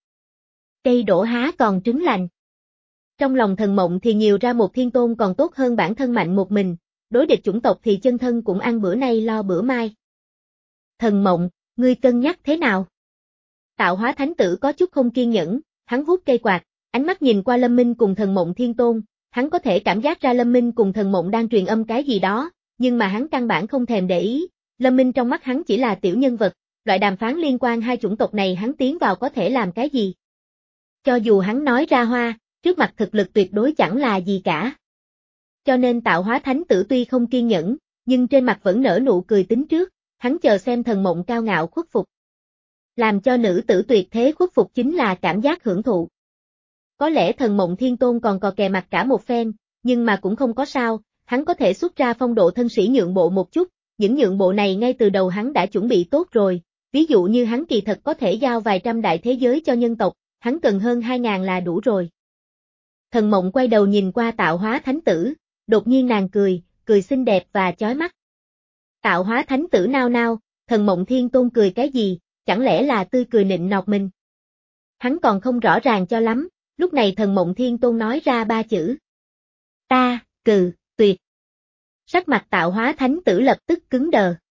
Cây đổ há còn trứng lành. Trong lòng Thần Mộng thì nhiều ra một thiên tôn còn tốt hơn bản thân mạnh một mình, đối địch chủng tộc thì chân thân cũng ăn bữa nay lo bữa mai. Thần Mộng, ngươi cân nhắc thế nào? Tạo hóa thánh tử có chút không kiên nhẫn, hắn vuốt cây quạt, ánh mắt nhìn qua Lâm Minh cùng Thần Mộng Thiên Tôn, hắn có thể cảm giác ra Lâm Minh cùng Thần Mộng đang truyền âm cái gì đó, nhưng mà hắn căn bản không thèm để ý, Lâm Minh trong mắt hắn chỉ là tiểu nhân vật, loại đàm phán liên quan hai chủng tộc này hắn tiến vào có thể làm cái gì? Cho dù hắn nói ra hoa, trước mặt thực lực tuyệt đối chẳng là gì cả. Cho nên tạo hóa thánh tử tuy không kiên nhẫn, nhưng trên mặt vẫn nở nụ cười tính trước, hắn chờ xem Thần Mộng cao ngạo khuất phục. Làm cho nữ tử tuyệt thế khuất phục chính là cảm giác hưởng thụ. Có lẽ Thần Mộng Thiên Tôn còn cò kè mặt cả một phen, nhưng mà cũng không có sao, hắn có thể xuất ra phong độ thân sĩ nhượng bộ một chút, những nhượng bộ này ngay từ đầu hắn đã chuẩn bị tốt rồi, ví dụ như hắn kỳ thật có thể giao vài trăm đại thế giới cho nhân tộc, hắn cần hơn hai ngàn là đủ rồi. Thần Mộng quay đầu nhìn qua tạo hóa thánh tử, đột nhiên nàng cười, cười xinh đẹp và chói mắt. Tạo hóa thánh tử nao nao, Thần Mộng Thiên Tôn cười cái gì, chẳng lẽ là tươi cười nịnh nọt mình. Hắn còn không rõ ràng cho lắm, lúc này Thần Mộng Thiên Tôn nói ra ba chữ. Ta, cừ, tuyệt. Sắc mặt tạo hóa thánh tử lập tức cứng đờ.